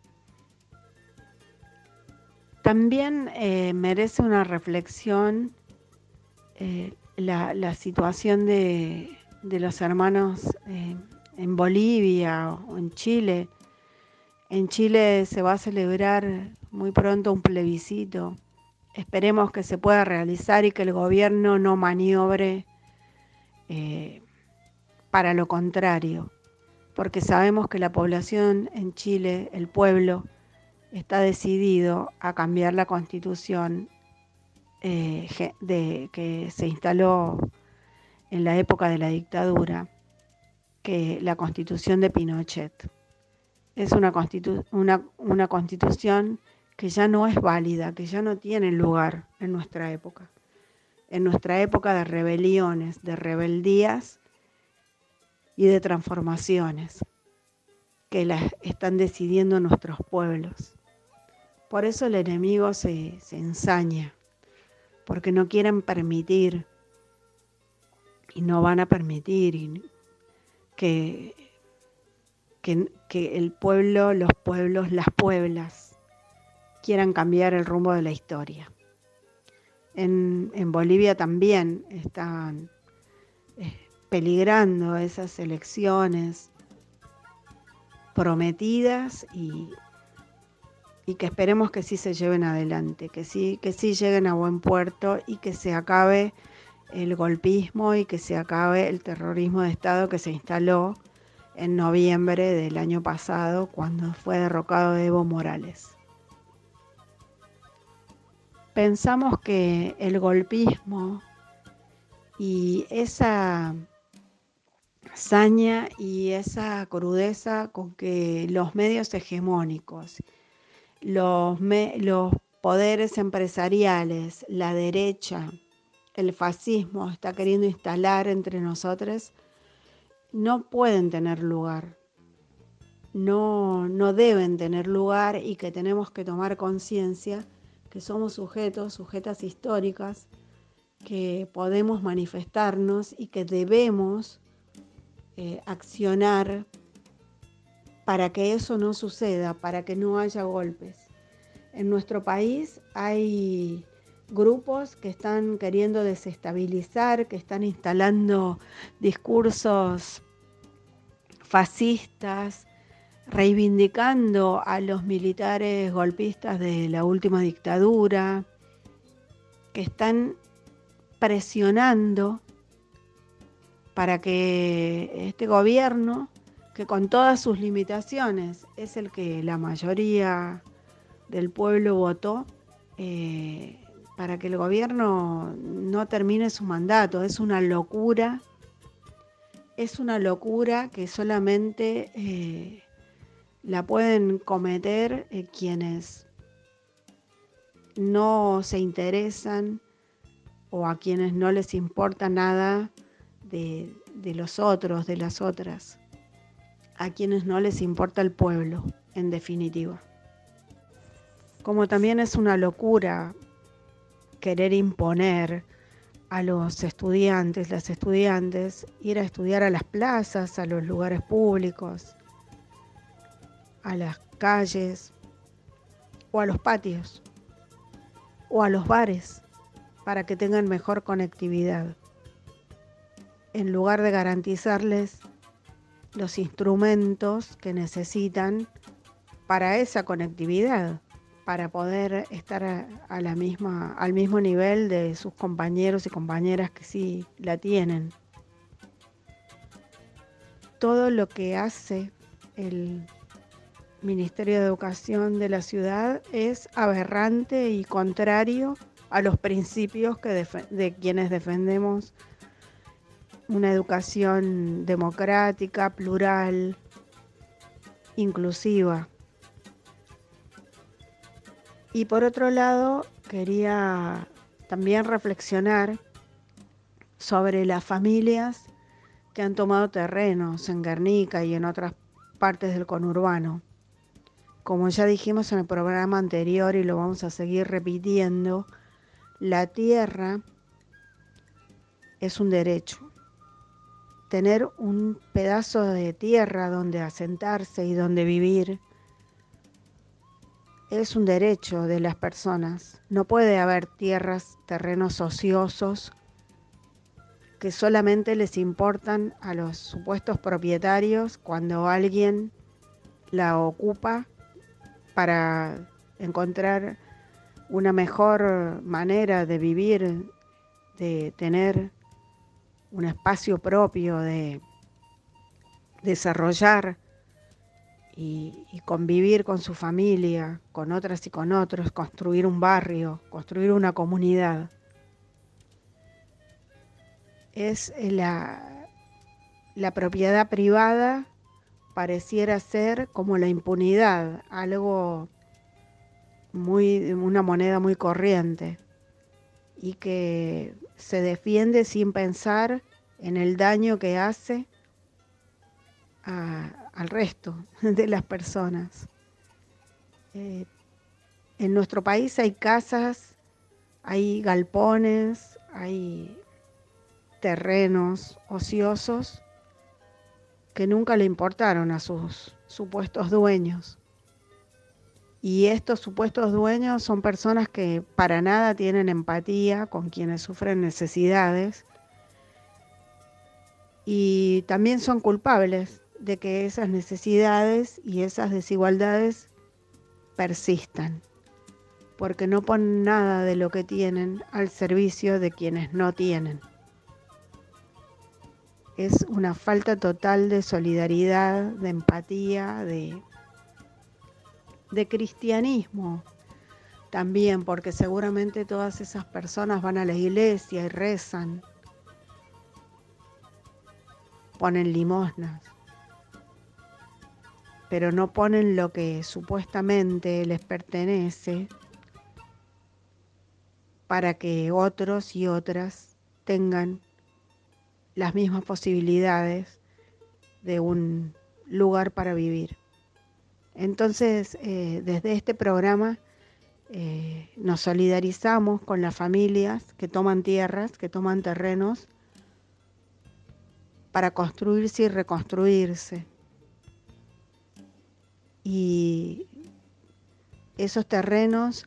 También merece una reflexión la situación de los hermanos en Bolivia o en Chile. En Chile se va a celebrar muy pronto un plebiscito. Esperemos que se pueda realizar y que el gobierno no maniobre para lo contrario, porque sabemos que la población en Chile, el pueblo, está decidido a cambiar la constitución que se instaló en la época de la dictadura, que la constitución de Pinochet. Es una constitución que ya no es válida, que ya no tiene lugar en nuestra época de rebeliones, de rebeldías y de transformaciones que las están decidiendo nuestros pueblos. Por eso el enemigo se ensaña, porque no quieren permitir y no van a permitir que el pueblo, los pueblos, las pueblas quieran cambiar el rumbo de la historia. En Bolivia también están peligrando esas elecciones prometidas y que esperemos que sí se lleven adelante, que sí lleguen a buen puerto y que se acabe el golpismo y que se acabe el terrorismo de Estado que se instaló en noviembre del año pasado cuando fue derrocado Evo Morales. Pensamos que el golpismo y esa saña y esa crudeza con que los medios hegemónicos, los poderes empresariales, la derecha, el fascismo está queriendo instalar entre nosotros, no pueden tener lugar, no deben tener lugar, y que tenemos que tomar conciencia que somos sujetas históricas, que podemos manifestarnos y que debemos accionar para que eso no suceda, para que no haya golpes. En nuestro país hay grupos que están queriendo desestabilizar, que están instalando discursos fascistas, reivindicando a los militares golpistas de la última dictadura, que están presionando para que este gobierno, que con todas sus limitaciones es el que la mayoría del pueblo votó, para que el gobierno no termine su mandato. Es una locura que solamente la pueden cometer quienes no se interesan o a quienes no les importa nada de los otros, de las otras, a quienes no les importa el pueblo. en definitiva. Como también es una locura querer imponer a los estudiantes, las estudiantes, ir a estudiar a las plazas, a los lugares públicos, a las calles, o a los patios, o a los bares, para que tengan mejor conectividad, en lugar de garantizarles los instrumentos que necesitan para esa conectividad, para poder estar al mismo nivel de sus compañeros y compañeras que sí la tienen. Todo lo que hace el Ministerio de Educación de la ciudad es aberrante y contrario a los principios de quienes defendemos una educación democrática, plural, inclusiva. Y por otro lado, quería también reflexionar sobre las familias que han tomado terrenos en Guernica y en otras partes del conurbano. Como ya dijimos en el programa anterior y lo vamos a seguir repitiendo, la tierra es un derecho. Tener un pedazo de tierra donde asentarse y donde vivir es un derecho de las personas. No puede haber terrenos ociosos que solamente les importan a los supuestos propietarios cuando alguien la ocupa para encontrar una mejor manera de vivir, de tener un espacio propio, de desarrollar y convivir con su familia, con otras y con otros, construir un barrio, construir una comunidad. Es la propiedad privada pareciera ser como la impunidad, algo una moneda muy corriente y que se defiende sin pensar en el daño que hace al resto de las personas. En nuestro país hay casas, hay galpones, hay terrenos ociosos que nunca le importaron a sus supuestos dueños. Y estos supuestos dueños son personas que para nada tienen empatía con quienes sufren necesidades y también son culpables de que esas necesidades y esas desigualdades persistan, porque no ponen nada de lo que tienen al servicio de quienes no tienen. Es una falta total de solidaridad, de empatía, de cristianismo también, porque seguramente todas esas personas van a la iglesia y rezan, ponen limosnas, pero no ponen lo que supuestamente les pertenece para que otros y otras tengan las mismas posibilidades de un lugar para vivir. Entonces, desde este programa nos solidarizamos con las familias que toman tierras, que toman terrenos para construirse y reconstruirse. Y esos terrenos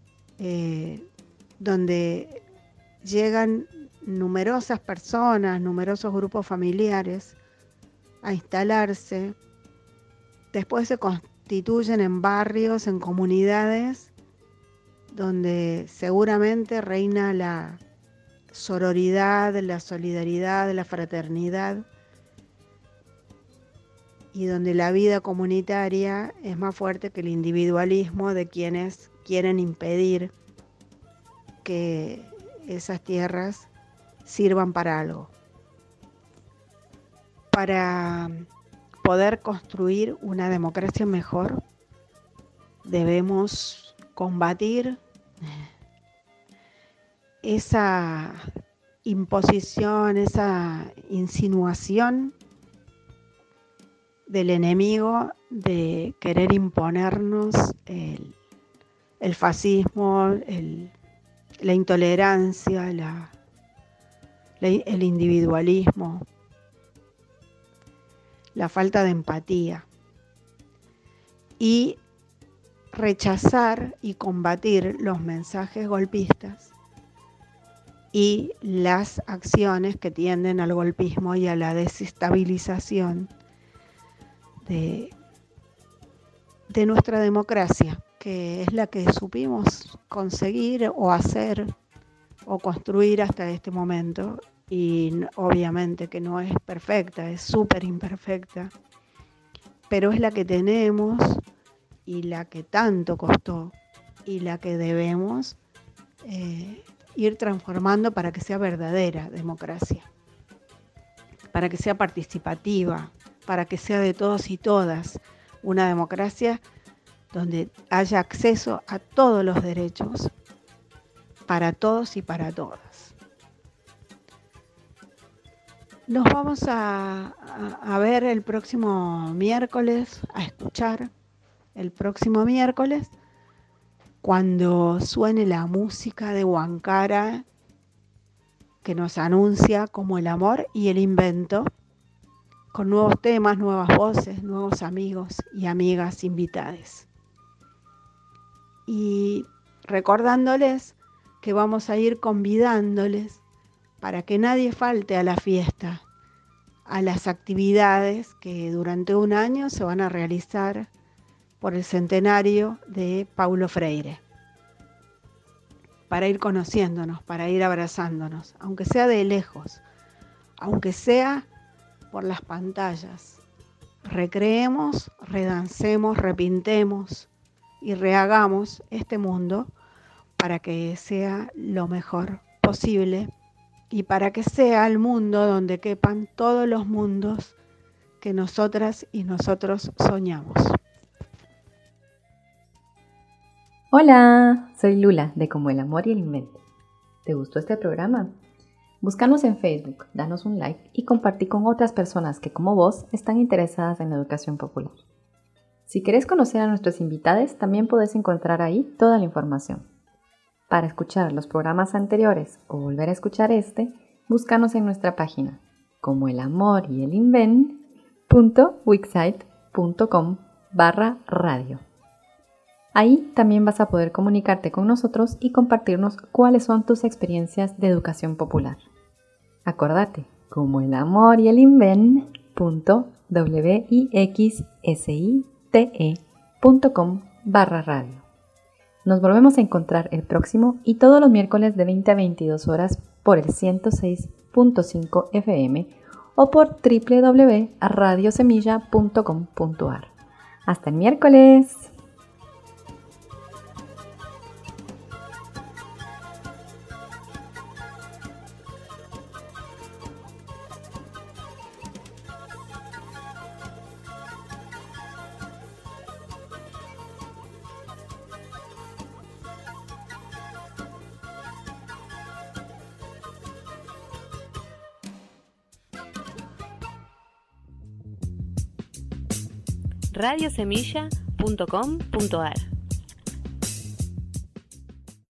donde llegan numerosas personas, numerosos grupos familiares a instalarse, después se constituyen en barrios, en comunidades, donde seguramente reina la sororidad, la solidaridad, la fraternidad, y donde la vida comunitaria es más fuerte que el individualismo de quienes quieren impedir que esas tierras sirvan para algo. Para poder construir una democracia mejor, debemos combatir esa imposición, esa insinuación del enemigo de querer imponernos el fascismo, la intolerancia, el individualismo, la falta de empatía, y rechazar y combatir los mensajes golpistas y las acciones que tienden al golpismo y a la desestabilización de nuestra democracia, que es la que supimos conseguir o hacer o construir hasta este momento, y obviamente que no es perfecta, es súper imperfecta, pero es la que tenemos y la que tanto costó y la que debemos ir transformando para que sea verdadera democracia, para que sea participativa, para que sea de todos y todas, una democracia donde haya acceso a todos los derechos para todos y para todas. Nos vamos a ver el próximo miércoles, a escuchar el próximo miércoles, cuando suene la música de Huancara, que nos anuncia como el amor y el invento, con nuevos temas, nuevas voces, nuevos amigos y amigas invitadas. Y recordándoles que vamos a ir convidándoles para que nadie falte a la fiesta, a las actividades que durante un año se van a realizar por el centenario de Paulo Freire, para ir conociéndonos, para ir abrazándonos, aunque sea de lejos, aunque sea por las pantallas. Recreemos, redancemos, repintemos y rehagamos este mundo para que sea lo mejor posible y para que sea el mundo donde quepan todos los mundos que nosotras y nosotros soñamos. Hola, soy Lula de Como el Amor y el Invento. ¿Te gustó este programa? Búscanos en Facebook, danos un like y compartí con otras personas que como vos están interesadas en la educación popular. Si querés conocer a nuestros invitados, también podés encontrar ahí toda la información. Para escuchar los programas anteriores o volver a escuchar este, búscanos en nuestra página comoelamoryeliinvent.wixsite.com/radio. Ahí también vas a poder comunicarte con nosotros y compartirnos cuáles son tus experiencias de educación popular. Acordate, como el amor y el invent.wixsite.com/radio. Nos volvemos a encontrar el próximo y todos los miércoles de 20 a 22 horas por el 106.5 FM o por www.radiosemilla.com.ar. ¡Hasta el miércoles! radiosemilla.com.ar